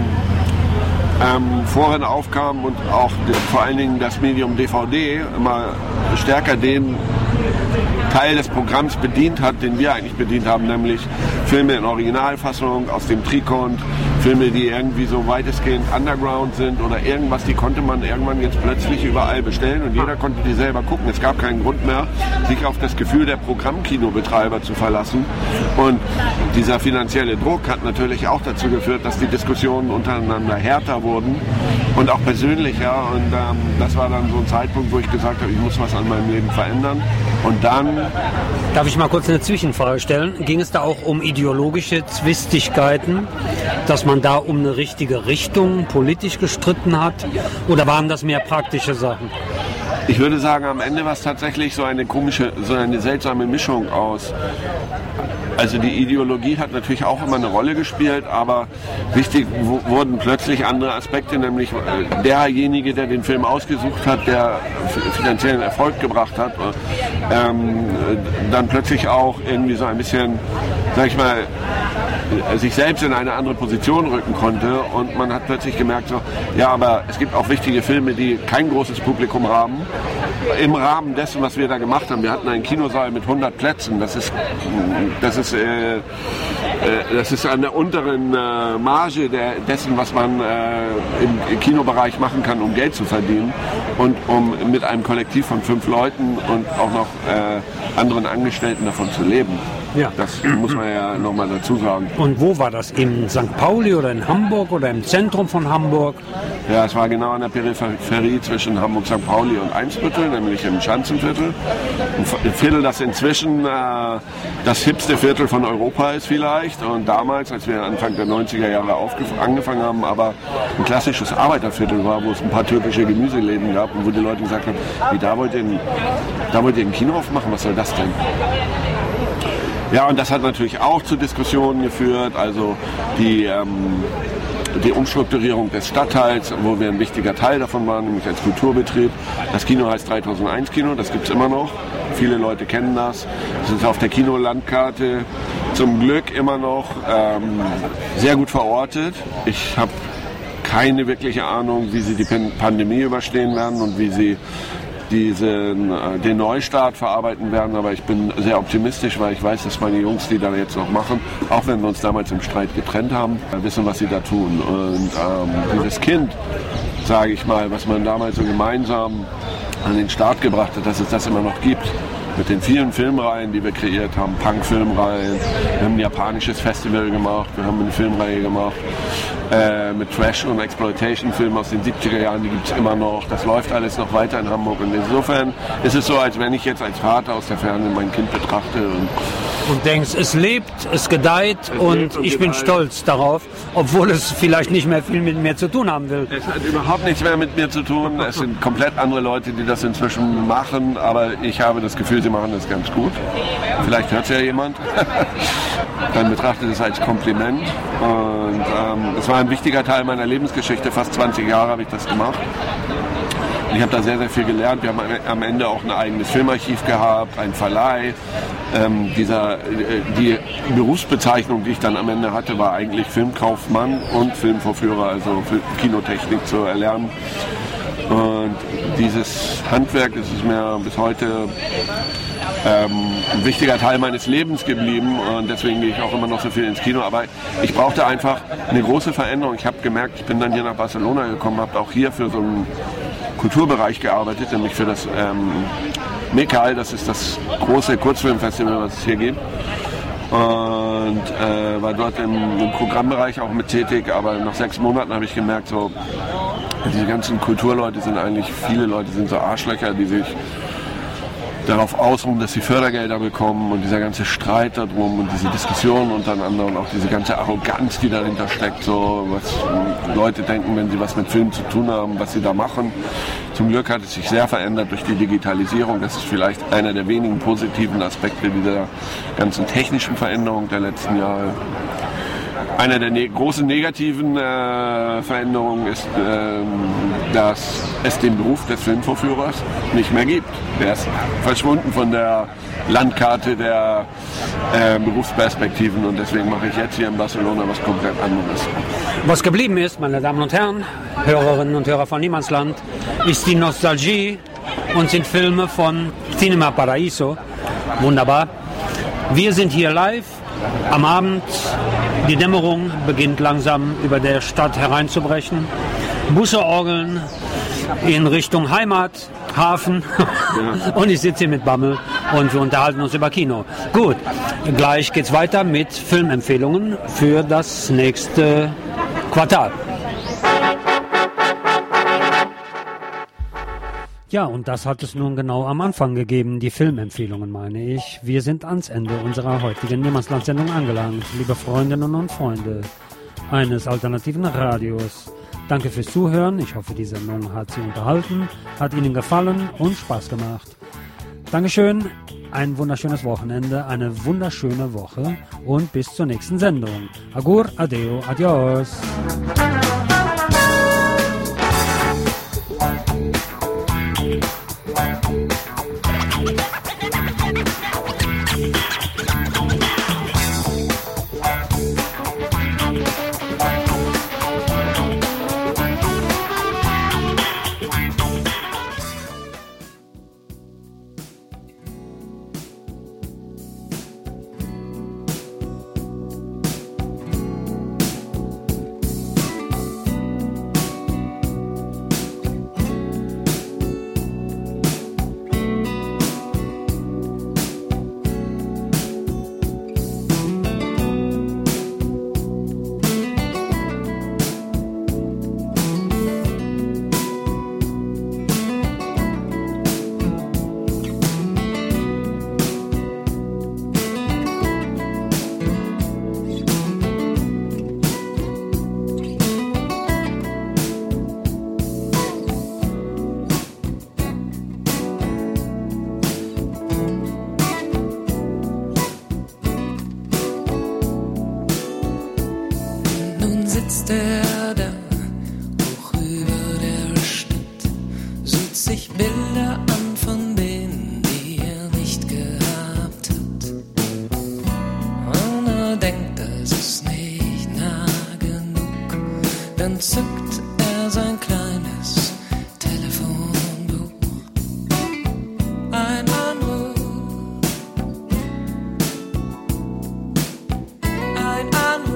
ähm, Foren aufkamen und auch die, vor allen Dingen das Medium D V D immer stärker den Teil des Programms bedient hat, den wir eigentlich bedient haben, nämlich Filme in Originalfassung aus dem Trikont, Filme, die irgendwie so weitestgehend underground sind oder irgendwas, die konnte man irgendwann jetzt plötzlich überall bestellen und jeder konnte die selber gucken. Es gab keinen Grund mehr, sich auf das Gefühl der Programmkinobetreiber zu verlassen. Und dieser finanzielle Druck hat natürlich auch dazu geführt, dass die Diskussionen untereinander härter wurden und auch persönlicher. Und ähm, das war dann so ein Zeitpunkt, wo ich gesagt habe, ich muss was an meinem Leben verändern. Und dann... Darf ich mal kurz eine Zwischenfrage stellen? Ging es da auch um ideologische Zwistigkeiten, dass man da um eine richtige Richtung politisch gestritten hat? Oder waren das mehr praktische Sachen? Ich würde sagen, am Ende war es tatsächlich so eine komische, so eine seltsame Mischung aus. Also die Ideologie hat natürlich auch immer eine Rolle gespielt, aber wichtig w- wurden plötzlich andere Aspekte, nämlich äh, derjenige, der den Film ausgesucht hat, der f- finanziellen Erfolg gebracht hat, ähm, dann plötzlich auch irgendwie so ein bisschen, sag ich mal, sich selbst in eine andere Position rücken konnte und man hat plötzlich gemerkt, so, ja, aber es gibt auch wichtige Filme, die kein großes Publikum haben. Im Rahmen dessen, was wir da gemacht haben, wir hatten einen Kinosaal mit hundert Plätzen, das ist, das ist, äh, äh, das ist an der unteren äh, Marge der, dessen, was man äh, im Kinobereich machen kann, um Geld zu verdienen und um mit einem Kollektiv von fünf Leuten und auch noch äh, anderen Angestellten davon zu leben. Ja. Das muss man ja nochmal dazu sagen. Und wo war das? In Sankt Pauli oder in Hamburg oder im Zentrum von Hamburg? Ja, es war genau an der Peripherie zwischen Hamburg, Sankt Pauli und Eimsbüttel, nämlich im Schanzenviertel. Ein Viertel, das inzwischen äh, das hipste Viertel von Europa ist vielleicht. Und damals, als wir Anfang der neunziger Jahre aufgef- angefangen haben, aber ein klassisches Arbeiterviertel war, wo es ein paar türkische Gemüseläden gab und wo die Leute gesagt haben, wie, da wollt ihr ein, da wollt ihr ein Kino aufmachen, was soll das denn? Ja, und das hat natürlich auch zu Diskussionen geführt, also die, ähm, die Umstrukturierung des Stadtteils, wo wir ein wichtiger Teil davon waren, nämlich als Kulturbetrieb. Das Kino heißt dreitausendeins Kino, das gibt es immer noch. Viele Leute kennen das. Das ist auf der Kinolandkarte zum Glück immer noch ähm, sehr gut verortet. Ich habe keine wirkliche Ahnung, wie sie die Pandemie überstehen werden und wie sie diesen, den Neustart verarbeiten werden, aber ich bin sehr optimistisch, weil ich weiß, dass meine Jungs, die da jetzt noch machen, auch wenn wir uns damals im Streit getrennt haben, wissen, was sie da tun. Und ähm, dieses Kind, sage ich mal, was man damals so gemeinsam an den Start gebracht hat, dass es das immer noch gibt, mit den vielen Filmreihen, die wir kreiert haben, Punk-Filmreihen, wir haben ein japanisches Festival gemacht, wir haben eine Filmreihe gemacht, äh, mit Trash- und Exploitation-Filmen aus den siebziger Jahren, die gibt es immer noch, das läuft alles noch weiter in Hamburg und insofern ist es so, als wenn ich jetzt als Vater aus der Ferne mein Kind betrachte und Und denkst, es lebt, es gedeiht es und lebt und ich bin gedeiht. stolz darauf, obwohl es vielleicht nicht mehr viel mit mir zu tun haben will. Es hat überhaupt nichts mehr mit mir zu tun. Es sind komplett andere Leute, die das inzwischen machen, aber ich habe das Gefühl, sie machen das ganz gut. Vielleicht hört es ja jemand. Dann betrachtet es als Kompliment. Und ähm, es war ein wichtiger Teil meiner Lebensgeschichte. Fast zwanzig Jahre habe ich das gemacht. Und ich habe da sehr, sehr viel gelernt. Wir haben am Ende auch ein eigenes Filmarchiv gehabt, einen Verleih. Ähm, dieser, die Berufsbezeichnung, die ich dann am Ende hatte, war eigentlich Filmkaufmann und Filmvorführer, also Kinotechnik zu erlernen. Und dieses Handwerk ist es mir bis heute ähm, ein wichtiger Teil meines Lebens geblieben und deswegen gehe ich auch immer noch so viel ins Kino. Aber ich brauchte einfach eine große Veränderung. Ich habe gemerkt, ich bin dann hier nach Barcelona gekommen, habe auch hier für so einen Kulturbereich gearbeitet, nämlich für das ähm, Mekal, das ist das große Kurzfilmfestival, was es hier gibt. Und äh, war dort im, im Programmbereich auch mit tätig, aber nach sechs Monaten habe ich gemerkt, so diese ganzen Kulturleute sind eigentlich, viele Leute sind so Arschlöcher, die sich darauf ausruhen, dass sie Fördergelder bekommen und dieser ganze Streit darum und diese Diskussionen untereinander und auch diese ganze Arroganz, die dahinter steckt, so was Leute denken, wenn sie was mit Film zu tun haben, was sie da machen. Zum Glück hat es sich sehr verändert durch die Digitalisierung. Das ist vielleicht einer der wenigen positiven Aspekte dieser ganzen technischen Veränderung der letzten Jahre. Eine der ne- großen negativen äh, Veränderungen ist, äh, dass es den Beruf des Filmvorführers nicht mehr gibt. Der ist verschwunden von der Landkarte der äh, Berufsperspektiven und deswegen mache ich jetzt hier in Barcelona was komplett anderes. Was geblieben ist, meine Damen und Herren, Hörerinnen und Hörer von Niemandsland, ist die Nostalgie und sind Filme von Cinema Paraíso. Wunderbar. Wir sind hier live am Abend. Die Dämmerung beginnt langsam über der Stadt hereinzubrechen. Busse orgeln in Richtung Heimat, Hafen. Ja. Und ich sitze hier mit Bammel und wir unterhalten uns über Kino. Gut, gleich geht's weiter mit Filmempfehlungen für das nächste Quartal. Ja, und das hat es nun genau am Anfang gegeben, die Filmempfehlungen, meine ich. Wir sind ans Ende unserer heutigen Niemandsland-Sendung angelangt, liebe Freundinnen und Freunde eines alternativen Radios. Danke fürs Zuhören, ich hoffe, die Sendung hat Sie unterhalten, hat Ihnen gefallen und Spaß gemacht. Dankeschön, ein wunderschönes Wochenende, eine wunderschöne Woche und bis zur nächsten Sendung. Agur, adeo, adios. Er da hoch über der Stadt, sieht sich Bilder an von denen, die er nicht gehabt hat. Und er denkt, das ist nicht nah genug, dann zückt er sein kleines Telefonbuch. Ein Anruf, ein Anruf.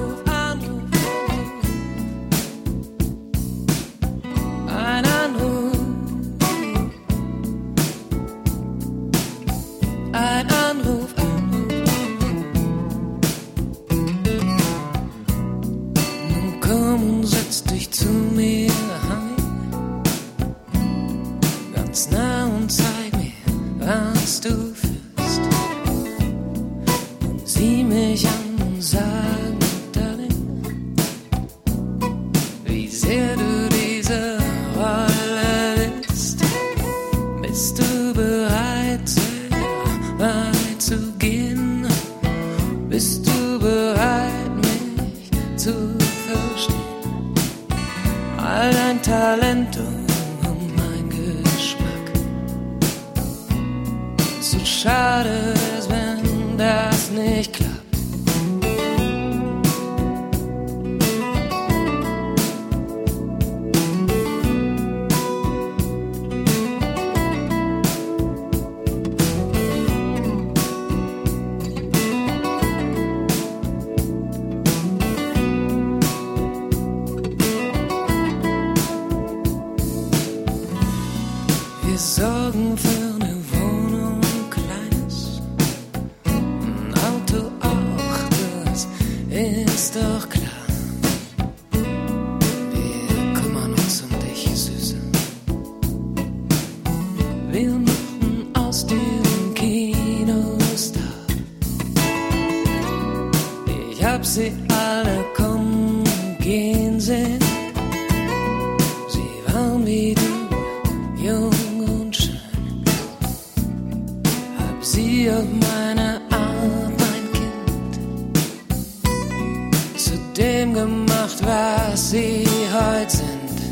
Ein Anruf, nun komm und setz dich zu mir heim, ganz nah und zeig mir, was du fühlst. Und sieh mich an und sag mir, Darling, wie sehr du diese Rolle willst. Bist du bereit zu weit zu gehen? Bist du bereit, mich zu verstehen? All dein Talent und mein Geschmack. So schade ist, wenn das nicht klappt. Wir sorgen für eine Wohnung, ein kleines, ein Auto, sie alle kommen und gehen sehen. Sie waren wie du, jung und schön. Hab sie auf meine Art, mein Kind, zu dem gemacht, was sie heute sind.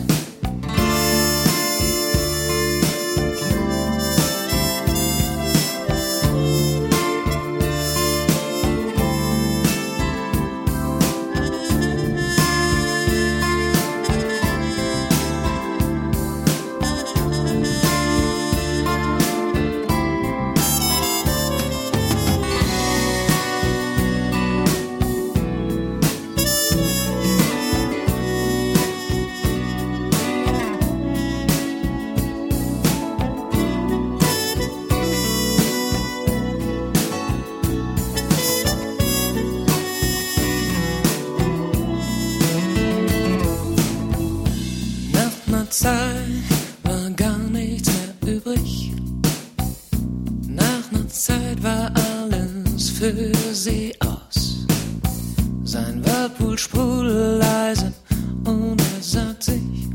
War gar nichts mehr übrig. Nach ner Zeit war alles für sie aus. Sein Whirlpool sprudelt leise und er sagt sich,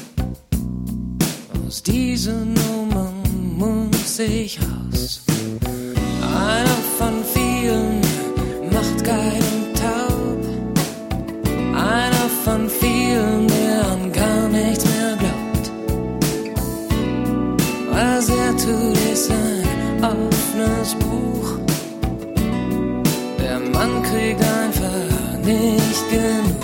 aus dieser Nummer muss ich raus. Einer von vielen macht geil und taub. Einer von vielen, der an gar nichts mehr glaubt. Was er tut, ist ein offenes Buch. Der Mann kriegt einfach nicht genug.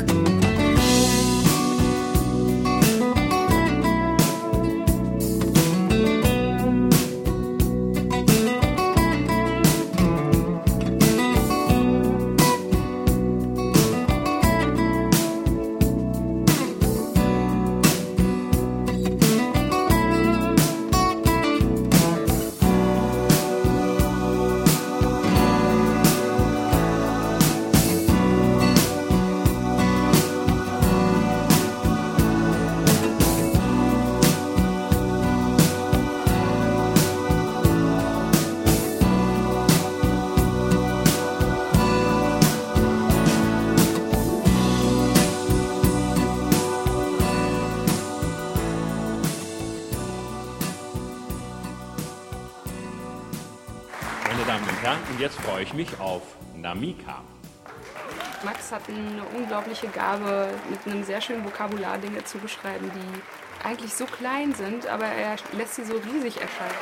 Und jetzt freue ich mich auf Namika. Max hat eine unglaubliche Gabe, mit einem sehr schönen Vokabular Dinge zu beschreiben, die eigentlich so klein sind, aber er lässt sie so riesig erscheinen.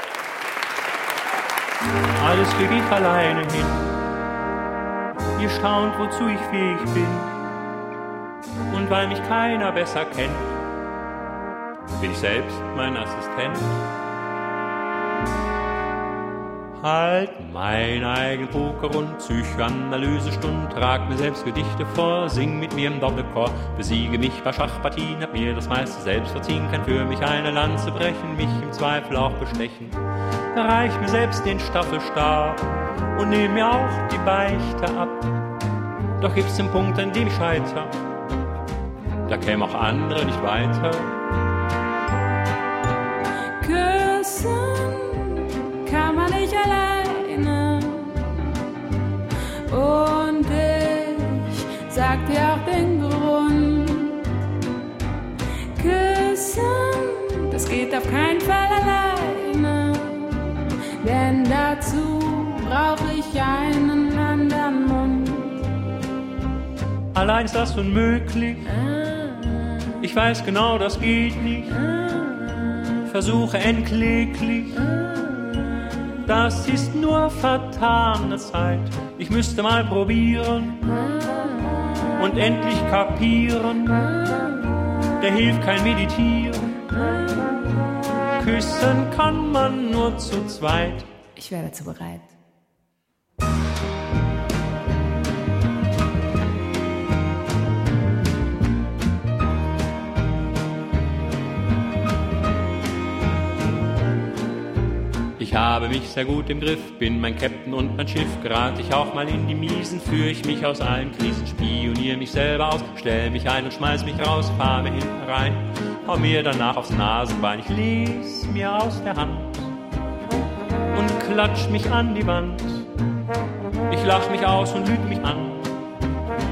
Alles krieg ich alleine hin. Ihr staunt, wozu ich fähig bin. Und weil mich keiner besser kennt, bin ich selbst mein Assistent. Halt mein eigen Poker- und Psychoanalysestund, trag mir selbst Gedichte vor, sing mit mir im Doppelchor, besiege mich bei Schachpartien, hab mir das meiste selbst verziehen, kann für mich eine Lanze brechen, mich im Zweifel auch bestechen. Reich mir selbst den Staffelstab und nehm mir auch die Beichte ab. Doch gibt's den Punkt, an dem ich scheiter, da kämen auch andere nicht weiter. Küssen kann man nicht alleine. Und ich sag dir auch den Grund. Küssen, das geht auf keinen Fall alleine. Denn dazu brauch ich einen anderen Mund. Allein ist das unmöglich. Ich weiß genau, das geht nicht. Versuche endkläglich. Das ist nur vertane Zeit. Ich müsste mal probieren und endlich kapieren. Da hilft kein Meditieren. Küssen kann man nur zu zweit. Ich wäre dazu bereit. Ich habe mich sehr gut im Griff, bin mein Captain und mein Schiff. Gerate ich auch mal in die Miesen, führe ich mich aus allen Krisen, spioniere mich selber aus, stell mich ein und schmeiß mich raus, fahr mir hinten rein, hau mir danach aufs Nasenbein. Ich les mir aus der Hand und klatsch mich an die Wand. Ich lach mich aus und lüg mich an.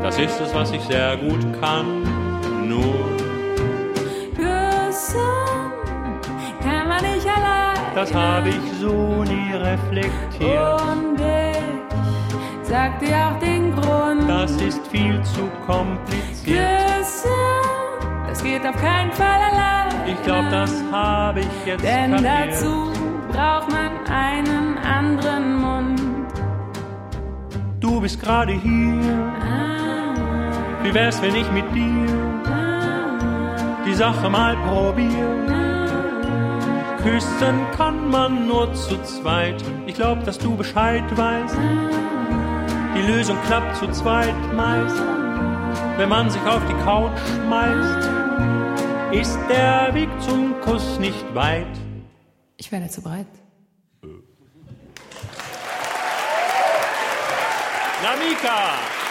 Das ist es, was ich sehr gut kann. Nur küssen kann man nicht allein. Das habe ich so nie reflektiert. Und ich sag dir auch den Grund. Das ist viel zu kompliziert. Küssen, das geht auf keinen Fall allein. Ich glaub, das habe ich jetzt Denn kapiert. dazu braucht man einen anderen Mund. Du bist gerade hier. Wie wär's, wenn ich mit dir die Sache mal probiere? Küssen kann man nur zu zweit. Ich glaub, dass du Bescheid weißt. Die Lösung klappt zu zweit meist. Wenn man sich auf die Couch schmeißt, ist der Weg zum Kuss nicht weit. Ich wäre zu breit. Namika!